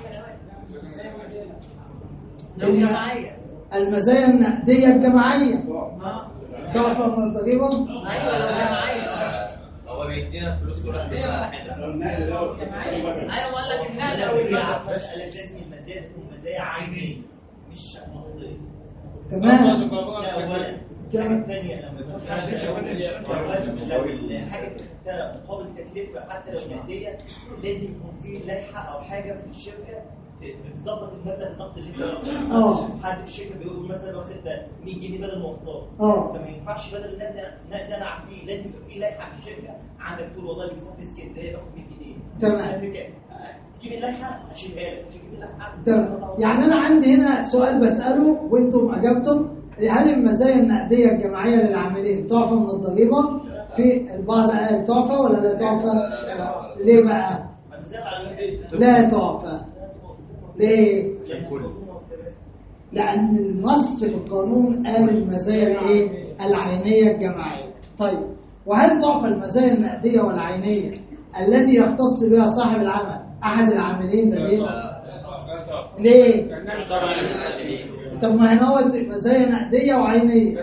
المزايا النقديه الجماعيه تعفى من الضريبه؟ ايوه لو جماعيه هو بيدينا فلوس كل واحد على حده. ايوه بقول لك النقل لو بيعفى لازم المزايا تكون مزايا عينيه مش نقديه. تمام. اولا الحاجه الثانيه لما يكون لو الحاجه بتختلف مقابل التكلفه حتى لو نقديه لازم يكون في لائحه او حاجه في الشركه بتظبط المبلغ النقد اللي انت اه حد في الشركه بيقول مثلا واخد مية جنيه بدل مواصلات، اه فما ينفعش بدل النقد نقد انا عارفين لازم يبقى في لائحه في الشركه عندك تقول والله اللي بيسافر اسكندريه باخد مية جنيه. تمام. تجيب اللائحه اشيلها لك، مش تجيب اللائحه. تمام. يعني انا عندي هنا سؤال بساله وانتم اجبتم، هل المزايا النقديه الجماعيه للعاملين تعفى من الضريبه؟ في البعض قال تعفى ولا لا تعفى؟ ليه بقى؟ لا تعفى. ليه؟ لأن النص في القانون قال المزايا الايه؟ العينية الجماعية. طيب وهل تعفى المزايا النقدية والعينية التي يختص بها صاحب العمل أحد العاملين لديه؟ ليه؟ طب ما هنا هو مزايا نقدية وعينية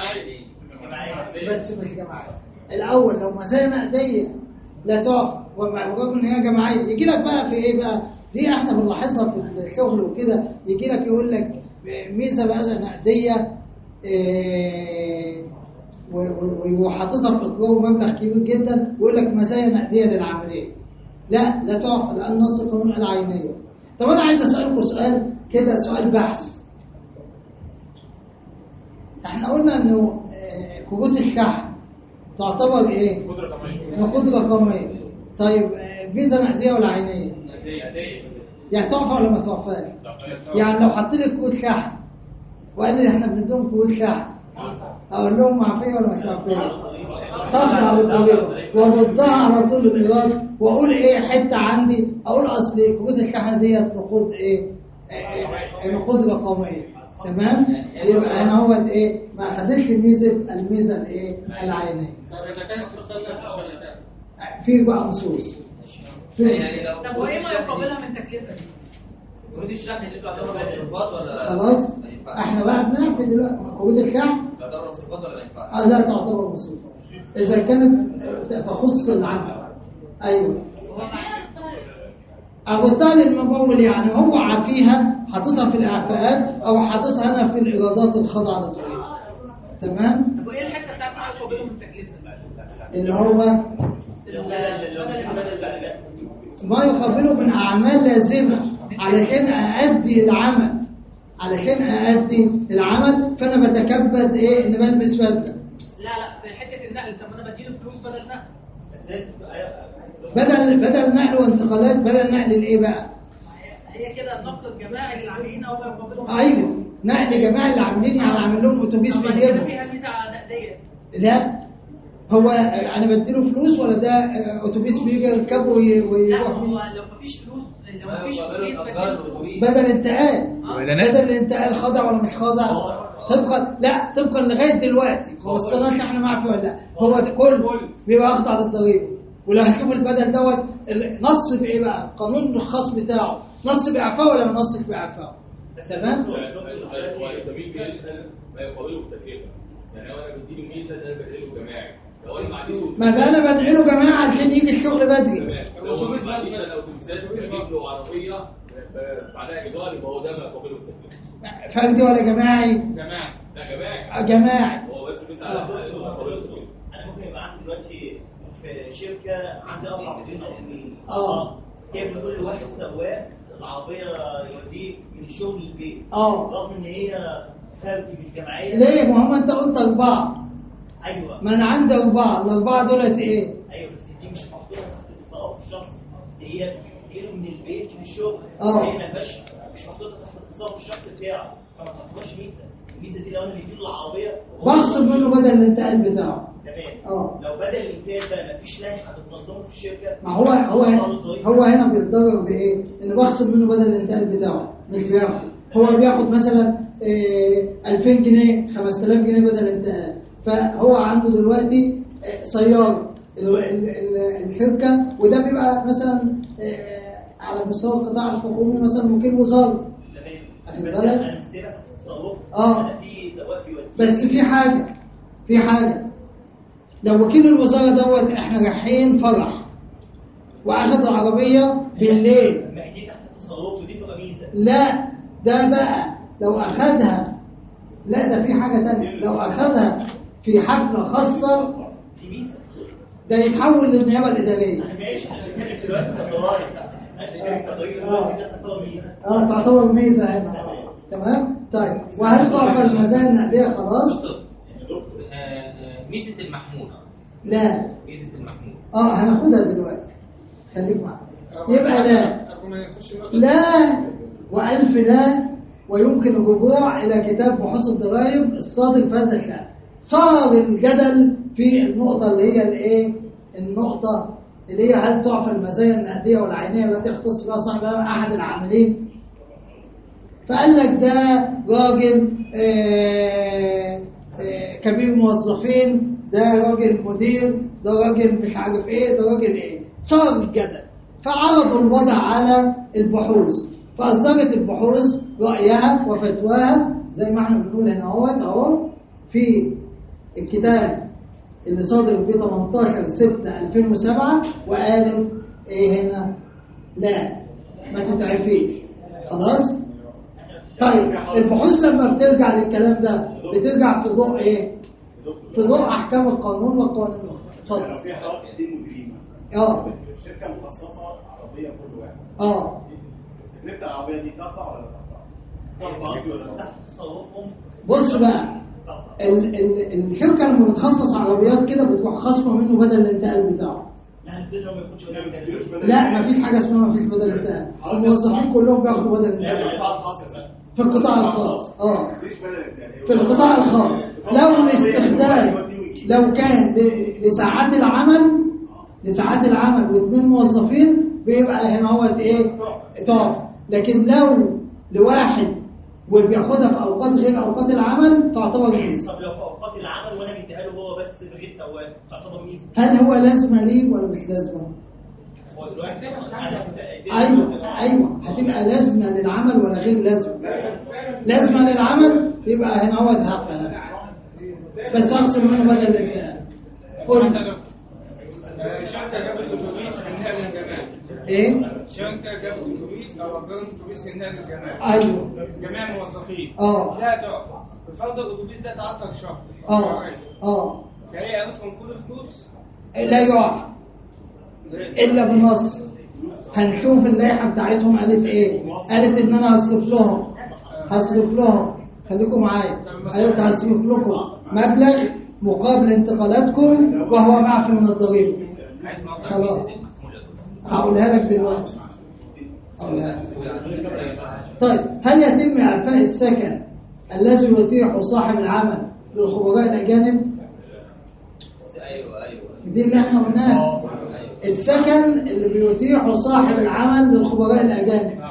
بس مش جماعية. الأول لو مزايا نقدية لا تعفى وبرغم ان هي جماعيه، يجي لك بقى في ايه بقى؟ دي احنا بنلاحظها في الشغل وكده، يجي لك يقول لك ميزه بقى نقديه إيه وحاططها في اقرار مبلغ كبير جدا ويقول لك مزايا نقديه للعاملين. لا لا تعفى لان نص القانون قال عينيه. طب انا عايز اسالكم سؤال كده، سؤال بحث. احنا قلنا انه كروت الشحن تعتبر ايه؟ نقود رقميه. طيب فيزا نقديه ولا عينيه؟ يعني تعرف ولا ما تعرفهاش؟ يعني لو حطيت لك كود شحن وقال لي احنا بنديهم كود شحن اقول لهم معفيه ولا مش معفيه؟ تخضع للضريبه وبضها على طول الايراد واقول ايه حته عندي اقول اصل كروت الشحن ديت نقود ايه؟ نقود رقميه. تمام؟ يبقى انا هو ايه؟ ما خدتش ميزه الميزه الايه؟ العينيه. طب اذا كانت في الصندوق الشركات في بقى نصوص. يعني لو طب وايه ما يقابلها من تكلفه دي؟ كروت الشحن اللي تعتبر مصروفات ولا خلاص احنا بقى بنعرف دلوقتي كروت الشحن تعتبر مصروفات ولا ما ينفعش؟ اه لا تعتبر مصروفات اذا كانت تخص العمل. ايوه أردها للممول، يعني هو عافيها حاططها في الإعفاءات أو حاططها أنا في الإيرادات الخاضعة للضريبة. تمام؟ طب وايه الحته بتاعت ما يقابلها من تكلفه؟ اللي هو ما يقابله من أعمال لازمة علشان أأدي العمل علشان أأدي العمل فأنا بتكبد إيه إن بلبس بدلة. لا لا في حته النقل، طب انا بديله فلوس بدل نقل بدل بدل نقل وانتقالات، بدل نقل الايه بقى؟ هي كده النقد الجماعي اللي عاملين او يقابلهم. ايوه نقل جماعي اللي عاملين يعني عامل لهم اتوبيس بيجيبهم. فيها ميزه نقديه. لا هو انا بديله فلوس ولا ده اتوبيس بيجي يركبه ويروح؟ لا هو لو مفيش فلوس لو مفيش فلوس بدل انتقال بدل الانتقال خاضع ولا مش خاضع؟ طبقا لا طبقا لغايه دلوقتي ما وصلناش احنا معرفه ولا لا، هو كله بيبقى اخضع للضريبه. ولو هتشوفوا البدل دوت نص بايه بقى؟ القانون الخاص بتاعه نص باعفاء ولا ما نصش باعفاء؟ تمام؟ ما يقابله بالتكلفه، يعني انا بديله ميزه انا بديله جماعي، لو انا ما عنديش ما انا بنقله جماعي عشان يجي الشغل بدري. لو ما عنديش انا اوتوبيسات بجيب له عربيه بعدها ايجار يبقى هو ده ما يقابله بالتكلفه. فردي ولا جماعي؟ جماعي. لا جماعي. جماعي. هو بس بيسال على انا ممكن يبقى عندي دلوقتي في شركه عندي اربع مديرين اه جايب لكل واحد سواق العربيه يوديه من الشغل للبيت اه رغم ان هي فردي مش جماعيه. ليه؟ ما هم انت قلت اربعه. ايوه ما انا عندي اربعه، الاربعه دولت ايه؟ ايوه بس دي مش محطوطه تحت التصرف الشخصي، دي هي بتنقله من البيت للشغل. اه هي ما فيهاش مش محطوطه تحت التصرف الشخصي بتاعه، فما تحطهاش ميزه. الميزه دي لو انا مديله العربيه بخصم منه بدل الانتقال بتاعه. تمام. اه لو بدل الانتاج بقى مفيش لائحه بتنظمه في الشركه، ما هو هو هو هنا بيتضرر بايه؟ ان بخصم منه بدل الانتقال بتاعه مش بياخد. هو بياخد مثلا إيه ألفين جنيه خمسة آلاف جنيه بدل الانتقال، فهو عنده دلوقتي إيه سياره الشركه وده بيبقى مثلا إيه على مستوى القطاع الحكومي مثلا وكيل وزاره. تمام. انا مش سيبك تصرف. اه انا في سواق بيوديه. بس في حاجه في حاجه لو وكيل الوزاره دوت احنا رايحين فرح واخد العربيه بالليل. ما هي دي تحت التصرف ودي تبقى ميزه. لا ده بقى لو اخدها، لا ده في حاجه ثانيه، لو اخدها في حفله خاصه دي ميزه، ده يتحول للنيابه الاداريه. ماشي احنا بنتكلم دلوقتي كضرايب، احنا بنتكلم كضرايب دلوقتي ده تعتبر ميزه. اه تعتبر ميزه هنا. تمام. طيب وهل تعرف المزايا النقديه خلاص؟ ميزه المحمول. لا ميزه المحمول اه هناخدها دلوقتي، خليك معايا. يبقى لا لا والف لا، ويمكن الرجوع الى كتاب بحوث الضرائب الصادق في هذا الشأن. صار الجدل في النقطه اللي هي الايه؟ النقطه اللي هي هل تعرف المزايا النقديه والعينيه التي يختص بها صاحب احد العاملين؟ فقال لك ده راجل آآ آآ كبير موظفين، ده راجل مدير، ده راجل مش عارف ايه، ده راجل ايه. صار الجدل فعرضوا الوضع على البحوث، فاصدرت البحوث رايها وفتواها زي ما احنا بنقول هنا اهوت اهو في الكتاب اللي صادر في ثمانية عشر ستة ألفين وسبعة، وقالت ايه هنا؟ لا ما تتعرفيش خلاص. طيب البحوث لما بترجع للكلام ده بترجع في ضوء ايه؟ في ضوء احكام القانون والقوانين. اتفضل. في حوالي اتنين مديرين اه الشركه مخصصه عربيه كل واحد. اه تكلفه العربيه دي تقطع ولا تقطع؟ تقطع ولا تحت تصرفهم. بص بقى ال- ال- الشركه لما بتخصص عربيات كده بتروح خصمه منه بدل الانتقال بتاعه. لا ما فيش حاجه اسمها ما فيش بدل انتقال، الموظفين كلهم بياخدوا بدل انتقال في القطاع الخاص. اه في القطاع الخاص لو الاستخدام لو كان ل- لساعات العمل لساعات العمل واثنين موظفين بيبقى هنا هو ايه تقف، لكن لو لواحد وبياخدها في اوقات غير اوقات العمل تعتبر ميزه. طب لو في اوقات العمل وانا مديها له هو بس من غير سواق تعتبر ميزه؟ هل هو لازمه ليه ولا مش لازمه؟ هو دلوقتي انا ايوه ايوه هتبقى لازمه للعمل ولا غير لازمه؟ لازمه للعمل يبقى هنا هو هدفع بس اقسم منه بدل الانتقال. قول شركه جابت اتوبيس للنقل الجماعي. ايه؟ شركه جابت اتوبيس او اجرت اتوبيس للنقل الجماعي. ايوه جميع الموظفين. اه لا تقف. بفرض الاتوبيس ده تعطل شهر. اه اه فهي قالت لهم كل الفلوس لا يقع الا بنص. هنشوف اللائحه بتاعتهم قالت ايه. قالت ان انا هصرف لهم هصرف لهم خليكم معايا. قالت هصرف لكم مبلغ مقابل انتقالاتكم وهو معفي من الضريبه. خلاص هقولها لك دلوقتي هقولها لك. طيب هل يتم اعفاء السكن الذي يتيحه صاحب العمل للخبراء الاجانب؟ ايوه ايوه دي اللي احنا قلناها. السكن اللي بيتيحه صاحب العمل للخبراء الاجانب.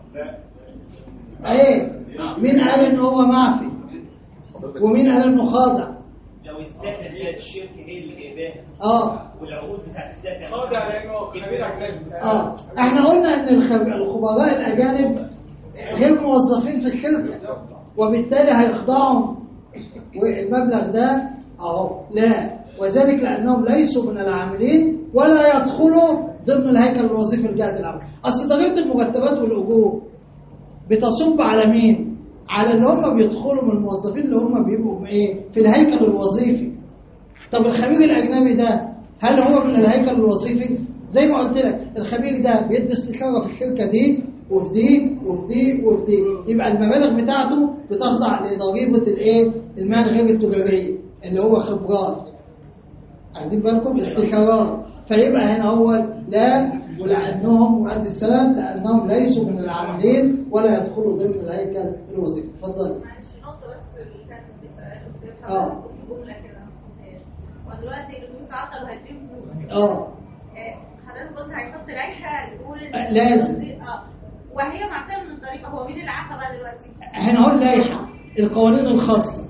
ايه مين قال ان هو معفي ومين قال انه خاضع؟ لو السكن ده الشركه هي اللي جايباها اه والعقود بتاعت السكن خاضع لانه خبير اجنبي. اه احنا قلنا ان الخب- الخبراء الاجانب غير موظفين في الشركه وبالتالي هيخضعوا والمبلغ ده اهو لا، وذلك لانهم ليسوا من العاملين ولا يدخلوا ضمن الهيكل الوظيفي لجهه العمل. اصل ضريبه المرتبات والاجور بتصب على مين؟ على اللي هم بيدخلوا من الموظفين اللي هم بيبقوا ايه في الهيكل الوظيفي. طب الخبير الاجنبي ده هل هو من الهيكل الوظيفي؟ زي ما قلت لك الخبير ده بيدي استشاره في الشركه دي وفي دي وفي دي وفي دي، يبقى المبالغ بتاعته بتخضع لضريبه الايه المال غير التجاريه اللي هو خبرات. واخدين بالكم؟ استشارات. فيبقى هنا هو لا، ولانهم وقت السبب لانهم ليسوا من العاملين ولا يدخلوا ضمن الهيكل الوظيفي. اتفضل. معلش نقطة بس اللي كانت بتسأل اه جملة كده ما فهمتهاش. ودلوقتي الاتوبيس عطل وهيديهم فلوس. اه حضرتك قلت هيحط لائحة يقول ان آه، لازم. اه وهي معفية من الضريبة. هو مين اللي عفى بقى دلوقتي؟ هنقول لائحه القوانين الخاصه.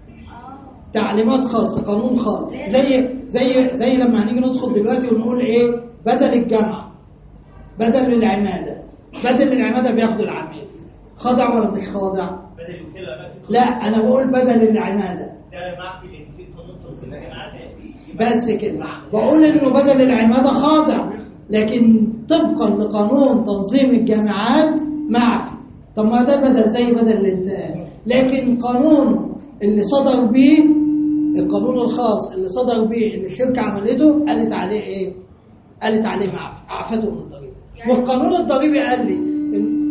تعليمات خاصه قانون خاص زي زي زي لما هنيجي ندخل دلوقتي ونقول ايه بدل الجامعه بدل العماده. بدل العماده بياخدوا العميد خاضع ولا مش خاضع؟ بدل الوكاله لا انا بقول بدل العماده ده معفي لان في قانون تنظيم الجامعات. بس كده بقول انه بدل العماده خاضع لكن طبقا لقانون تنظيم الجامعات معفي. طب ما ده بدل زي بدل الانتقال، لكن قانونه اللي صدر بيه القانون الخاص اللي صدر بيه ان الشركه عملته قالت عليه ايه؟ قالت عليه معفي عفته من الضريبه. والقانون الضريبي قال لي إن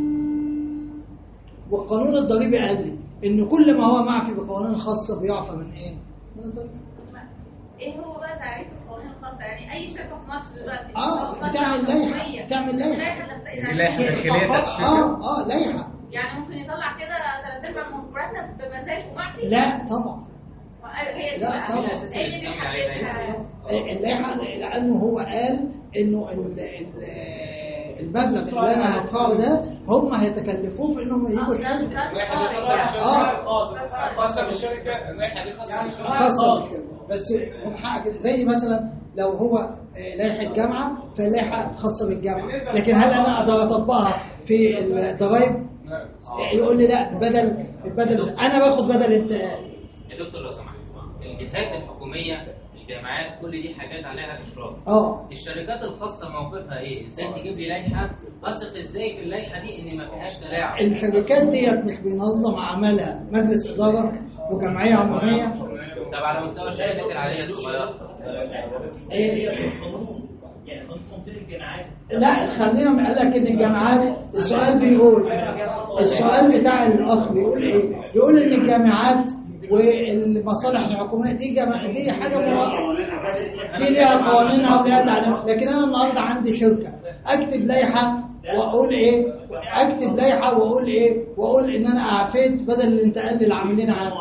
والقانون الضريبي قال لي ان كل ما هو معفي بقوانين خاصه بيعفى من ايه؟ من الضريبه. ايه هو بقى تعريف القوانين الخاصة؟ يعني اي شركة في مصر دلوقتي اه بتعمل لائحه بتعمل لائحه لائحة داخلية اه اه لائحه. يعني ممكن يطلع كده ثلاث ارباع من مرتب بمزاج ومعفي؟ لا طبعا هي دي لا بقى. طبعا. ايه اللي بيحددها؟ اللائحه لانه هو قال انه ال- ال- المبلغ اللي انا هدفعه ده هم هيتكلفوه في انهم يجيبوا الشركه. اه خاصة بالشركة. اللائحة دي خاصة بالشركة. خاصه بالشركه بس من حقك زي مثلا لو هو آه، لائحه جامعه فلائحه خاصه بالجامعه، لكن هل انا اقدر اطبقها في الضرايب؟ يقول لي لا بدل بدل انا باخد بدل انتقال. يا دكتور لو سمحت الجهات الحكوميه الجامعات كل دي حاجات عليها اشراف. اه الشركات الخاصه موقفها ايه؟ ازاي تجيب لي لائحه اثق ازاي في اللائحه دي ان ما فيهاش تلاعب؟ الشركات ديت مش بينظم عملها مجلس اداره وجمعيه عموميه؟ طب على مستوى الشركات العاديه الصغيره ايه يعني قانون تنظيم الجامعات. لا خلينا قال لك ان الجامعات السؤال بيقول السؤال بتاع الاخ بيقول ايه؟ بيقول ان الجامعات والمصالح الحكوميه دي جمع دي حاجه مرة. دي ليها قوانينها وليها تعليمات. لكن انا النهارده عندي شركه اكتب لائحه واقول ايه؟ اكتب لائحه واقول ايه؟ واقول ان انا اعفيت بدل الانتقال للعاملين عندي.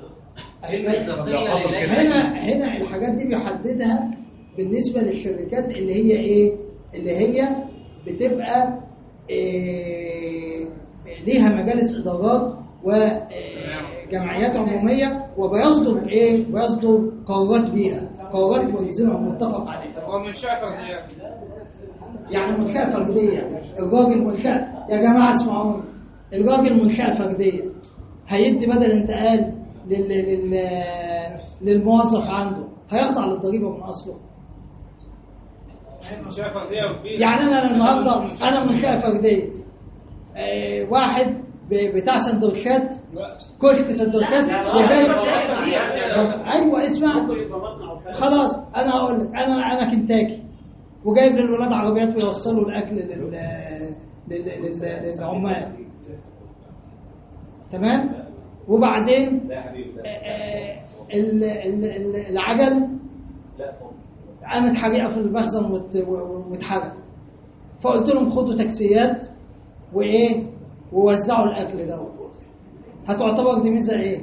هنا هنا الحاجات دي بيحددها بالنسبه للشركات اللي هي ايه؟ اللي هي بتبقى إيه ليها مجالس ادارات وجمعيات عموميه وبيصدر ايه؟ بيصدر قرارات بيها، قرارات ملزمه متفق عليها. هو منشأة فردية. يعني منشأة فرديه، الراجل منشأة يا جماعه اسمعوني، الراجل منشأة فرديه هيدي بدل انتقال لل... لل... للموظف عنده هيخضع للضريبه من اصله. منشأة فردية وكبيرة. يعني انا النهارده انا منشأة فرديه آه واحد بتاع سندوتشات كشك سندوتشات جاي. ايوه اسمع خلاص انا هقول لك انا انا كنتاكي وجايب للولاد عربيات بيوصلوا الاكل لل لل للعمال تمام. وبعدين العجل قامت حريقه في المخزن واتحرق، فقلت لهم خدوا تاكسيات وايه ووزعوا الاكل ده. هتعتبر دي ميزه ايه؟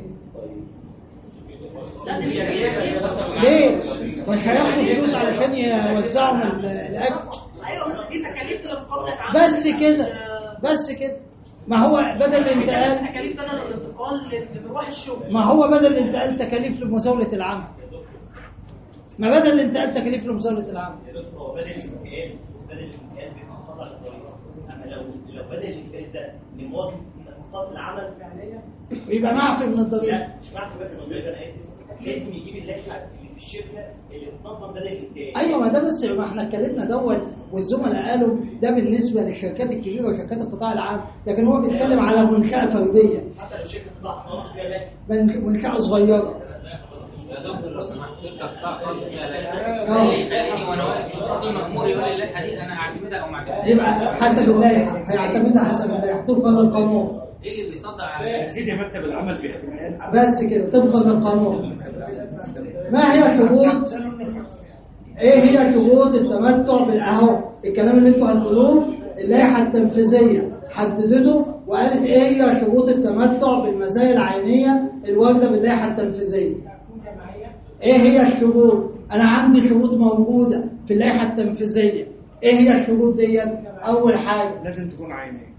ليه؟ مش هياخدوا فلوس علشان يوزعوا الاكل. ايوه بس دي تكاليف للفرد. بس كده بس كده. ما هو بدل الانتقال تكاليف بدل الانتقال لروح الشغل. ما هو بدل الانتقال تكاليف لمزاوله العمل. ما بدل الانتقال تكاليف لمزاوله العمل. هو بدل الانتقال بدل الانتقال بيبقى خطر للضريبه. اما لو لو بدل الانتقال ده لمواجهه نفقات العمل الفعليه يبقى معفي من الضريبه. لا مش معفي بس من الضريبه، انا اسف. لازم يجيب اللائحه اللي في الشركه اللي بتنظم بدل الانتاج. ايوه ما ده بس ما احنا اتكلمنا دوت والزملاء قالوا ده بالنسبه للشركات الكبيره وشركات القطاع العام، لكن هو بيتكلم على منشاه فرديه. حتى لو شركه قطاع خاص فيها لائحه منشاه صغيره. يا دكتور لو سمحت شركه قطاع خاص فيها لائحه يخليني وانا واقف في شركتي مأمور يقول لي اللائحه دي انا اعتمدها او ما اعتمدهاش. يبقى حسب اللائحه هيعتمدها حسب اللائحه طبقا للقانون. ايه اللي بيصدر على يا سيدي مكتب العمل باحتمال بس كده طبقا للقانون. ما هي شروط ايه هي شروط التمتع بالاهو؟ الكلام اللي انتوا هتقولوه اللائحه التنفيذيه حددته وقالت ايه هي شروط التمتع بالمزايا العينيه الوارده باللائحه التنفيذيه. ايه هي الشروط؟ انا عندي شروط موجوده في اللائحه التنفيذيه. ايه هي الشروط ديت؟ اول حاجه لازم تكون عينيه.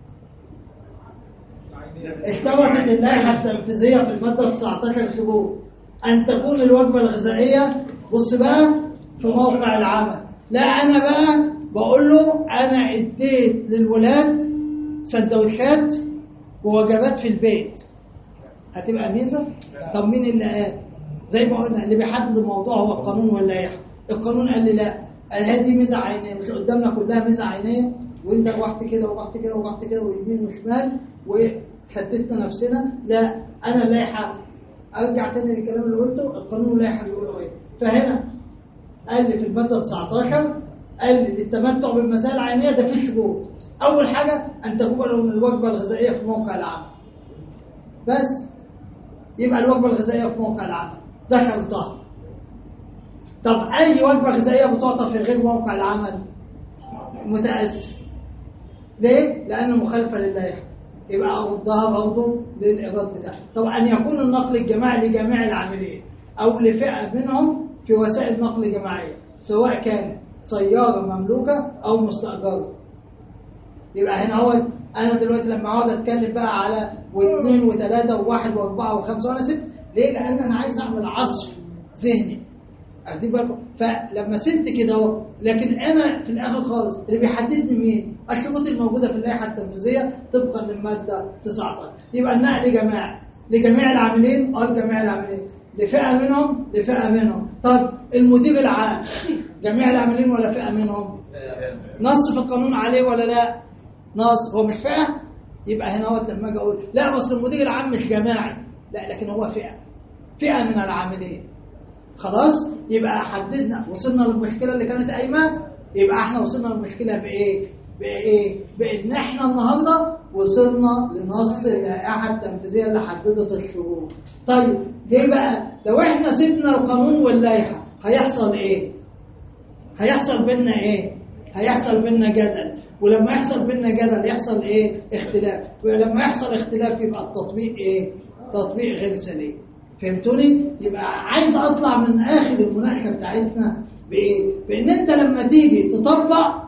اشترطت اللائحه التنفيذيه في الماده تسعتاشر شروط ان تكون الوجبه الغذائيه بص بقى في موقع العمل. لا انا بقى بقول له انا اديت للولاد سندوتشات ووجبات في البيت، هتبقى ميزه؟ طب مين اللي قال؟ زي ما قلنا اللي بيحدد الموضوع هو القانون واللائحه. القانون قال لي لا، قال هذه ميزه عينيه، مش قدامنا كلها ميزه عينيه وانت رحت كده ورحت كده ورحت كده ويمين وشمال وشتتنا نفسنا. لا انا اللائحه ارجع تاني للكلام اللي قلته، القانون واللائحه بيقولوا ايه. فهنا قال لي في الماده تسعتاشر قال لي للتمتع بالمزايا العينيه ده في شروط. اول حاجه ان تكون الوجبه الغذائيه في موقع العمل. بس يبقى الوجبه الغذائيه في موقع العمل ده شرطها. طب اي وجبه غذائيه بتعطى في غير موقع العمل متاسف. ليه؟ لان مخالفه للائحه. يبقى اردها برضه للايراد بتاعها. طب ان يكون النقل الجماعي لجميع العاملين او لفئه منهم في وسائل نقل جماعيه سواء كانت سياره مملوكه او مستاجره. يبقى هنا هو انا دلوقتي لما اقعد اتكلم بقى على واثنين وثلاثه وواحد واربعه وخمسه وانا سبت ليه؟ لان انا عايز اعمل عصف ذهني. اخدين بالكم؟ فلما سبت كده اهو، لكن انا في الاخر خالص اللي بيحددني مين؟ الشروط الموجوده في اللائحه التنفيذيه طبقا للماده تسعتاشر. يبقى النقل جماعي لجميع العاملين اه لجميع العاملين، لفئه منهم لفئه منهم. طب المدير العام جميع العاملين ولا فئه منهم؟ نص في القانون عليه ولا لا؟ نص. هو مش فئه؟ يبقى هنا هو لما اجي اقول لا اصل المدير العام مش جماعي، لا لكن هو فئه فئه من العاملين. خلاص يبقى حددنا وصلنا للمشكله اللي كانت قايمه. يبقى احنا وصلنا للمشكله بايه؟ بايه؟ بان احنا النهارده وصلنا لنص اللائحه التنفيذيه اللي حددت الشروط. طيب ليه بقى؟ لو احنا سيبنا القانون واللائحه هيحصل ايه؟ هيحصل بينا ايه؟ هيحصل بينا جدل، ولما يحصل بينا جدل يحصل ايه؟ اختلاف، ولما يحصل اختلاف يبقى التطبيق ايه؟ تطبيق غير سليم. فهمتوني؟ يبقى عايز اطلع من اخر المناقشه بتاعتنا بايه؟ بان انت لما تيجي تطبق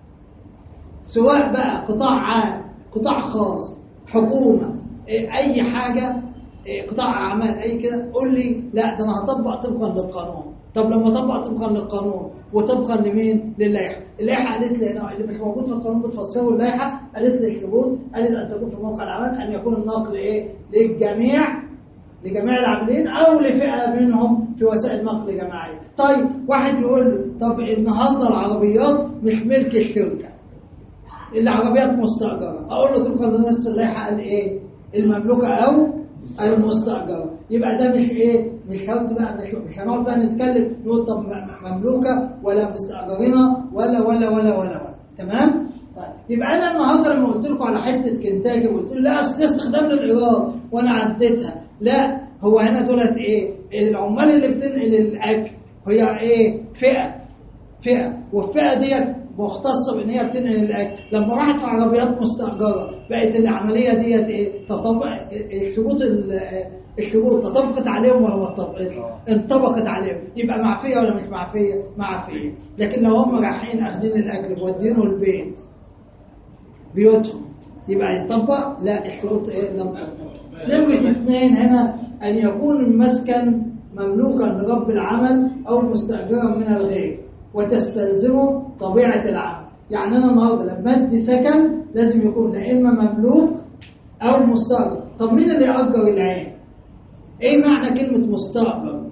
سواء بقى قطاع عام، قطاع خاص، حكومه، إيه اي حاجه، إيه قطاع اعمال، اي كده، قول لي لا ده انا هطبق طبقا للقانون. طب لما اطبق طبقا للقانون وطبقا لمين؟ للائحه. اللائحه قالت لي هنا اللي مش موجود في القانون بتفسره اللائحه، قالت لي الشروط، قالت ان تكون في موقع العمل ان يكون النقل ايه؟ للجميع، لجميع العاملين او لفئه منهم في وسائل نقل جماعيه. طيب واحد يقول لي طب النهارده العربيات مش ملك الشركه، العربيات مستاجره، اقول له طبقا لنص اللائحه قال ايه؟ المملوكه او المستاجره. يبقى ده مش ايه؟ مش شرط بقى، مش مش هنقعد بقى نتكلم نقول طب مملوكه ولا مستاجرينها ولا ولا ولا ولا ولا تمام؟ طيب يبقى انا النهارده لما قلت لكم على حته كنتاجي وقلت له لا اصل استخدام للايراد وانا عديتها، لا هو هنا دولت ايه؟ العمال اللي بتنقل الاكل هي ايه؟ فئه فئه والفئه ديت مختصه بان هي بتنقل الاكل، لما راحت في عربيات مستاجره بقت العمليه ديت ايه؟ تطبق الشروط الشروط تطبقت عليهم ولا ما تطبقتش؟ انطبقت عليهم، يبقى معفيه ولا مش معفيه؟ معفيه. لكن لو هم رايحين اخذين الاكل مودينه البيت بيوتهم يبقى يطبق؟ لا الشروط ايه؟ لم تطبق. نمرة اثنين هنا ان يكون المسكن مملوكا لرب العمل او مستاجرا من الغير وتستلزمه طبيعه العمل. يعني انا النهارده لما ادي سكن لازم يكون لا اما مملوك او مستاجر. طب مين اللي يأجر العين؟ ايه معنى كلمه مستاجر؟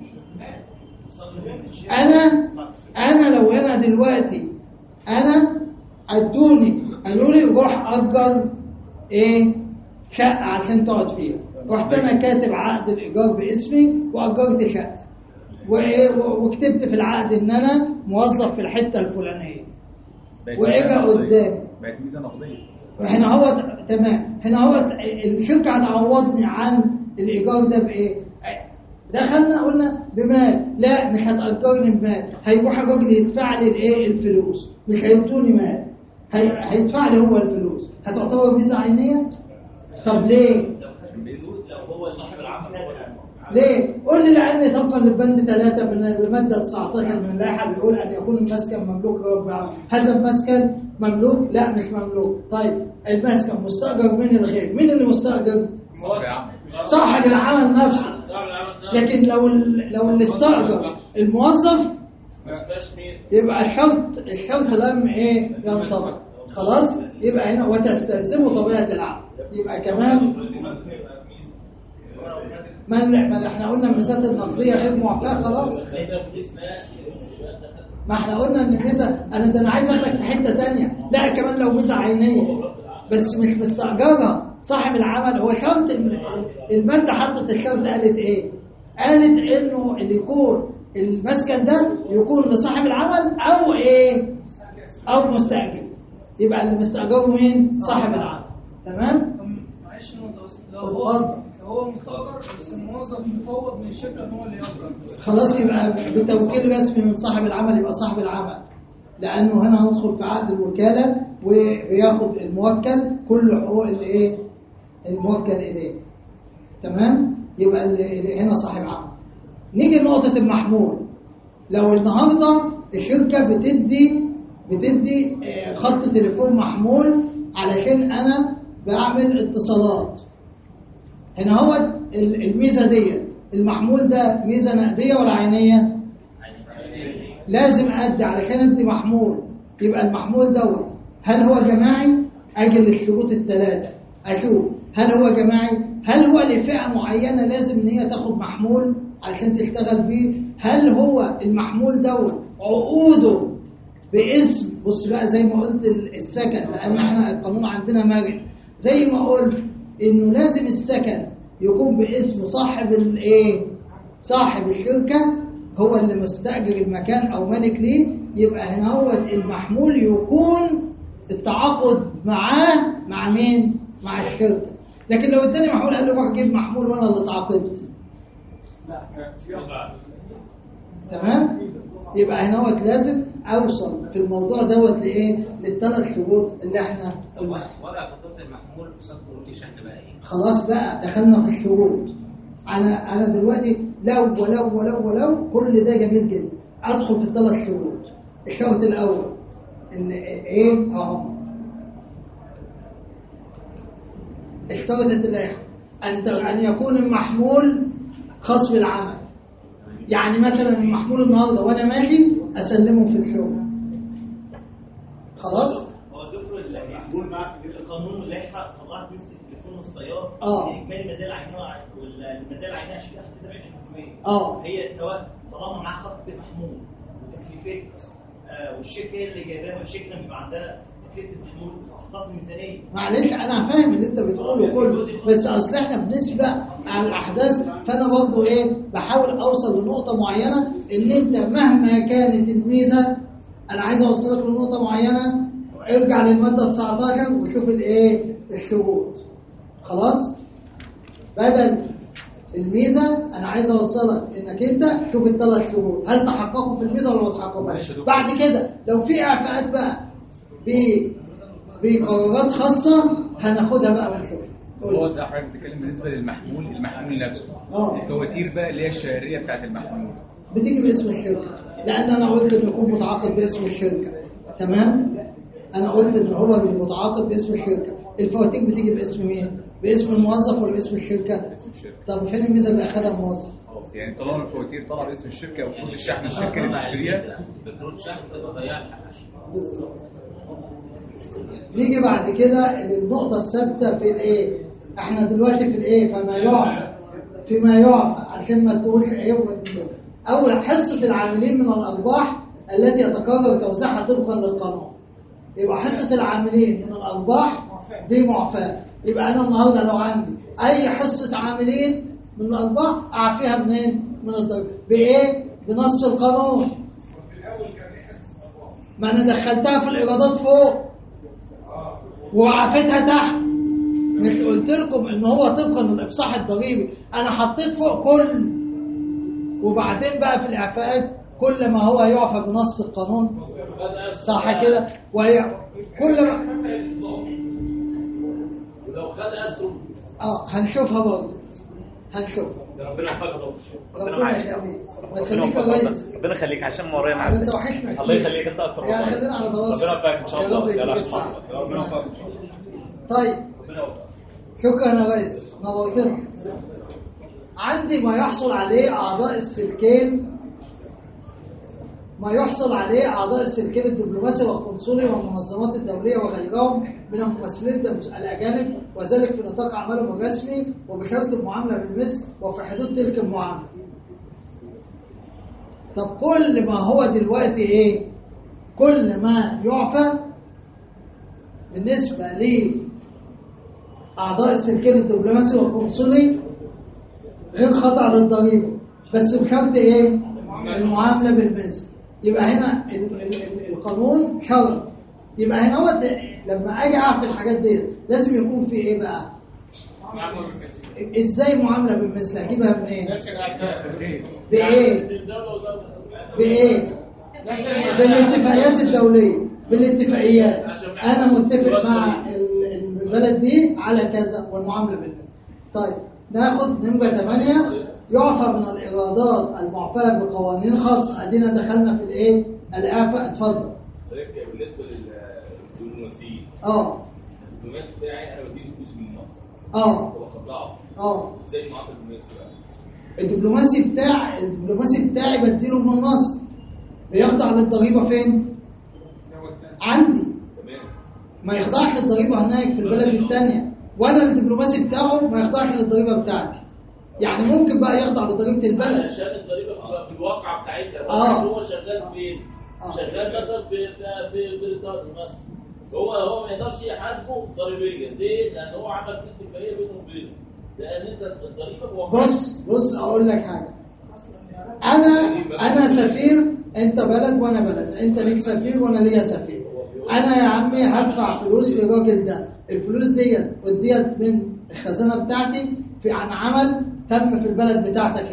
انا انا لو انا دلوقتي انا ادوني قالوا لي روح اجر ايه؟ شقه عشان تقعد فيها، رحت انا كاتب عقد الايجار باسمي واجرت شقه وايه وكتبت في العقد ان انا موظف في الحته الفلانيه واجا قدامي بقت ميزه نقديه. هنا هو تمام، هنا هو الشركه هتعوضني عن الايجار ده بايه؟ دخلنا قلنا بمال، لا مش هتأجرني بمال، هيروح الراجل يدفع لي الايه؟ الفلوس، مش هيدوني مال، هي... هيدفع لي هو الفلوس. هتعتبر ميزه عينيه؟ طب ليه؟ لو هو صاحب العمل ليه؟ قول لي لأن طبقا للبند ثلاثة من المادة تسعتاشر من اللائحة بيقول أن يكون المسكن مملوك لرب العمل. هذا المسكن مملوك؟ لا مش مملوك. طيب المسكن مستأجر من الغير، مين اللي مستأجر؟ صاحب العمل نفسه. لكن لو لو اللي استأجر الموظف يبقى الشرط الشرط لم ايه؟ ينطبق. خلاص؟ يبقى هنا وتستلزمه طبيعة العمل. يبقى كمان ما ما احنا قلنا الميزات النقديه غير معفاه خلاص. ما احنا قلنا ان الميزه انا ده انا عايز اخدك في حته ثانيه، لا كمان لو ميزه عينيه بس مش مستاجرها صاحب العمل. هو شرط الماده حطت الشرط قالت ايه؟ قالت انه اللي يكون المسكن ده يكون لصاحب العمل او ايه؟ او مستاجر. يبقى اللي مستاجره مين؟ صاحب العمل. تمام؟ معلش نقطه بس، لو اتفضل. هو مستأجر بس الموظف مفوض من الشركة ان هو اللي يأجر، خلاص يبقى بتوكيل رسمي من صاحب العمل يبقى صاحب العمل، لأنه هنا هندخل في عقد الوكالة وياخد الموكل كل حقوق الايه؟ الموكل إليه. تمام؟ يبقى اللي هنا صاحب عمل. نيجي لنقطة المحمول. لو النهارده الشركة بتدي بتدي خط تليفون محمول علشان أنا بعمل اتصالات، هنا هو الميزة دي المحمول ده ميزة نقدية ولا عينية؟ لازم أدي علشان أدي محمول. يبقى المحمول دوت هل هو جماعي؟ أجي للشروط الثلاثة أشوف هل هو جماعي؟ هل هو لفئة معينة لازم إن هي تاخد محمول علشان تشتغل بيه؟ هل هو المحمول دوت عقوده باسم، بص بقى زي ما قلت السكن، لأن احنا القانون عندنا مرن، زي ما قلت انه لازم السكن يكون باسم صاحب الايه؟ صاحب الشركه هو اللي مستاجر المكان او مالك ليه. يبقى هنا هو المحمول يكون التعاقد معاه مع مين؟ مع الشركه. لكن لو اداني محمول قال لي روح جيب محمول وانا اللي تعاقدت، تمام؟ يبقى هنا وقت لازم اوصل في الموضوع دوت لايه؟ للثلاث شروط اللي احنا قلنا. وضع خطوط المحمول قصاد خروج الشحن بقى ايه؟ خلاص بقى دخلنا في الشروط. انا انا دلوقتي لو ولو ولو ولو كل ده جميل جدا. ادخل في الثلاث شروط. الشرط الاول ان ايه اهو اشترطت اللائحه ان ان يكون المحمول خاص بالعمل. يعني مثلا المحمول النهارده وانا ماشي اسلمه في الشغل. خلاص؟ هو الدكتور المحمول مع القانون واللائحه طلعت مثل التليفون والسياره اه اجمالي المزايا العينيه والمزايا العينيه عشان تاخد تبع عشرين بالمية. اه هي سواء طالما معاه خط محمول وتكلفه آه والشركه هي اللي جايباها والشركه بيبقى عندها تكلفه المحمول وتحطها في الميزانيه. معلش انا فاهم اللي انت بتقوله كله، بس اصل احنا بنسبق على الاحداث، فانا برضه ايه بحاول اوصل لنقطه معينه ان انت مهما كانت الميزه انا عايز اوصلك لنقطه معينه. ارجع للماده تسعتاشر وشوف الايه الشروط. خلاص؟ بدل الميزه انا عايز اوصلك انك انت شوف الثلاث شروط هل تحققوا في الميزه ولا ما تحققوش. بعد كده لو في اعفاءات بقى ب بقرارات خاصه هناخدها بقى ونشوفها. هو ده حضرتك بتتكلم بالنسبه للمحمول المحمول نفسه. اه الفواتير بقى اللي هي الشهريه بتاعت المحمول بتيجي باسم الشركه، لان انا قلت ان يكون متعاقد باسم الشركه. تمام؟ انا قلت ان هو اللي متعاقد باسم الشركه. الفواتير بتيجي باسم مين؟ باسم الموظف ولا باسم الشركه؟ باسم الشركه. طب فين الميزه اللي اخذها الموظف؟ خلاص يعني طالما الفواتير طالعه باسم الشركه وكروت الشحن الشركه اللي بتشتريها بكروت الشحن تبقى ضيعت بالظبط. نيجي بعد كده للنقطه السادسه في الايه؟ احنا دلوقتي في الايه؟ فما يعفى فيما يعفى عشان ما تقولش ايه. اول حصه العاملين من الارباح التي يتكرر توزيعها طبقا للقانون. يبقى حصه العاملين من الارباح دي معفاه. يبقى انا النهارده لو عندي اي حصه عاملين من الارباح اعفيها منين؟ من الضريبه. بايه؟ بنص القانون. ما انا دخلتها في الايرادات فوق وعفتها تحت. مش قلت لكم ان هو طبقا للافصاح الضريبي انا حطيت فوق كل، وبعدين بقى في الاعفاءات كل ما هو يعفى بنص القانون. صح كده؟ وهي كل ما ولو خد اسهم اه هنشوفها برضه هنشوفها. ربنا يحفظك. ربنا يخليك. ما تخليك يا ريس. ربنا يخليك عشان مورينا معاك. انت وحشنا. الله يخليك انت اكتر. يعني خلينا على تواصل. ربنا يوفقك ان شاء الله. يلا عشان ربنا يوفقك. طيب ربنا يوفقك. شكرا يا ريس نورتنا. عندي ما يحصل عليه اعضاء السلكين ما يحصل عليه اعضاء السلكين الدبلوماسي والقنصلي والمنظمات الدوليه وغيرهم من الممثلين الاجانب، وذلك في نطاق اعمالهم الرسمي وبشرط المعامله بالمثل وفي حدود تلك المعامله. طب كل ما هو دلوقتي ايه؟ كل ما يعفى بالنسبه لاعضاء السلكين الدبلوماسي والقنصلي غير خاضع للضريبه، بس بشرط ايه؟ المعامله بالمثل. يبقى هنا القانون شرط. يبقى هنا هو لما اجي اعمل الحاجات دي لازم يكون في ايه بقى؟ ازاي معامله بالمثل؟ اجيبها منين؟ بايه؟ بايه؟ بالاتفاقيات الدوليه. بالاتفاقيات انا متفق مع البلد دي على كذا والمعامله بالمثل. طيب ناخد نمره ثمانية. يعفى من الايرادات المعفاه بقوانين خاصه. ادينا دخلنا في الايه؟ الاعفاء. اتفضل. بالنسبه للدبلوماسيين اه الدبلوماسي بتاعي انا بديه فلوس من مصر اه وبخضعه. اه ازاي معامله الدبلوماسي بقى؟ الدبلوماسي بتاع الدبلوماسي بتاعي بديله من مصر بيخضع للضريبه فين؟ عندي. تمام. ما يخضعش للضريبه هناك في البلد الثانيه، وانا الدبلوماسي بتاعه ما يخضعش للضريبه بتاعتي. يعني ممكن بقى يخضع لضريبه البلد عشان الضريبه في الواقعه بتاعتها. اه هو شغال فين؟ آه. شغال مثلا في في في بريطانيا مثلا. هو هو ما يقدرش يحاسبه ضريبيا. ليه؟ لان هو عمل في اتفاقيه بينه وبينه. لان انت الضريبه بواقعها. بص بص اقول لك حاجه. انا انا سفير، انت بلد وانا بلد، انت ليك سفير وانا ليا سفير. انا يا عمي هدفع فلوس للراجل ده، الفلوس ديت وديت من الخزانه بتاعتي في عن عمل تم في البلد بتاعتك هناك.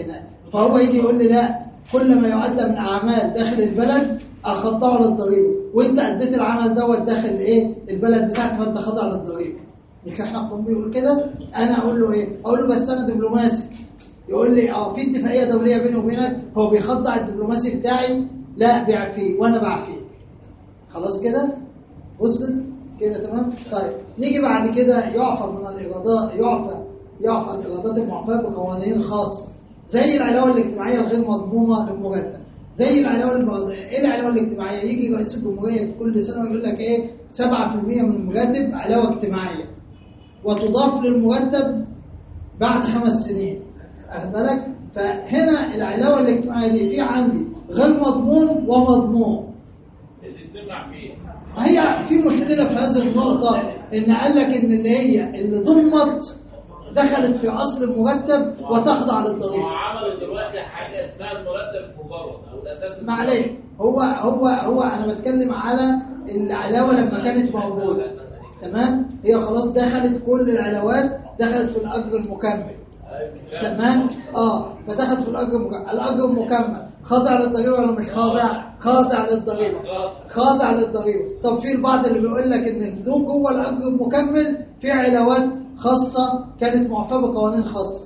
فهو يجي يقول لي لا، كل ما يؤدى من اعمال داخل البلد اخضعه للضريبه، وانت اديت العمل دوت داخل ايه البلد بتاعتي فانت خاضع للضريبه. مش احنا القانون بيقول كده؟ انا اقول له ايه؟ اقول له بس انا دبلوماسي. يقول لي اه في اتفاقيه دوليه بيني وبينك، هو بيخضع الدبلوماسي بتاعي؟ لا بيعفيه وانا بعفيه. خلاص كده؟ وصلت كده تمام؟ طيب نيجي بعد كده يعفى من الايرادات، يعفى يعفى الايرادات المعفاه بقوانين خاصه زي العلاوه الاجتماعيه الغير مضمومه للمرتب. زي العلاوه المغ... ايه العلاوه الاجتماعيه؟ يجي رئيس الجمهوريه كل سنه ويقول لك ايه سبعة في المية من المرتب علاوه اجتماعيه وتضاف للمرتب بعد خمس سنين. واخد بالك؟ فهنا العلاوه الاجتماعيه دي في عندي غير مضمون ومضمون. تجتمع فيه. هي في مشكله في هذه النقطه، ان قال لك ان اللي هي اللي ضمت دخلت في اصل المرتب وتخضع للضريبه. هو عمل دلوقتي حاجه اسمها المرتب المجرد او الاساس. معلش هو هو هو انا بتكلم على العلاوه لما كانت موجوده. تمام؟ هي خلاص دخلت كل العلاوات دخلت في الاجر المكمل. تمام؟ اه فدخلت في الاجر المكمل، الاجر المكمل خاضع للضريبه ولا مش خاضع؟ خاضع للضريبه. خاضع للضريبه. طب في البعض اللي بيقول لك ان الدوق جوه الاجر المكمل في علاوات خاصه كانت معفاه بقوانين خاصه.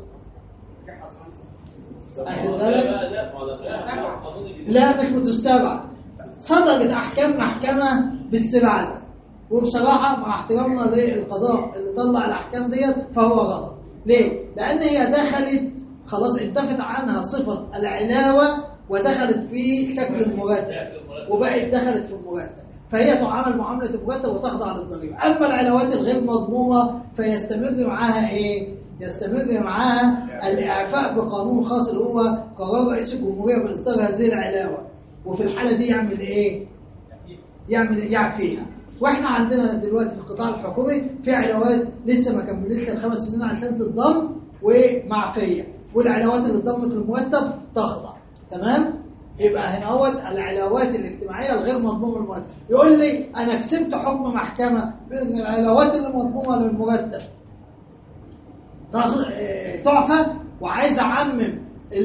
اخد بالك؟ لا مش بتستبعد. صدرت احكام محكمه باستبعادها، وبصراحه مع احترامنا للقضاء اللي طلع الاحكام ديت فهو غلط. ليه؟ لان هي دخلت خلاص انتفت عنها صفه العلاوه ودخلت في شكل المرتب وبقت دخلت في المرتب، فهي تعامل معامله المرتب وتخضع للضريبه. اما العلاوات الغير مضمومه فيستمر معاها ايه؟ يستمر معاها الاعفاء بقانون خاص اللي هو قرار رئيس الجمهوريه باصدار هذه العلاوه، وفي الحاله دي يعمل ايه؟ يعمل يعفيها. واحنا عندنا دلوقتي في القطاع الحكومي في علاوات لسه ما كملتش الخمس سنين عشان تتضم ومعفيه، والعلاوات اللي اتضمت للمرتب تخضع. تمام؟ يبقى هنا اهوت العلاوات الاجتماعيه الغير مضمومه للمرتب. يقول لي انا كسبت حكم محكمه بان العلاوات اللي مضمومه للمرتب تعفى وعايز اعمم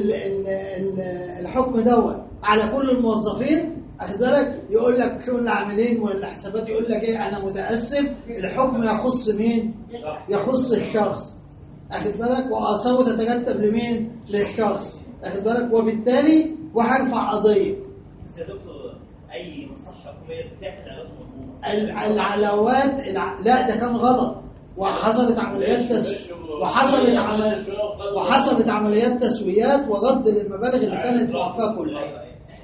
الحكم دوت على كل الموظفين. اخد بالك؟ يقول لك شؤون العاملين والحسابات يقول لك ايه انا متاسف الحكم يخص مين؟ يخص الشخص. اخد بالك؟ واثاره تترتب لمين؟ للشخص. اخد بالك؟ وبالتالي وهرفع قضيه. بس يا دكتور اي مصلحه حكوميه بتعمل علاوات مضمونه. العلاوات الع... لا ده كان غلط، وحصلت عمليات تس... وحصلت عمل... وحصلت عمليات تسويات ورد للمبالغ اللي كانت معفاه كلها.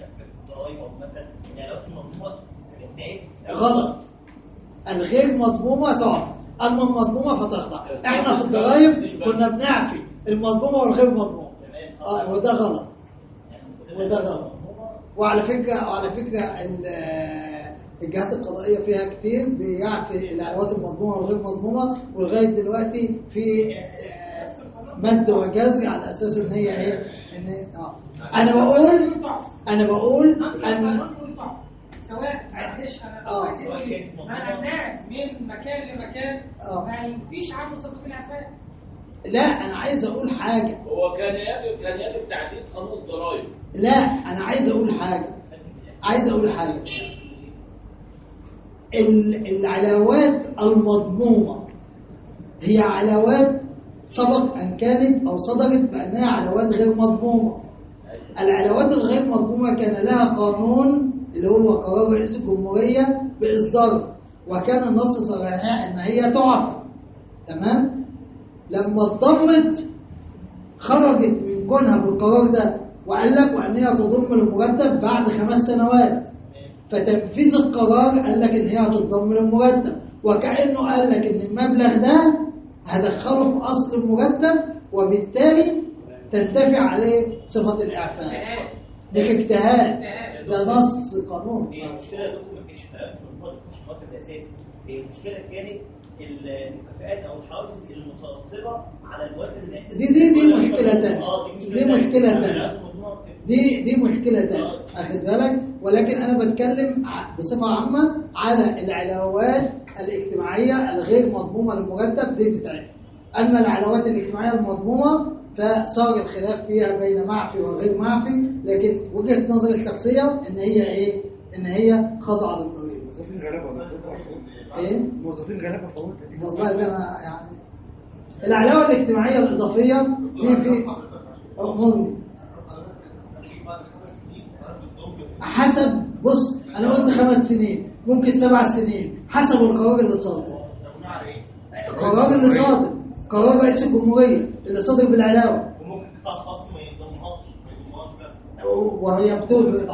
غلط. الغير مضمومه تعفى، اما المضمومه فتخضع. احنا في الضرائب كنا بنعفي المضمومه والغير مضمومه. اه وده غلط. وده غلط. وعلى فكره وعلى فكره الجهات القضائيه فيها كتير بيعفي العلاوات المضمومه والغير مضمومه، ولغايه دلوقتي في مد وجزء على اساس ان هي ايه ان اه انا بقول انا بقول ان سواء معلش انا اه انا ناقل من مكان لمكان ما فيش عنده صفه العفاف. لا انا عايز اقول حاجه. هو كان يجب كان يجب تعديل قانون الضرائب. لا انا عايز اقول حاجه عايز اقول حاجه العلاوات المضمومه هي علاوات سبق ان كانت او صدرت بانها علاوات غير مضمومه. العلاوات الغير مضمومه كان لها قانون اللي هو قرار رئيس الجمهوريه باصداره، وكان النص صريح ان هي تعفى. تمام؟ لما اتضمت خرجت من كونها بالقرار ده وقال لك وان هي تضم المرتب بعد خمس سنوات، فتنفيذ القرار قال لك ان هي هتضم للمرتب، وكانه قال لك ان المبلغ ده هدخله في اصل المرتب وبالتالي تنتفع عليه صفه الاعفاء. مش اجتهاد، ده نص قانون. هي المشكله يا دكتور ما فيش المرتب الاساسي، هي المشكله كانت المكافآت او الحوافز المترتبه على المرتب الاساسي. دي دي دي مشكله ثانيه. دي مشكله ثانيه. دي دي مشكله ثانيه. اخد بالك؟ ولكن انا بتكلم بصفه عامه على العلاوات الاجتماعيه الغير مضمومه للمرتب دي تتعرف. اما العلاوات الاجتماعيه المضمومه فصار الخلاف فيها بين معفي وغير معفي، لكن وجهة نظري الشخصية ان هي ايه؟ ان هي خاضعة للضريبة. موظفين غلابه ايه؟ موظفين غلابه فوتها دي. والله ده انا يعني العلاوة الاجتماعية الإضافية دي في أمورني حسب، بص أنا قلت خمس سنين ممكن سبع سنين حسب القرار اللي صادر. القرار اللي صادر قرار رئيس الجمهورية اللي صادر بالعلاوة، وممكن قطاع خاص ما ينضمهاش وهي بتقول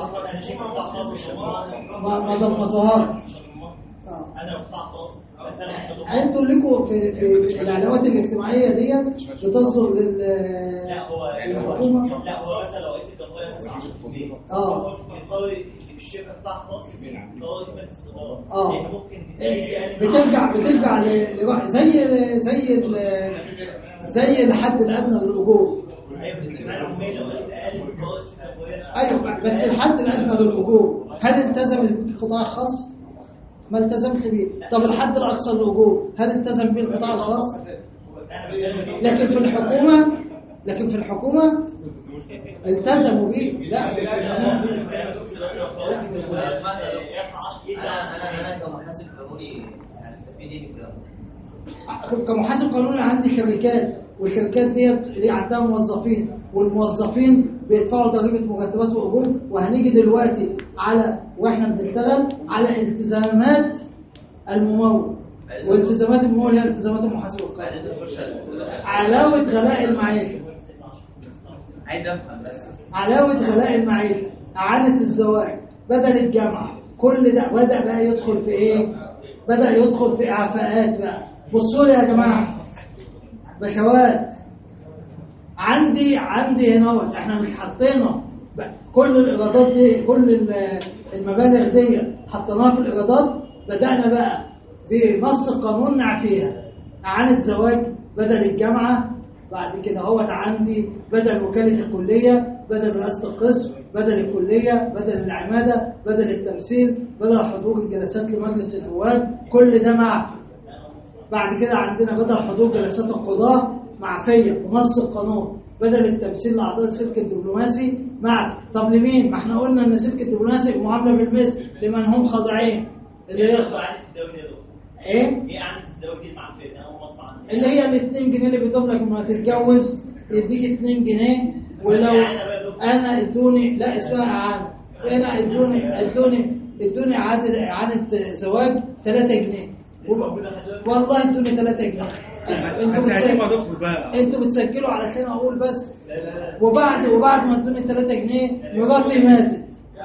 ما ما ضمتهاش. انا قطاع خاص بس انا مش هضم. انتوا ليكوا في في العلاوات الاجتماعيه ديت بتصدر لل لا هو للحكومه. لا هو مثلا لو رئيس الجمهوريه مثلا عشرة بالمية اه القوي اللي في الشركه قطاع خاص هو رئيس مجلس الاداره. اه يعني ممكن بالتالي بترجع بترجع ل زي زي ال زي الحد الادنى للاجور. ايوه بس الاجتماع العمالي لو قلت اقل من رئيس الجمهوريه. ايوه بس الحد الادنى للاجور هل التزم بالقطاع الخاص؟ ما التزمش بيه. طب الحد الاقصى للاجور هل التزم بيه القطاع الخاص؟ لكن في الحكومه لكن في الحكومه التزموا بيه. لا التزموا بيه. انا انا انا كمحاسب قانوني هستفيد ايه من الكلام؟ كمحاسب قانوني عندي شركات، والشركات ديت اللي عندها موظفين، والموظفين بيدفعوا ضريبه مرتبات واجور، وهنيجي دلوقتي على واحنا بنشتغل على التزامات الممول، والتزامات الممول هي التزامات المحاسب القانوني. علاوه غلاء المعيشه عايز افهم بس علاوه غلاء المعيشه، اعانه الزواج، بدل الجامعه، كل ده بدا بقى يدخل في ايه؟ بدا يدخل في اعفاءات بقى. بصوا لي يا جماعه بشوات، عندي عندي هنا احنا مش حطينا كل الايرادات دي، كل المبالغ دي حطيناها في الايرادات. بدانا بقى بنص القانون نعفيها، اعانه زواج بدل الجامعه، بعد كده هو عندي بدل وكاله الكليه، بدل رئاسه القسم، بدل الكليه، بدل العماده، بدل التمثيل، بدل حضور الجلسات لمجلس النواب، كل ده معفي. بعد كده عندنا بدل حضور جلسات القضاء معفيه بنص القانون، بدل التمثيل لاعضاء السلك الدبلوماسي معفي. طب لمين؟ ما احنا قلنا ان السلك الدبلوماسي معامله بالمثل لمن هم خاضعين. اللي هي اعاده الزواج دي ايه؟ ايه اعاده الزواج دي معفيه؟ انا اول ما اسمع عنها. اللي هي ال اتنين جنيه اللي بيضم لك لما تتجوز يديك اتنين جنيه، ولو انا ادوني لا اسمها اعانه، انا ادوني ادوني ادوني اعاده اعانه زواج ثلاثة جنيه، والله ادوني ثلاثة جنيه. انتوا بتسجلوا انتوا بتسجلوا علشان اقول بس. وبعد وبعد ما ادوني ثلاثة جنيه مراتي ماتت،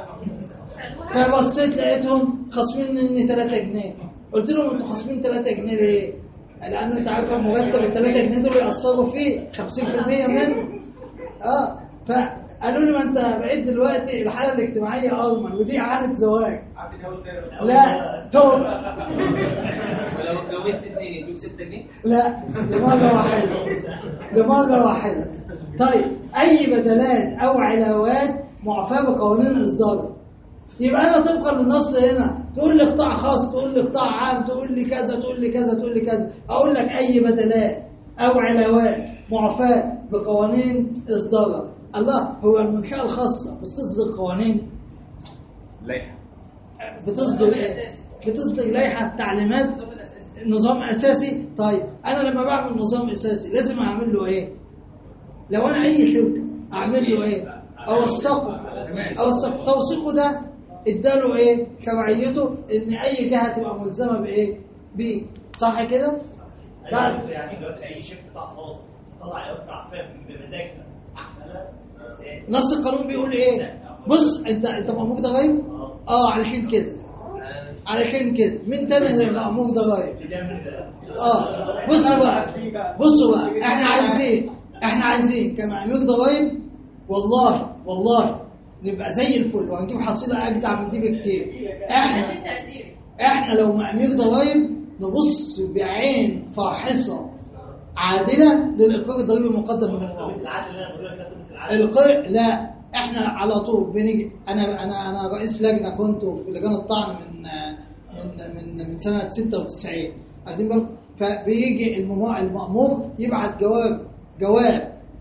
فبصيت لقيتهم خاصمين مني ثلاثة جنيه. قلت لهم انتوا خاصمين ثلاثة جنيه ليه؟ لان انت عارف المرتب ال ثلاثة جنيه دول ياثروا فيه خمسين بالمية منه. اه فقالوا لي ما انت بقيت دلوقتي الحاله الاجتماعيه اضمن، ودي اعاده زواج. لا توب ولو اتجوزت اثنين يدوك ستة جنيه؟ لا لمره واحده لمره واحده. طيب اي بدلات او علاوات معفاه بقوانين اصدارها، يبقى انا طبقا للنص هنا تقول لي قطاع خاص، تقول لي قطاع عام، تقول لي كذا، تقول لي كذا، تقول لي كذا، اقول لك اي بدلات او علاوات معفاه بقوانين اصدارها. الله، هو المنشاه الخاصه بتصدر قوانين؟ لائحه بتصدر ايه؟ بتصدر لائحه، تعليمات، نظام اساسي. طيب انا لما بعمل نظام اساسي لازم اعمل له ايه؟ لو انا اي شركه اعمل له ايه؟ اوثقه اوثق توثيقه ده اداله ايه؟ شرعيته ان اي جهه تبقى ملزمه بايه؟ بيه، صح كده؟ بعد يعني دلوقتي اي شركه قطاع خاص طلع يرفع بمزاجها. نص القانون بيقول ايه؟ بص انت انت مأمور ضرايب؟ اه علشان كده علشان كده مين تاني زي مأمور ضرايب؟ اه بصوا بقى بصوا بقى احنا عايزين احنا عايزين كمأمور ضرايب والله والله نبقى زي الفل وهنجيب حصيله اجدع من دي بكتير. احنا احنا لو مأمور ضرايب نبص بعين فاحصه عادله للاقرار الضريبي المقدم من الممول. القر لا احنا على طول بنيجي. انا انا انا رئيس لجنه كنت في لجان الطعن من من من من سنه ستة وتسعين، واخدين بالكم؟ فبيجي المأمور يبعت جواب جواب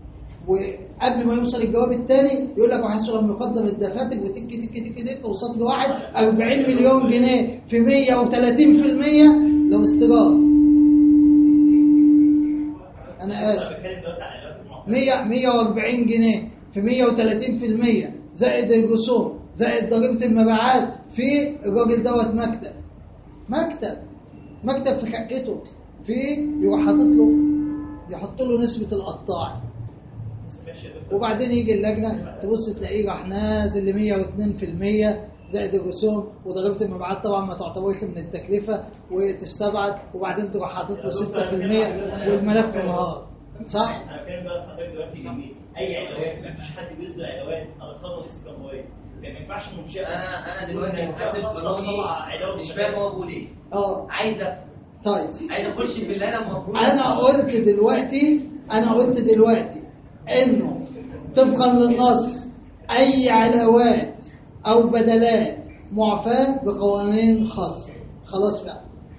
وقبل ما يوصل الجواب الثاني يقول لك وحسوا لما يقدم الدفاتر وتك تك تك تك وسطر واحد أربعين مليون جنيه في مية وثلاثين في المية لو استيراد. أنا آسف مية مية وأربعين جنيه في مية وثلاثين في المية زائد الرسوم زائد ضريبة المبيعات في الراجل دوت مكتب مكتب مكتب في شقته في يروح حاطط له يحط له نسبة القطاع، وبعدين يجي اللجنة تبص تلاقيه راح نازل ل مية واثنين في المية زائد الرسوم وضريبة المبيعات طبعا ما تعتبرش من التكلفة وتستبعد، وبعدين تروح حاطط له ستة في المية والملف انهار. صح؟ انا كان بقى حضرتك دلوقتي جميل اي ادوات مفيش حد بيصدر ادوات انا خلص اسم كهربائي ما ينفعش منشاه. انا انا دلوقتي محاسب قانوني مش فاهم هو بيقول ايه. اه عايز افهم. طيب عايز اخش في اللي انا المفروض انا قلت دلوقتي انا قلت دلوقتي انه طبقا للنص اي علاوات او بدلات معفاة بقوانين خاصة. خلاص بقى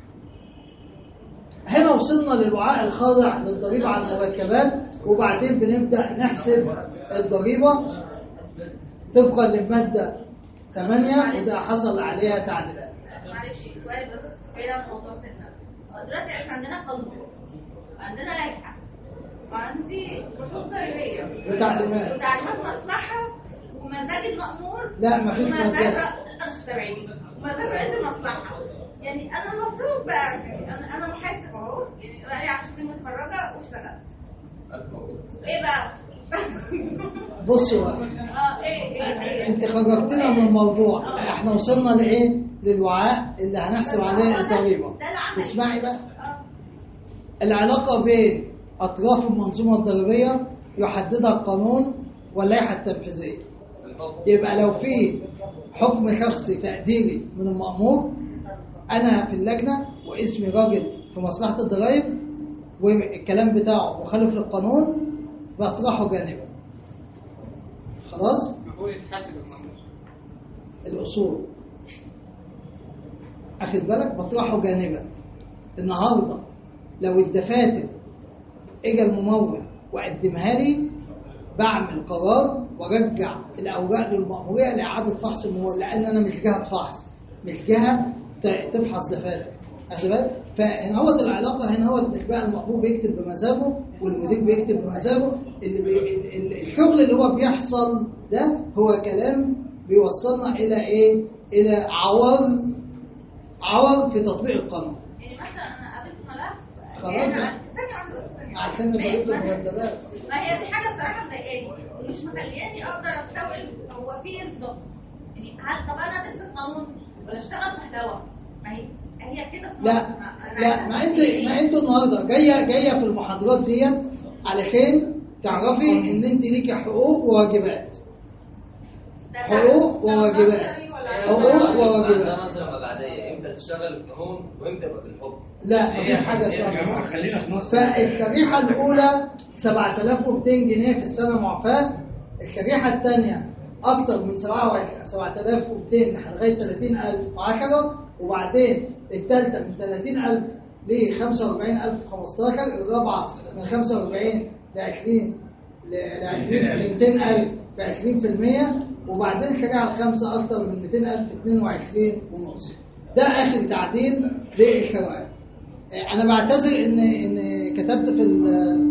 هنا وصلنا للوعاء الخاضع للضريبة على المركبات، وبعدين بنبدأ نحسب الضريبة طبقا للمادة ثمانية وده حصل عليها تعديلات. معلش سؤال بس بعيد عن موضوع سنة. دلوقتي احنا عندنا قانون عندنا لائحة وعندي بحوث ضريبية وتعليمات وتعليمات مصلحة ومزاج المأمور. لا مفيش مزاج. ومزاج رئيس المصلحة. يعني انا المفروض بقى انا انا محاسب اهو، يعني بقالي عشر سنين متخرجة واشتغلت. ايه بقى؟ بصوا بقى اه ايه ايه ايه انت خرجتنا من الموضوع. احنا وصلنا لايه؟ للوعاء اللي هنحسب عليه الضريبه. اسمعي بقى، العلاقه بين اطراف المنظومه الضريبيه يحددها القانون واللائحه التنفيذيه. يبقى لو في حكم شخصي تقديري من المأمور انا في اللجنه واسمي راجل في مصلحه الضرائب والكلام بتاعه مخالف للقانون بطرحه جانبا. خلاص؟ المفروض يتحاسب المأمور. الأصول أخد بالك بطرحه جانبا. النهاردة لو الدفاتر اجى الممول وقدمها لي بعمل قرار وارجع الأوراق للمأمورية لإعادة فحص الممول، لأن أنا مش جهة فحص مش جهة تفحص دفاتر. أخد بالك؟ فهنا هو العلاقة هنا هو مش بقى المأمور بيكتب بمزاجه والمدير بيكتب بمزاجه. اللي بي... الشغل اللي هو بيحصل ده هو كلام بيوصلنا إلى إيه؟ إلى عور عور في تطبيق القانون. يعني مثلا أنا قابلت ملف خلاص يعني عشان ضريبة المرتبات. ما هي دي حاجة بصراحة مضايقاني ومش مخلياني أقدر أستوعب هو في إيه بالظبط. يعني هل طب أنا أدرس القانون ولا أشتغل محتوى؟ ما هي هي كده. لا لا ما انت ما انتوا النهارده جايه جايه في المحاضرات ديت علشان تعرفي ان انت ليكي حقوق وواجبات. حقوق وواجبات. حقوق وواجبات. ده مثلا مبعديه امتى تشتغل القانون وامتى يبقى بالحب؟ لا مفيش حاجه اسمها خلينا في نص. فالشريحه الاولى سبعة آلاف ومئتين جنيه في السنه معفاه. الشريحه الثانيه اكتر من سبعة آلاف ومئتين لغايه ثلاثين ألف وعشرة، وبعدين الثالثه من ثلاثين ألف ل خمسة وأربعين ألف خمستاشر، الرابعه من خمسة وأربعين ل عشرين ل عشرين ل مئتين ألف في عشرين في المية، وبعدين الشريحه الخامسه اكتر من مئتين ألف اثنين وعشرين ونص. ده اخر تعديل للشرائع. انا بعتذر ان ان كتبت في ال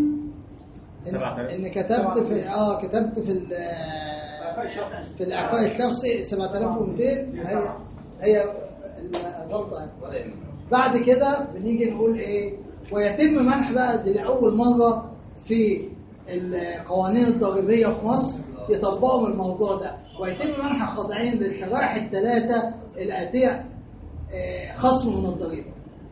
ان كتبت في اه كتبت في ال في الاعفاء الشخصي سبعة آلاف ومئتين. هي هي الغلطه. بعد كده بنيجي نقول ايه؟ ويتم منح بقى دي لاول مره في القوانين الضريبيه في مصر يطبقوا الموضوع ده، ويتم منح خاضعين للشرائح الثلاثه الاتيه خصم من الضريبه.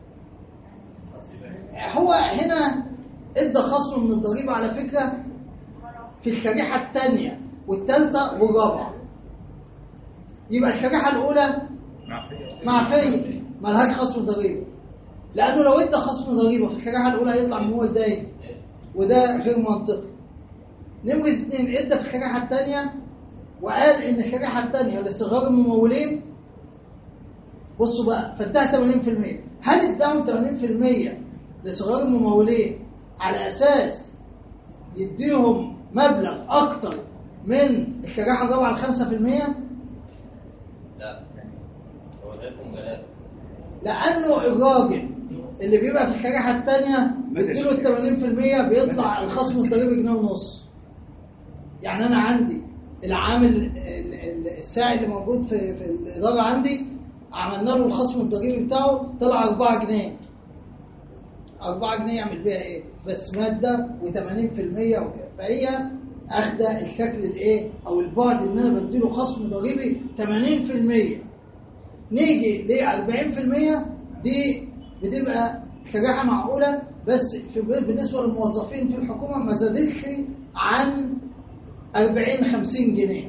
هو هنا ادى خصم من الضريبه على فكره في الشريحه الثانيه والثالثه والرابعه. يبقى الشريحه الاولى معفيه ما لهاش خصم ضريبه، لانه لو ادى خصم ضريبه في الشريحه الاولى هيطلع ممول داين وده غير منطقي. نمرة اثنين ادى في الشريحه الثانيه وقال ان الشريحه الثانيه لصغار الممولين بصوا بقى فادها ثمانين في المية. هل اداهم ثمانين في المية لصغار الممولين على اساس يديهم مبلغ اكتر من الشريحه الرابعه ال خمسة في المية؟ لا هو غيركم مجالات. لانه الراجل اللي بيبقى في الشريحه الثانيه بيديله ال ثمانين في المية بيطلع الخصم الضريبي جنيه ونص. يعني انا عندي العامل الساعي اللي موجود في في الاداره عندي عملنا له الخصم الضريبي بتاعه طلع أربعة جنيه. أربعة جنيه يعمل بيها ايه؟ بس ماده وثمانين في المية وكده. فهي اخده الشكل الايه او البعد ان انا بديله خصم ضريبي ثمانين في المية. نيجي ل أربعين في المية دي بتبقى شريحه معقوله، بس في بالنسبه للموظفين في الحكومه ما زادتش عن أربعين خمسين جنيه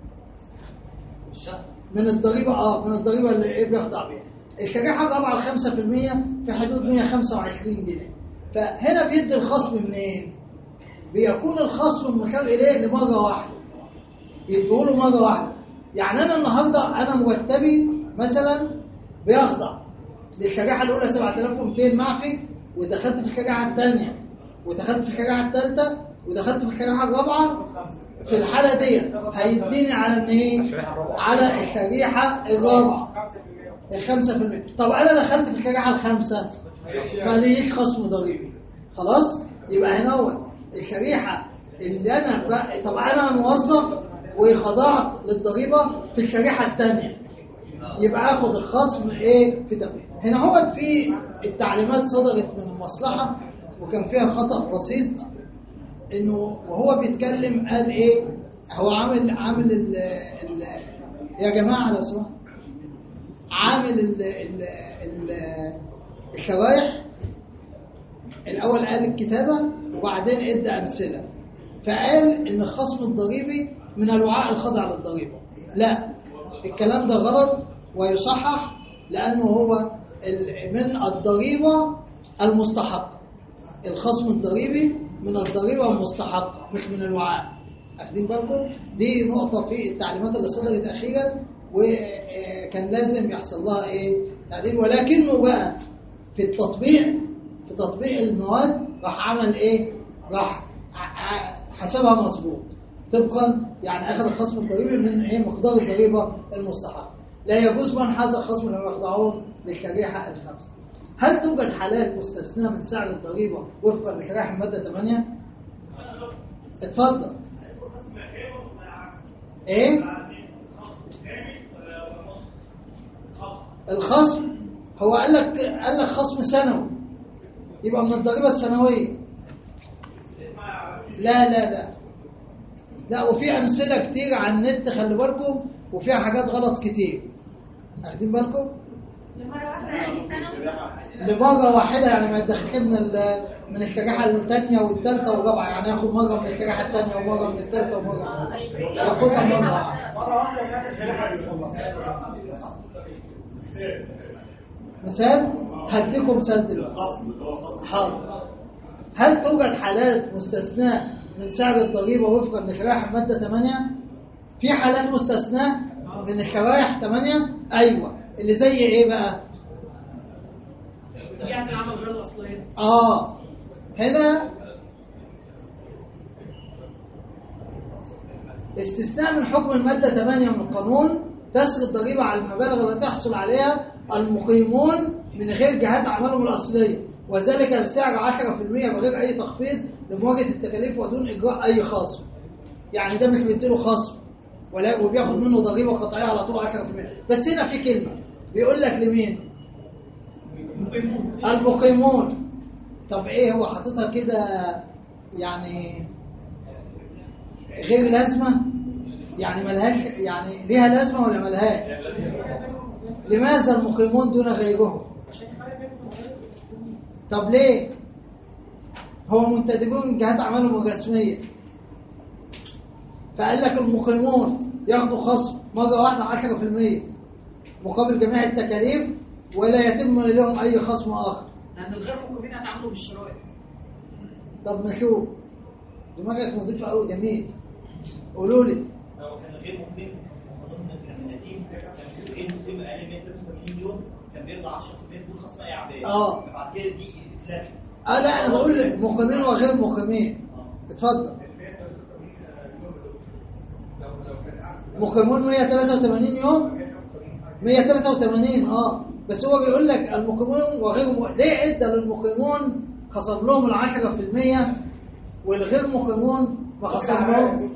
من الضريبه اه من الضريبه اللي ايه بيخضع بيها. الشريحه الرابعه ال خمسة في المية في حدود مية وخمسة وعشرين جنيه. فهنا بيدي الخصم منين؟ بيكون الخصم المشار اليه لمره واحده، بيديه له مره واحده. يعني انا النهارده انا مرتبي مثلا بيخضع للشريحه الاولى سبعة آلاف ومئتين معفي، ودخلت في الشريحه الثانيه ودخلت في الشريحه الثالثه ودخلت في الشريحه الرابعه. في الحاله دي هيديني على ان ايه؟ على الشريحه الرابعه ال خمسة في المية. طب انا دخلت في الشريحه الخامسه ماليش خصم ضريبي. خلاص يبقى هنا هو الشريحه اللي انا بقى طب انا موظف وخضعت للضريبه في الشريحه الثانيه يبقى اخد الخصم ايه في تمام. هنا هو في التعليمات صدرت من المصلحه وكان فيها خطأ بسيط، انه وهو بيتكلم قال ايه؟ هو عامل عامل ال ال يا جماعه لو سمحت عامل ال ال ال الشرايح الاول قال الكتابه وبعدين ادى امثله، فقال ان الخصم الضريبي من الوعاء الخاضع للضريبه. لا، الكلام ده غلط ويصحح، لانه هو من الضريبه المستحقه. الخصم الضريبي من الضريبه المستحقه مش من الوعاء. اخدين بالكم؟ دي نقطه في التعليمات اللي صدرت اخيرا وكان لازم يحصل لها ايه؟ تعديل. ولكنه بقى في التطبيق في تطبيق المواد راح عمل ايه؟ راح حسبها مظبوط طبقا يعني اخذ الخصم الضريبي من ايه؟ مقدار الضريبه المستحقه. لا يجوز منح هذا الخصم لما يخضعون للشريحه الخامسه. هل توجد حالات مستثناة من سعر الضريبة وفقا لشرائح المادة ثمانية؟ اتفضل. ايه؟ الخصم هو قال لك قال لك خصم سنوي يبقى من الضريبة السنوية. لا لا لا لا وفي أمثلة كتير على النت خلي بالكم، وفيها حاجات غلط كتير. واخدين بالكم؟ لمرة واحدة يعني ما يدخلش من من الشريحة الثانية والثالثة والرابعة، يعني ياخد مرة من الشريحة الثانية ومرة من الثالثة ومرة ياخدها مرة واحدة. مرة واحدة وكانت الشريحة مثال هديكم مثال دلوقتي. حاضر. هل توجد حالات مستثناة من سعر الضريبة وفقا لشرائح المادة ثمانية؟ في حالات مستثناة من الشرائح ثمانية؟ أيوة. اللي زي إيه بقى؟ يعني العمل غير الأصلية. آه هنا استثناء من حكم المادة ثمانية من القانون تسري الضريبة على المبالغ التي تحصل عليها المقيمون من غير جهات أعمالهم الأصلية، وذلك بسعر عشرة في المية بغير أي تخفيض لمواجهة التكاليف ودون إجراء أي خصم. يعني ده مش بيديله خصم ولا وبياخد منه ضريبة قطعية على طول عشرة في المية. بس هنا في كلمة بيقول لك لمين؟ المقيمون. طب ايه هو حاططها كده يعني غير لازمة؟ يعني ملهاش يعني ليها لازمة ولا ملهاش؟ لماذا المقيمون دون غيرهم؟ طب ليه؟ هو منتدبون من جهات أعمالهم الرسمية، فقال لك المقيمون ياخدوا خصم مرة واحدة عشرة في المية مقابل جميع التكاليف ولا يتم لهم أي خصم آخر. لأن الغير مقيمين هيتعاملوا بالشرائح. طب نشوف. دماغك نظيفة قوي، جميل. قولوا لي. لو كان غير مقيم قانون القديم كان غير مقيم أقل من ثلاثة وثمانين يوم كان بيطلع عشرة في المية بدون خصم أي أعباء. اه. بعد كده دي اتلغت. اه لا أنا بقول لك مقيمين وغير مقيمين. اتفضل. مقيمون مية وتلاتة وتمانين يوم، مية وتلاتة وتمانين اه بس هو بيقول لك المقيمون وغير م... ليه عدة للمقيمون خصم لهم العشرة في المية والغير مقيمون ما خصم لهم؟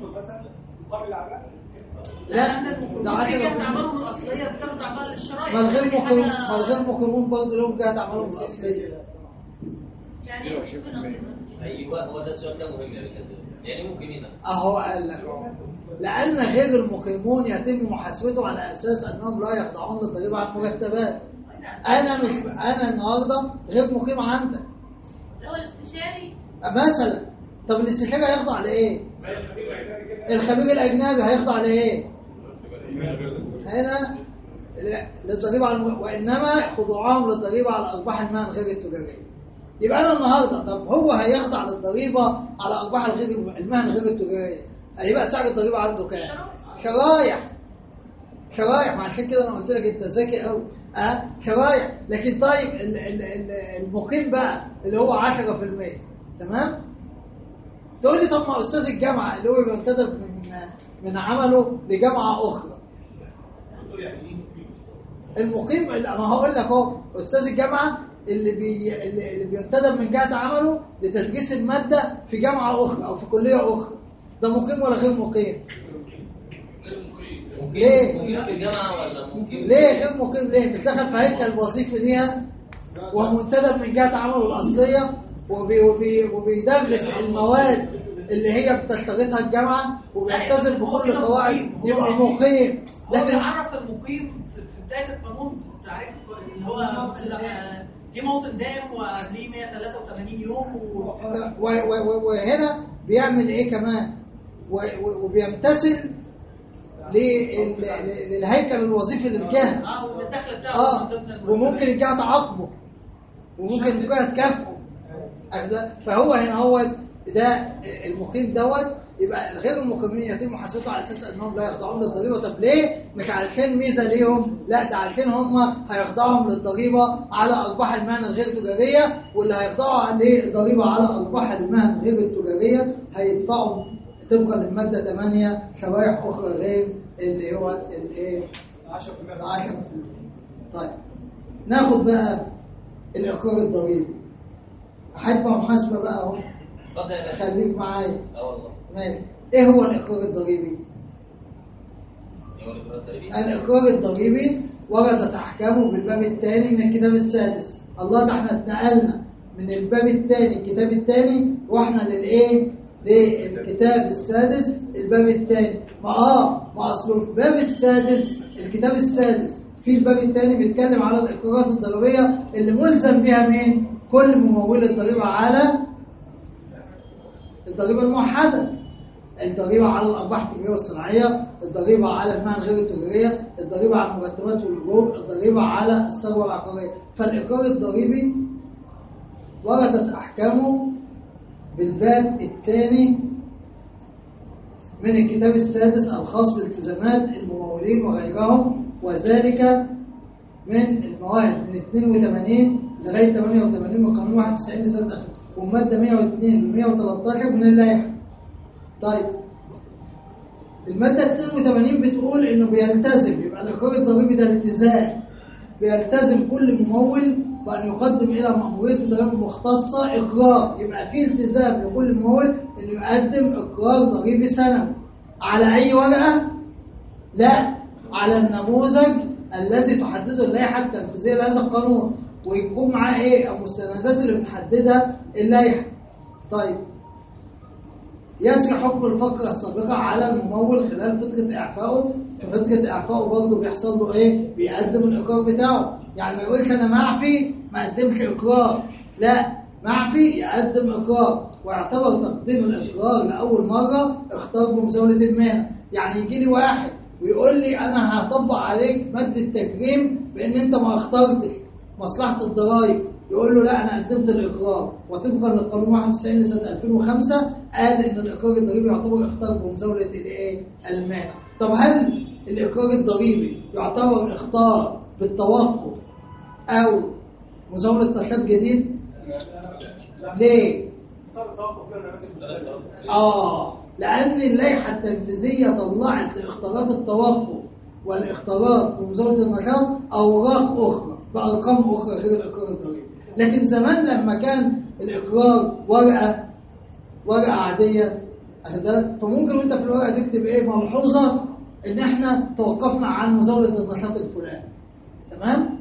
لا ده عشرة في المية. ما الغير مقيمون ما الغير مقيمون برضه لهم جهة أعمالهم الأصلية. يعني ايوه هو ده السؤال ده مهم يا باشا. يعني ممكن ايه مثلا؟ اهو قال لك اهو لان غير المقيمون يتم محاسبته على اساس انهم لا يخضعون للضريبه على المرتبات. انا مش انا النهارده غير مقيم عندك. هو الاستشاري مثلا طب الاستشاري هيخضع لايه؟ الخبير الاجنبي هيخضع لايه؟ هنا للضريبه على الم... وانما خضوعهم للضريبه على ارباح المهن غير التجاريه. يبقى انا النهارده طب هو هيخضع للضريبه على ارباح الغير المهن غير التجاريه، هيبقى سعر الضريبه عنده كام؟ شرايح شرايح ما عشان كده انا قلت لك انت ذكي قوي اه شرايح. لكن طيب ال ال ال المقيم بقى اللي هو عشرة في المية تمام؟ تقول لي طب ما استاذ الجامعه اللي هو بينتدب من من عمله لجامعه اخرى المقيم ما هقول لك اهو استاذ الجامعه اللي بي اللي بينتدب من جهه عمله لتدريس الماده في جامعه اخرى او في كليه اخرى ده مقيم ولا غير مقيم؟ ليه؟ مقيم في الجامعه ولا مقيم؟ ليه غير مقيم؟ ليه؟ بيشتغل في هيكل وظيفي ليها ومنتدب من جهه عمله الاصليه وبي وبي وبيدرس المواد اللي هي بتشتغلها الجامعه وبيلتزم بكل قواعد يبقى مقيم. لكن عرف المقيم في بدايه القانون تعريف اللي هو ليه موطن دائم وليه مية وتلاتة وتمانين يوم و... وهنا بيعمل ايه كمان وبيمتثل للهيكل الوظيفي للجهه اه والدخل بتاعه اه وممكن الجهه تعاقبه وممكن الجهه تكافئه. فهو هنا هو ده المقيم دوت يبقى غير المقيمين يتم محاسبته على اساس انهم لا يخضعون للضريبه. طب ليه؟ مش علشان ميزه ليهم، لا ده علشان هم هيخضعهم للضريبه على ارباح المهن الغير تجاريه، واللي هيخضعوا للضريبه على ارباح المهن غير التجاريه هيدفعوا طبقا للماده ثمانية شرائح اخرى غير اللي هو الايه عشرة في المية. طيب ناخد بقى الاقرار الضريبي. احب محاسبه بقى اهو خليك معايا. اه والله ماشي. ايه هو الاقرار الضريبي؟ الاقرار الضريبي وردت احكامه بالباب الثاني من الكتاب السادس. الله ده احنا اتنقلنا من الباب الثاني الكتاب الثاني واحنا للايه؟ للكتاب السادس الباب الثاني. ما اه ما اصله الباب السادس الكتاب السادس في الباب الثاني بيتكلم على الاقرارات الضريبيه اللي ملزم بها مين؟ كل ممول الضريبه على الضريبه الموحده، الضريبه على الارباح التجاريه والصناعيه، الضريبه على المهن غير التجاريه، الضريبه على المرتبات والاجور، الضريبه على الثروه العقاريه. فالاقرار الضريبي وردت احكامه بالباب الثاني من الكتاب السادس الخاص بالتزامات الممولين وغيرهم، وذلك من المواد من اثنين وثمانين لغايه ثمانية وثمانين من قانون واحد وتسعين لسنه وماده مية واثنين ل مية وتلتاشر من اللائحه. طيب الماده اثنين وثمانين بتقول انه بيلتزم، يبقى الاقرار الضريبي ده التزام، بيلتزم كل ممول بان يقدم الى مأمورية الضرائب المختصه اقرار. يبقى في التزام لكل ممول انه يقدم اقرار ضريبي سنوي على اي ورقه؟ لا، على النموذج الذي تحدده اللائحه التنفيذيه لهذا القانون ويكون معاه ايه المستندات اللي بتحددها اللائحه. طيب يسري حكم الفقره السابقه على الممول خلال فتره اعفائه. في فتره اعفائه برضه بيحصل له ايه؟ بيقدم الاقرار بتاعه. يعني ما يقولش انا معفي ما اقدمش اقرار، لا، معفي يقدم اقرار. ويعتبر تقديم الاقرار لاول مره اختار بمزاوله المهنه. يعني يجي لي واحد ويقول لي انا هطبق عليك ماده تجريم بان انت ما اخترتش مصلحه الضرائب، يقول له لا انا قدمت الاقرار، وطبقا للقانون واحد وتسعين لسنه ألفين وخمسة قال ان الاقرار الضريبي يعتبر اختار بمزاوله الايه؟ المهنه. طب هل الاقرار الضريبي يعتبر اختار بالتوقف او مزاوله نشاط جديد؟ ليه؟ اه لأن اللائحة التنفيذية طلعت لاختيارات التوقف والاختيارات ومزاولة النشاط أوراق أخرى بأرقام أخرى غير الإقرار الضريبي. لكن زمان لما كان الإقرار ورقة ورقة عادية فممكن وانت في الورقة تكتب ايه ملحوظة ان احنا توقفنا عن مزاولة النشاط الفلاني. تمام؟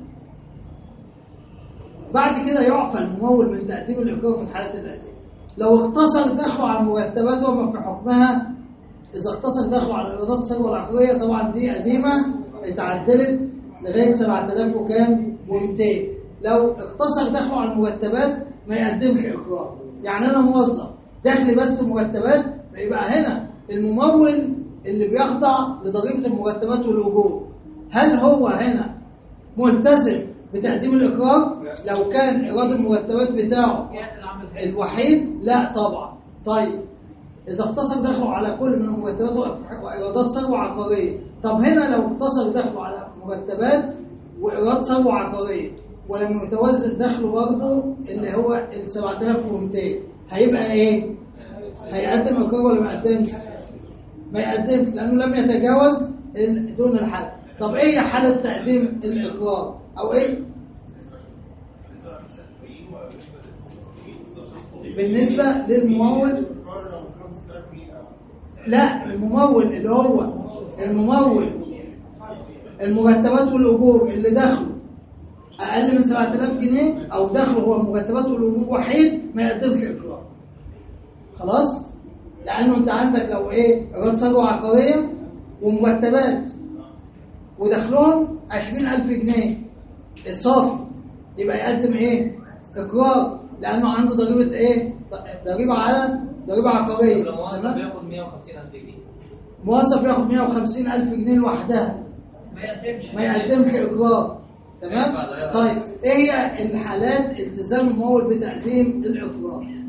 بعد كده يعفى الممول من تقديم الإقرار في الحالات الآتية. لو اقتصر دخله على المرتبات وما في حكمها، إذا اقتصر دخله على إيرادات الثروة العقارية طبعا دي قديمة اتعدلت لغاية سبعة آلاف وكام ومئتين. لو اقتصر دخله على المرتبات ما يقدمش إقرار. يعني أنا موظف دخلي بس مرتبات، يبقى هنا الممول اللي بيخضع لضريبة المرتبات والأجور هل هو هنا ملتزم بتقديم الإقرار؟ لو كان إيراد المرتبات بتاعه الوحيد لا طبعا. طيب إذا اقتصر دخله على كل من المرتبات وإيرادات ثروة عقارية، طب هنا لو اقتصر دخله على مرتبات وإيراد ثروة عقارية ولم يتوزن دخله برضه اللي هو ال سبعة آلاف ومئتين هيبقى إيه؟ هيقدم إقرار ولا ما يقدمش؟ ما يقدمش لأنه لم يتجاوز دون الحد. طب إيه حالة تقديم الإقرار؟ أو إيه؟ بالنسبة للممول لا الممول اللي هو الممول المرتبات والأجور اللي دخله أقل من سبعة آلاف جنيه أو دخله هو المرتبات والأجور وحيد ما يقدمش إقرار. خلاص؟ لأنه أنت عندك لو إيه إيراد ثروة عقارية ومرتبات ودخلهم عشرين ألف جنيه الصافي يبقى يقدم إيه؟ إقرار لأنه عنده ضريبة إيه؟ ضريبة على ضريبة عقارية. الموظف بياخد مئة وخمسين ألف جنيه. موظف ياخد مئة وخمسين ألف جنيه لوحدها ما يقدمش ما يقدمش إقرار. تمام؟ طيب إيه هي الحالات التزام الممول بتقديم الإقرار؟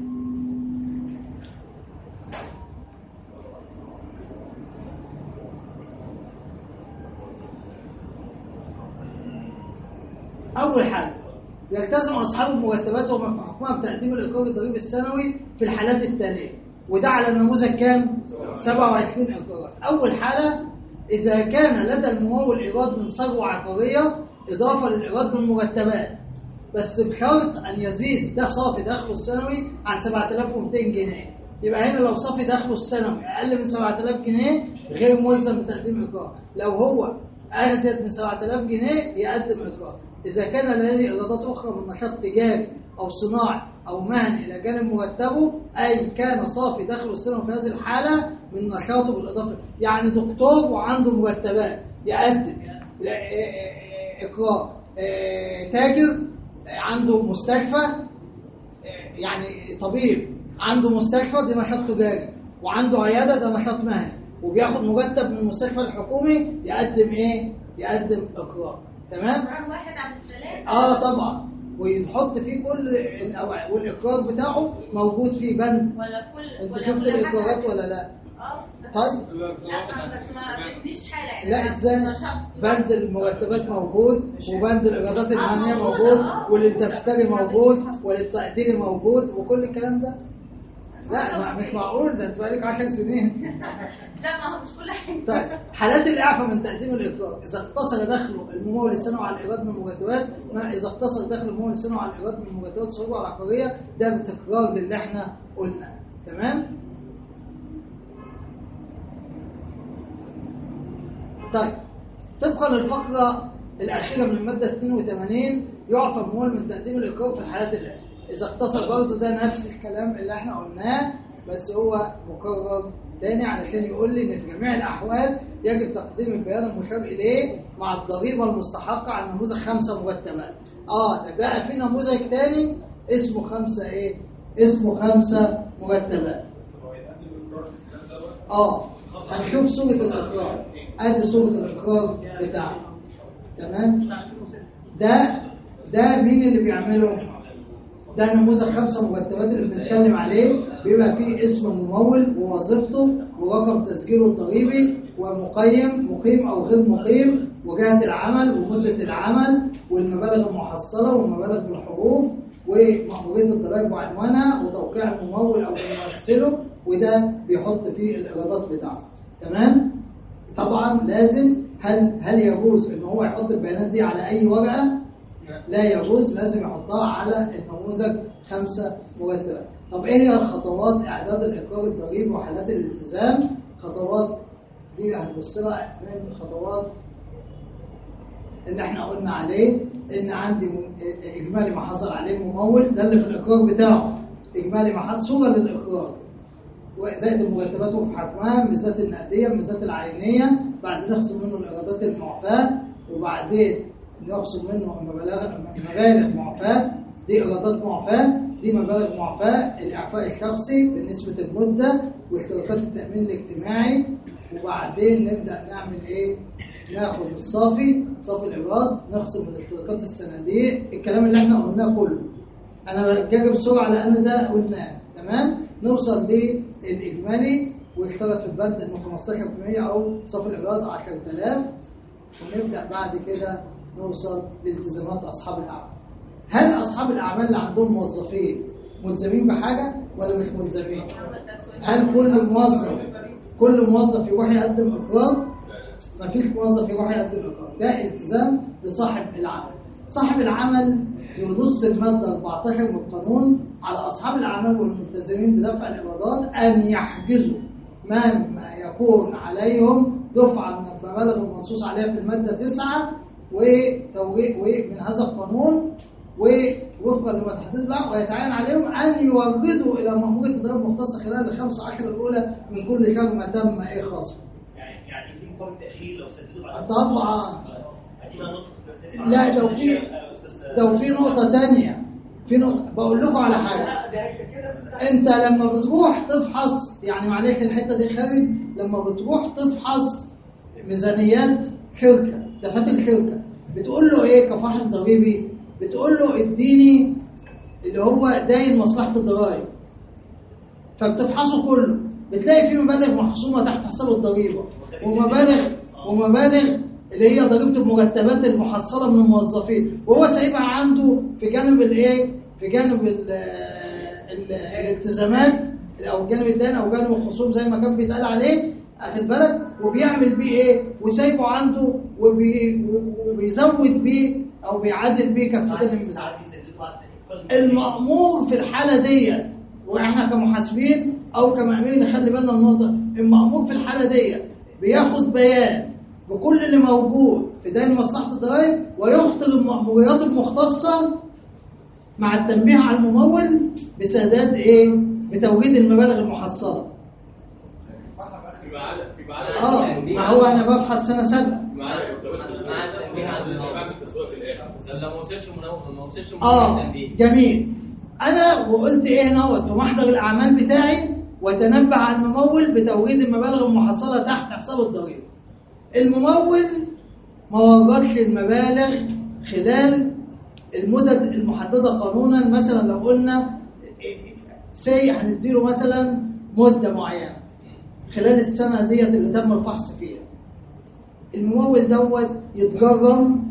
أول حاجة يلتزم أصحاب المرتبات ومن في حكمها بتقديم الإقرار الضريبي السنوي في الحالات التالية، وده على النموذج كام؟ سبعة وعشرين إقرار. أول حالة إذا كان لدى الممول إيراد من ثروة عقارية إضافة للإيراد من مرتبات بس بشرط أن يزيد ده صافي دخله السنوي عن سبعة آلاف ومئتين جنيه. يبقى هنا لو صافي دخله السنوي أقل من سبعة آلاف جنيه غير ملزم بتقديم إقرار. لو هو أزيد من سبعة آلاف جنيه يقدم إقرار. إذا كان لديه إيرادات أخرى من نشاط تجاري أو صناعي أو مهني إلى جانب مرتبه أي كان صافي دخله السنوي في هذه الحالة من نشاطه بالإضافة، يعني دكتور وعنده مرتبات يقدم إقرار. تاجر عنده مستشفى يعني طبيب عنده مستشفى دي نشاط تجاري وعنده عيادة ده نشاط مهني وبياخد مرتب من المستشفى الحكومي يقدم إيه؟ يقدم إقرار. تمام؟ واحد عن الثلاثة اه طبعا ويحط فيه كل الأوعية والإقرار بتاعه موجود فيه بند. ولا كل انت شفت الإقرارات ولا لا؟ اه طيب لا بس ما بديش حالة يعني لا ازاي؟ بند المرتبات موجود وبند الإيرادات المهنية موجود وللتفتري موجود وللتقدير موجود وكل الكلام ده. لا ما مش معقول ده انت بقالك عشر سنين. لا ما هو مش كل حاجه. طيب حالات الاعفاء من تقديم الاقرار اذا اقتصر دخله الممول السنوي على الايراد من المرتبات، ما اذا اقتصر دخل الممول السنوي على الايراد من المرتبات الثروه العقاريه ده بتكرار للي احنا قلنا. تمام؟ طيب طبقا للفقره الاخيره من الماده اثنين وثمانين يعفى الممول من تقديم الاقرار في الحالات الاتيه. إذا اقتصر برضه ده نفس الكلام اللي احنا قلناه بس هو مكرر تاني علشان يقول لي إن في جميع الأحوال يجب تقديم البيان المشار إليه مع الضريبة المستحقة على نموذج خمسة مرتبات. آه ده بقى في نموذج تاني اسمه خمسة إيه؟ اسمه خمسة مرتبات. آه هنشوف صورة الإقرار. أدي صورة الإقرار بتاعه. تمام؟ ده ده مين اللي بيعمله؟ ده نموذج خمسة مرتبات اللي بنتكلم عليه بيبقى فيه اسم ممول ووظيفته ورقم تسجيله الضريبي ومقيم مقيم أو غير مقيم وجهة العمل ومدة العمل والمبالغ المحصلة والمبالغ بالحروف ومأمورية الضرائب وعنوانها وتوقيع الممول أو ممثله وده بيحط فيه الايرادات بتاعته. تمام؟ طبعا لازم هل هل يجوز ان هو يحط البيانات دي على اي ورقه؟ لا يجوز، لازم يحطها على النموذج خمسه مرتبات. طب ايه هي الخطوات اعداد الاقرار الضريبي وحالات الالتزام؟ خطوات دي هنبص لها من خطوات اللي احنا قلنا عليه، ان عندي اجمالي ما حصل عليه الممول، ده اللي في الاقرار بتاعه، اجمالي ما حصل صوره للاقرار، وزائد المرتبات وحجمها، ميزات النقديه، ميزات العينيه، بعدين نخصم منه الايرادات المعفاه، وبعدين نخصم منه المبالغ مبالغ معفاه، دي ايرادات معفاه، دي مبالغ معفاه، الاعفاء الشخصي بنسبه المده واشتراكات التامين الاجتماعي، وبعدين نبدا نعمل ايه؟ ناخد الصافي، صافي الايراد، نخصم من اشتراكات الصناديق، الكلام اللي احنا قلناه كله. انا بجاجي بسرعه لان ده قلناه. تمام؟ نوصل للاجمالي واشترط في البند انه خمستاشر بالمية او صافي الايراد عشرة آلاف، ونبدا بعد كده نوصل لالتزامات اصحاب الاعمال. هل اصحاب الاعمال اللي عندهم موظفين ملزمين بحاجه ولا مش ملزمين؟ هل كل موظف كل موظف يروح يقدم اقرار؟ ما فيش موظف يروح يقدم اقرار، ده التزام لصاحب العمل. صاحب العمل في نص الماده أربعتاشر من القانون على اصحاب الاعمال والملتزمين بدفع الايرادات ان يحجزوا ما ما يكون عليهم دفعه من المبالغ المنصوص عليها في الماده تسعة ومن هذا القانون، ووفقا لما تحدد له، ويتعين عليهم ان يوردوا الى مأمورية الضرائب المختصه خلال الخمس عشر الاولى من كل شهر ما تم ايه خصم. يعني يعني في مقابل تاخير لو سددوا بعد طبعا. لا لو في لو في نقطه ثانيه، في نقطه بقول لكم على حاجه. انت لما بتروح تفحص، يعني معلش الحته دي خارج، لما بتروح تفحص ميزانيات شركه، دفاتر شركه، بتقول له ايه كفاحص ضريبي؟ بتقول له اديني اللي هو داين مصلحه الضرائب، فبتفحصه كله، بتلاقي فيه مبالغ محسومه تحت حساب الضريبه، ومبالغ ومبالغ اللي هي ضريبه المرتبات المحصله من الموظفين، وهو سايبها عنده في جانب الايه؟ في جانب ال ال الالتزامات او جانب الدين او جانب الخصوم زي ما كان بيتقال عليه، اخد بالك؟ وبيعمل بيه ايه؟ وسايبه عنده وبي وبيزود بيه او بيعادل بيه كفه الانفاق. المأمور في الحاله ديت، واحنا كمحاسبين او كمأمين نخلي بالنا من النقطه، المأمور في الحاله ديت بياخد بيان بكل اللي موجود في دين مصلحه الضرائب، ويخطر المأموريات المختصه مع التنبيه على الممول بسداد ايه؟ بتوجيد المبالغ المحصله. اه ما هو انا ببحث سنه سابقه. مع التنبيه على بعمل تسويق في الاخر. لما وصلش منو ما وصلش اه جميل. انا وقلت ايه هنا في محضر الاعمال بتاعي، وتنبه على الممول بتوجيد المبالغ المحصله تحت حساب الضريبه. الممول ما وردش المبالغ خلال المدد المحدده قانونا. مثلا لو قلنا سي هنديله مثلا مده معينه خلال السنه ديت اللي تم الفحص فيها، الممول دوت يتجرم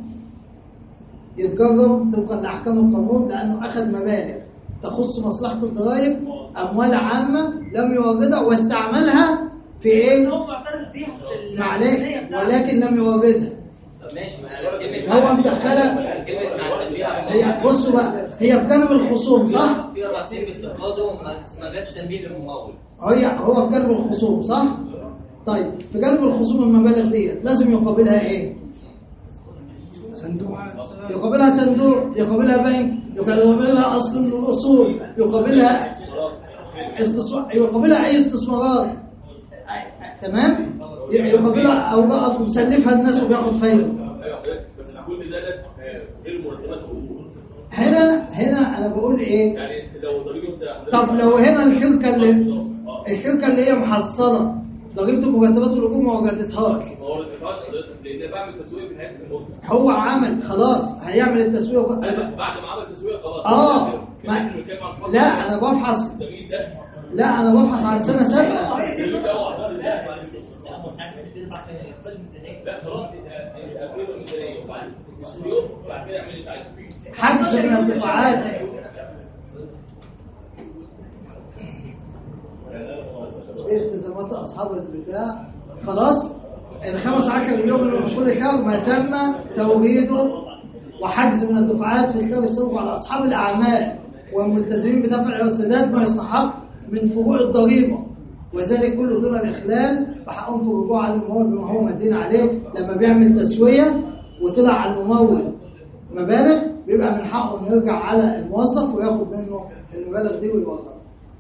يتجرم طبقا لاحكام القانون، لانه اخذ مبالغ تخص مصلحه الضرائب، اموال عامه لم يوردها واستعملها في ايه؟ هو معترف بيها في معلش، ولكن لم يوردها. ماشي. هو مدخله. هي بصوا بقى، هي في جانب الخصوم صح؟ في اربع سنين باتخاذه ما جاتش تنبيه للممول. هي هو في جانب الخصوم صح؟ طيب في جانب الخصوم المبالغ ديت لازم يقابلها ايه؟ صندوق. يقابلها صندوق، يقابلها بنك، يقابلها اصل من الاصول، يقابلها استثمار، يقابلها اي استثمارات. تمام؟ يقابلها اوراق مسلفها الناس وبياخد فايده. بس كل ده غير مرتبات واجور. هنا هنا انا بقول ايه؟ يعني لو ضريبه. طب لو هنا الشركه اللي الشركه اللي هي محصله ضريبه المرتبات والاجور ما وجدتهاش. ما وجدتهاش لان بعمل تسويق في نهايه المده. هو عمل خلاص هيعمل التسويق بعد ما عمل التسويق خلاص. اه ما... لا انا بفحص لا انا بفحص عن سنه سابقه. لا خلاص اقفلوا الميزانيه وبعد التسويق وبعد كده اعمل اللي انت عايزه فيه. حجز من الدفعات. ايه التزامات اصحاب البتاع خلاص الخمس عشر يوم اللي من كل شهر ما تم توريده وحجز من الدفعات في الشهر السابق على اصحاب الاعمال والملتزمين بدفع السداد ما يستحق من فروع الضريبه، وذلك كله دون الاخلال بحقهم في الرجوع على الممول بما هو مدين عليه. لما بيعمل تسويه وطلع على الممول مبالغ بيبقى من حقه انه يرجع على الموظف وياخد منه المبالغ دي ويوظفها.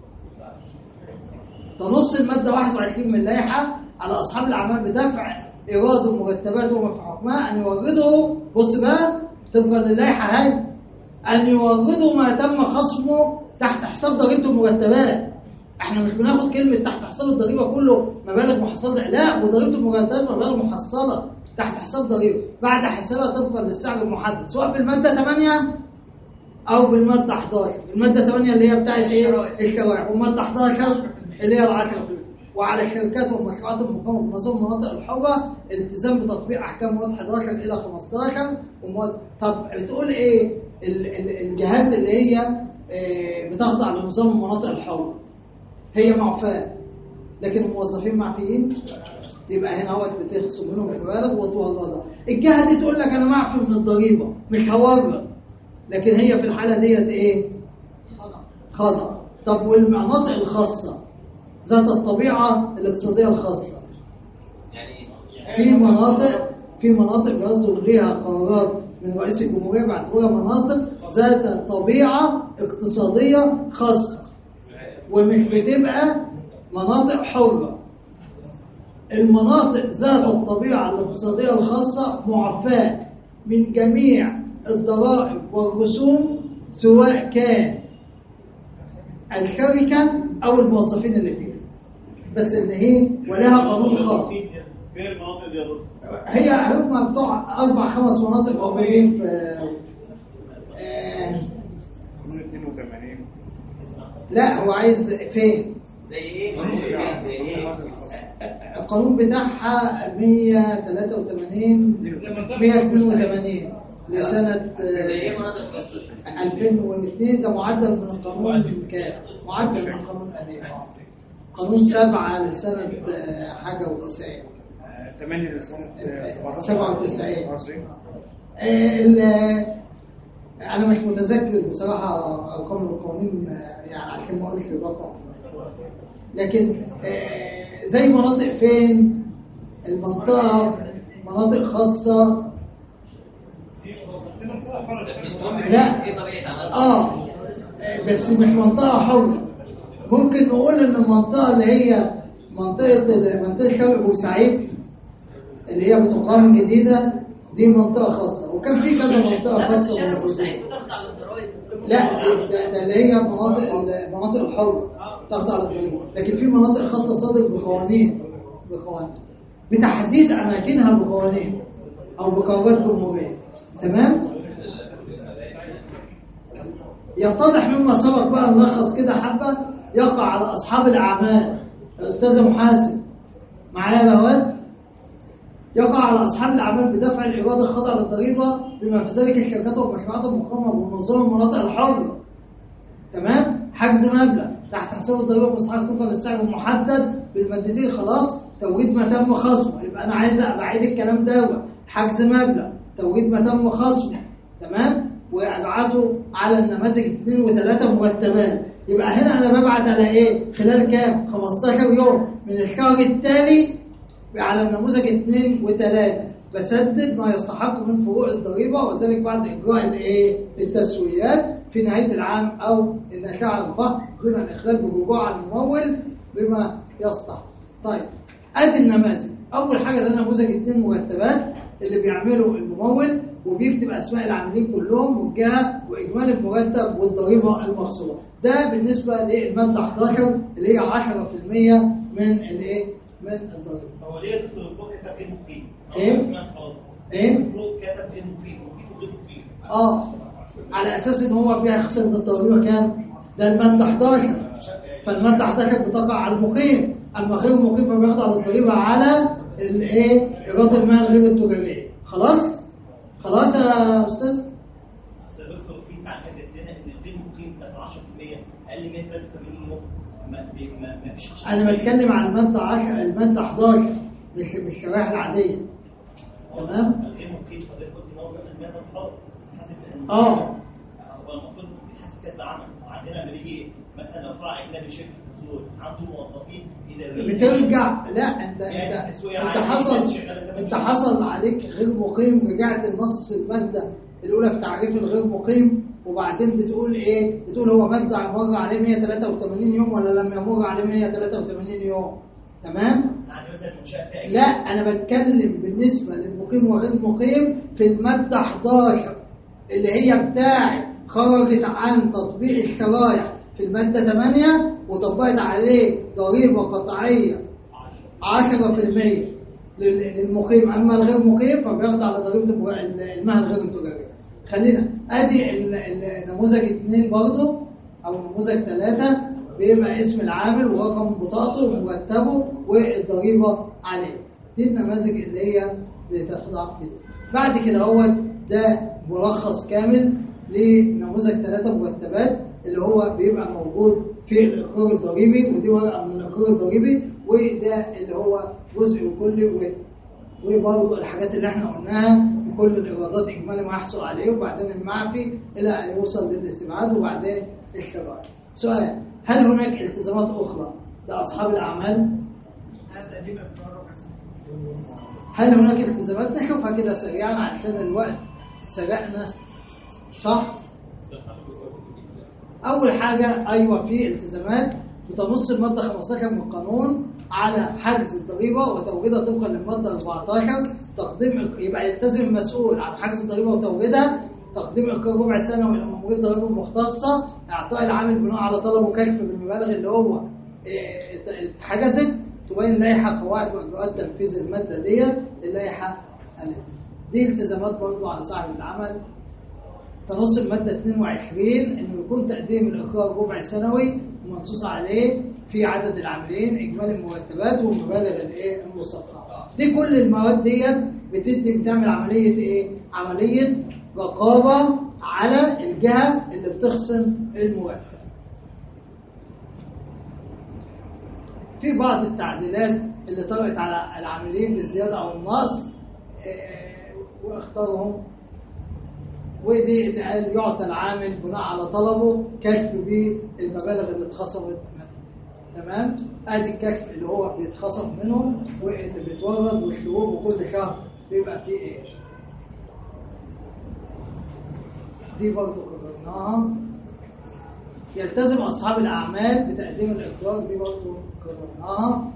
تنص الماده واحد وعشرين من اللائحه على اصحاب الاعمال بدفع ايراد ومرتبات وما في حكمها ان يوردوا، بص بقى طبقا للائحه هاي، ان يوردوا ما تم خصمه تحت حساب ضريبه المرتبات. احنا مش بناخد كلمه تحت حساب الضريبه كله مبالغ محصله، لا، وضريبه المرتبات مبالغ محصله تحت حساب ضريبه بعد حسابها طبقا للسعر المحدد سواء بالماده ثمانية او بالماده احداشر. الماده ثمانية اللي هي بتاعت ايه؟ الشرائح، والماده احداشر اللي هي العشرة في المية. وعلى الشركات والمشروعات المقامه في نظام المناطق الحره التزام بتطبيق احكام مواد احداشر الى خمستاشر ومواد. طب بتقول ايه الجهات اللي هي بتخضع لنظام المناطق الحره؟ هي معفاه لكن الموظفين معفيين، يبقى هنا هو بتخصم منهم مبالغ وتوردها. الجهه دي تقول لك انا معفي من الضريبه مش هورد، لكن هي في الحاله ديت ايه؟ خضع. طب والمناطق الخاصه ذات الطبيعه الاقتصاديه الخاصه، في مناطق في مناطق بيصدر ليها قرارات من رئيس الجمهوريه باعتبارها مناطق ذات طبيعه اقتصاديه خاصه ومش بتبقى مناطق حره. المناطق ذات الطبيعه الاقتصاديه الخاصه معفاه من جميع الضرائب والرسوم سواء كان الشركه او الموظفين اللي فيها، بس اللي هي ولها قانون خاص. فين المناطق دي يا دكتور؟ هي هم بتوع اربع خمس مناطق موجودين في قانون اثنين وثمانين. لا هو عايز فين؟ زي ايه؟ زي ايه؟ القانون بتاعها مية وثلاثة وثمانين مية واثنين وثمانين لسنة ألفين واثنين. ده معدل من القانون كام؟ معدل من القانون القديم. قانون سبعة لسنة حاجة وتسعين. ثمانية لسنة سبعة وتسعين. أنا مش متذكر بصراحة أرقام القوانين يعني عشان ما أقولش الرقم، لكن زي مناطق فين؟ المنطقة مناطق خاصة. لا اه بس مش منطقة حرة. ممكن نقول ان المنطقة اللي هي منطقة منطقة شرق بورسعيد اللي هي بتقام جديدة دي منطقة خاصة، وكان في كذا منطقة خاصة. شرق بورسعيد بتخضع للضرائب. لا ده, ده اللي هي مناطق المناطق الحرة تخضع للضرائب، لكن في مناطق خاصة صادق بقوانين بقوانين بتحديد اماكنها بقوانين او بقرارات جمهورية. تمام؟ يتضح مما سبق بقى نلخص كده حبة. يقع على أصحاب الأعمال، الأستاذة محاسن معايا يا بهوات، يقع على أصحاب الأعمال بدفع الإيراد الخاضع للضريبة بما في ذلك الشركات والمشروعات المقامة بمنظمة المناطق الحرة. تمام؟ حجز مبلغ تحت حساب الضريبة بمصحح طبقا للسعر المحدد بالمادتين. خلاص توريد ما تم خصمه، يبقى أنا عايز أبعيد الكلام ده. حجز مبلغ توريد ما تم خصمه، تمام؟ وابعته على النماذج اثنين وثلاثة مرتبات. يبقى هنا انا ببعت على ايه؟ خلال كام؟ خمستاشر يوم من الشهر التالي على النموذج اثنين وثلاثة بسدد ما يستحق من فروع الضريبه، وذلك بعد اجراء الايه؟ التسويات في نهايه العام او النشاء على الفقر دون الاخلال بالرجوع على الممول بما يستحق. طيب ادي النماذج. اول حاجه ده نموذج اثنين مرتبات اللي بيعمله الممول وبيكتب اسماء العاملين كلهم والجهه واجمالي المرتب والضريبه المخصوصه. ده بالنسبه للماده احداشر اللي هي عشرة في المية من الايه؟ من الضريبه. هو ليه المفروض كتب ايه مقيم؟ ايه؟ ايه؟ المفروض كتب ايه مقيم؟ مقيم وغير مقيم. اه على اساس ان هو بيخصم من الضريبه كام؟ ده الماده احداشر. فالماده احداشر بتقع على المقيم، اما غير المقيم فبيخضع للضريبه على الايه؟ ايراد المال غير التجاريه. خلاص؟ خلاص يا استاذ؟ بس يا دكتور في تعليمات لنا ان الغير مقيم بتاعت عشرة في المية اقل من ثلاثة وثمانين يوم ما ما فيش انا بتكلم عن الماده عشرة، الماده حداشر، مش مش الشرائح العاديه. تمام؟ غير مقيم حضرتك قلت ان هو بياخد المهنه الحر حسب اه هو المفروض بيتحسب كاس عمل، وعندنا لما بيجي مثلا لو فرع اجنبي شركه بترول عنده موظفين اداريين بترجع. لا انت انت انت حصل انت حصل عليك غير مقيم، رجعت لنص الماده الاولى في تعريف الغير مقيم، وبعدين بتقول ايه؟ بتقول هو مادة مر عليه مية وتلاتة وتمانين يوم ولا لم يمر عليه مية وتلاتة وتمانين يوم. تمام؟ لا انا بتكلم بالنسبه للمقيم وغير المقيم في الماده حداشر اللي هي بتاعت خرجت عن تطبيق الشرائح في الماده تمانية وطبقت عليه ضريبه قطعيه عشرة في المية للمقيم، اما الغير مقيم فبياخد على ضريبه المهن غير التجاريه. خلينا ادي النموذج اثنين برضه او نموذج ثلاثة بيبقى اسم العامل ورقم بطاقته ومرتبه والضريبه عليه. دي النماذج اللي هي بتخضع كده. بعد كده هو ده ملخص كامل لنموذج ثلاثة مرتبات اللي هو بيبقى موجود في الاقرار الضريبي، ودي ورقه من الاقرار الضريبي، وده اللي هو جزء وكلي، وبرضه الحاجات اللي احنا قلناها كل الايرادات اجمالي ما يحصل عليه، وبعدين المعفي الى ان يوصل للاستبعاد، وبعدين الشرائح. سؤال: هل هناك التزامات اخرى لاصحاب الاعمال؟ هل هناك التزامات؟ نشوفها كده سريعا عشان الوقت سرقنا. صح؟ اول حاجه ايوه في التزامات بتنص الماده خمستاشر من القانون على حجز الضريبه وتوجيدها طبقا للماده أربعتاشر. تقديم يبقى يلتزم المسؤول عن حجز الضريبه وتوجيدها، تقديم اقرار ربع سنه الى مأمورية الضريبه المختصه، اعطاء العامل بناء على طلب وكشف بالمبالغ اللي هو اتحجزت، تبين لائحه قواعد واجراءات تنفيذ الماده ديت اللائحه عليها. دي التزامات برضه على صاحب العمل. تنص الماده اتنين وعشرين انه يكون تقديم الاقرار ربع سنوي ومنصوص عليه في عدد العاملين، اجمالي المرتبات والمبالغ الايه المستقطعه. دي كل المواد ديت بتدي بتعمل عمليه ايه؟ عمليه رقابه على الجهه اللي بتخصم المرتب. في بعض التعديلات اللي طرأت على العاملين بالزياده او النقص واختارهم، ودي اللي قال يعطى العامل بناء على طلبه كشف بالمبالغ اللي اتخصمت منه. تمام؟ ادي الكشف اللي هو بيتخصم منهم واللي بيتورد والشهور، وكل شهر بيبقى فيه ايه. دي برضه قررناها. يلتزم اصحاب الاعمال بتقديم الاقرار، دي برضه قررناها.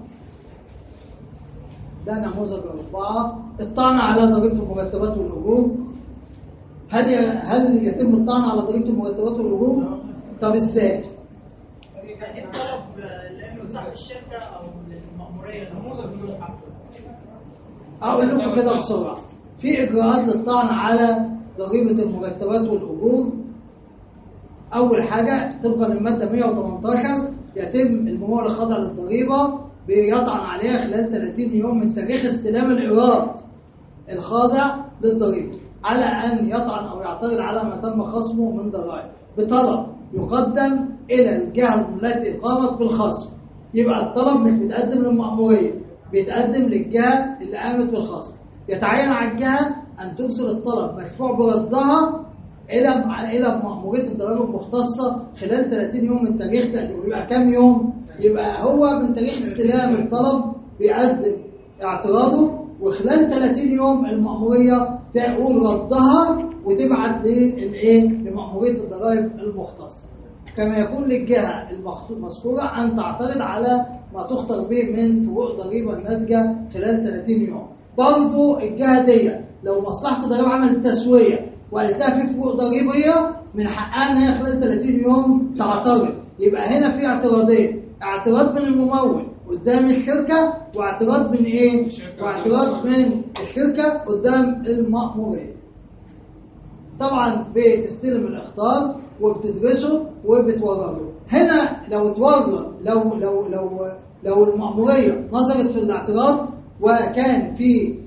ده نموذج أربعة. الطعن على ضريبة المرتبات والأجور. هل هل يتم الطعن على ضريبة المرتبات والأجور؟ طب ازاي؟ يعني الطلب لأنه صاحب الشركة أو المأمورية نموذج ملوش حق. أقول لكم كده بسرعة. في إجراءات للطعن على ضريبة المرتبات والأجور. أول حاجة طبقا للمادة مية وتمنتاشر يتم الممول الخاضع للضريبة بيطعن عليها خلال ثلاثين يوم من تاريخ استلام الإيراد الخاضع للضريبة على أن يطعن أو يعترض على ما تم خصمه من ضرائب بطلب يقدم إلى الجهة التي قامت بالخصم. يبقى الطلب مش بيتقدم للمأمورية، بيتقدم للجهة اللي قامت بالخصم. يتعين على الجهة أن ترسل الطلب مشروع بردها إلى إلى مأمورية الضرائب المختصة خلال ثلاثين يوم من تاريخ تقديمه. يبقى كام يوم؟ يبقى هو من تاريخ استلام الطلب بيقدم اعتراضه، وخلال ثلاثين يوم المأمورية تقول ردها وتبعت للايه لمأمورية الضرائب المختصة. كما يكون للجهة المذكورة أن تعترض على ما تخطر به من فروق ضريبة الناتجة خلال ثلاثين يوم. برضو الجهة دي لو مصلحة الضرائب عملت تسوية وقالت لها في فروق ضريبية من حقها ان هي خلال ثلاثين يوم تعترض. يبقى هنا في اعتراضين: اعتراض من الممول قدام الشركة، واعتراض من ايه؟ واعتراض من الشركة قدام المأمورية. طبعا بتستلم الاخطار وبتدرسه وبتورده. هنا لو اتورد لو لو لو لو المأمورية نظرت في الاعتراض وكان في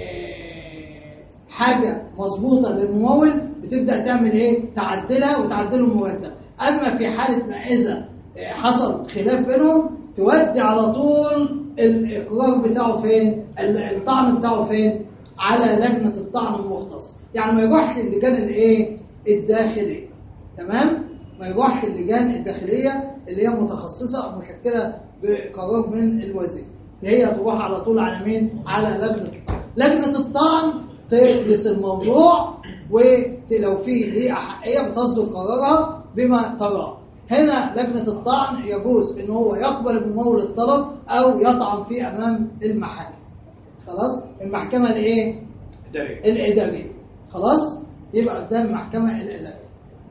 حاجة مظبوطة للممول بتبدأ تعمل ايه؟ تعدلها وتعدله المرتب. اما في حالة ما اذا حصل خلاف بينهم تودي على طول الإقرار بتاعه فين؟ الطعن بتاعه فين؟ على لجنة الطعن المختصة. يعني ما يروحش اللجان الايه؟ الداخلية. تمام؟ ما يروحش اللجان الداخلية اللي هي متخصصة أو مشكلة بقرار من الوزير. هي تروح على طول على مين؟ على لجنة الطعن. لجنة الطعن تدرس الموضوع، ولو فيه ليه أحقية بتصدر قرارها بما تراه. هنا لجنة الطعن يجوز ان هو يقبل بممول الطلب او يطعن فيه امام المحاكم. خلاص؟ المحكمة الايه؟ إدارية. الادارية. خلاص؟ يبقى قدام المحكمة الادارية.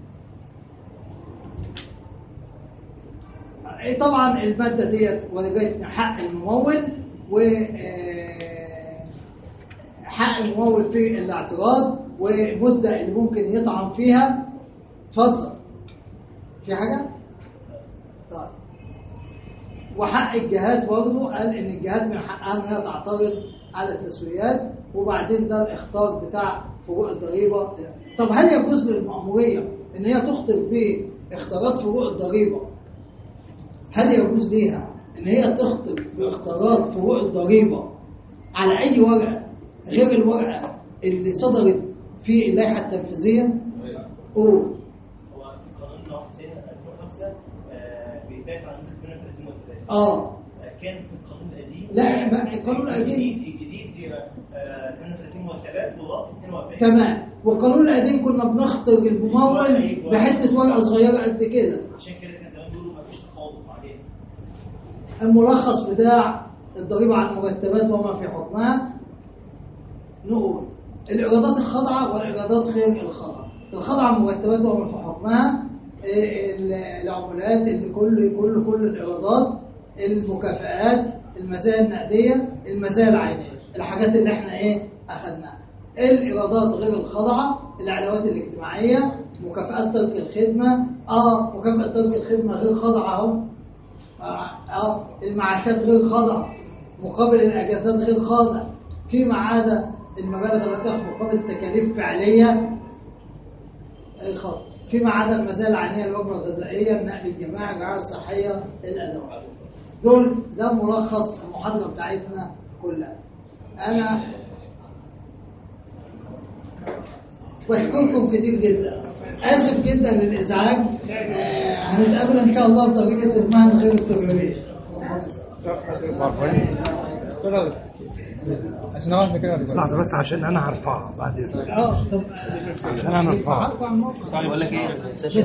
طبعا المادة ديت ولغاية حق الممول و حق الممول في الاعتراض ومدة اللي ممكن يطعن فيها. اتفضل. في حاجة؟ طيب. وحق الجهات برضه قال ان الجهات من حقها ان هي تعترض على التسويات، وبعدين ده الاخطار بتاع فروق الضريبه. طب هل يجوز للمأمورية ان هي تخطر باختيارات فروق الضريبه؟ هل يجوز ليها ان هي تخطر باختيارات فروق الضريبه على اي ورقه غير الورقه اللي صدرت في اللائحه التنفيذيه؟ قول. بيبات عن نسبة ثمانية وثلاثين وثلاثين. اه كان في القانون القديم. لا القانون القديم الجديد ثمانية وثلاثين وثلاثين وغلط اثنين وأربعين. تمام. والقانون القديم كنا بنخطر الممول بحته ورقه صغيره قد كده. عشان كده كان زمان بيقولوا ما فيش تفاوض عليه. الملخص بتاع الضريبه على المرتبات وما في حكمها نقول الايرادات الخاضعه والايرادات غير الخاضعه. الخاضعه المرتبات وما في حكمها العمولات اللي كل كل كل الايرادات، المكافآت، المزايا النقديه، المزايا العينيه، الحاجات اللي احنا ايه اخذناها. الايرادات غير الخاضعه العلاوات الاجتماعيه، مكافآت ترك الخدمه، اه مكافأة ترك الخدمه غير خاضعه اهو. اه, آه. المعاشات غير خاضعه، مقابل الاجازات غير خاضع، فيما عدا المبالغ التي تقف مقابل تكاليف فعليه غير خاضع، فيما عدا المزايا العينيه، الوجبه الغذائيه، النقل الجماعي، الرعايه الصحيه، الادوات. دول ده ملخص المحاضره بتاعتنا كلها. انا بشكركم كتير جدا، اسف جدا للازعاج. آه هنتقابل ان شاء الله بطريقه المهن غير التجريبيه. عشان اعرف كده لحظه بس عشان انا هرفعها بعد اذنك. اه طب عشان انا هرفعها. بقول لك ايه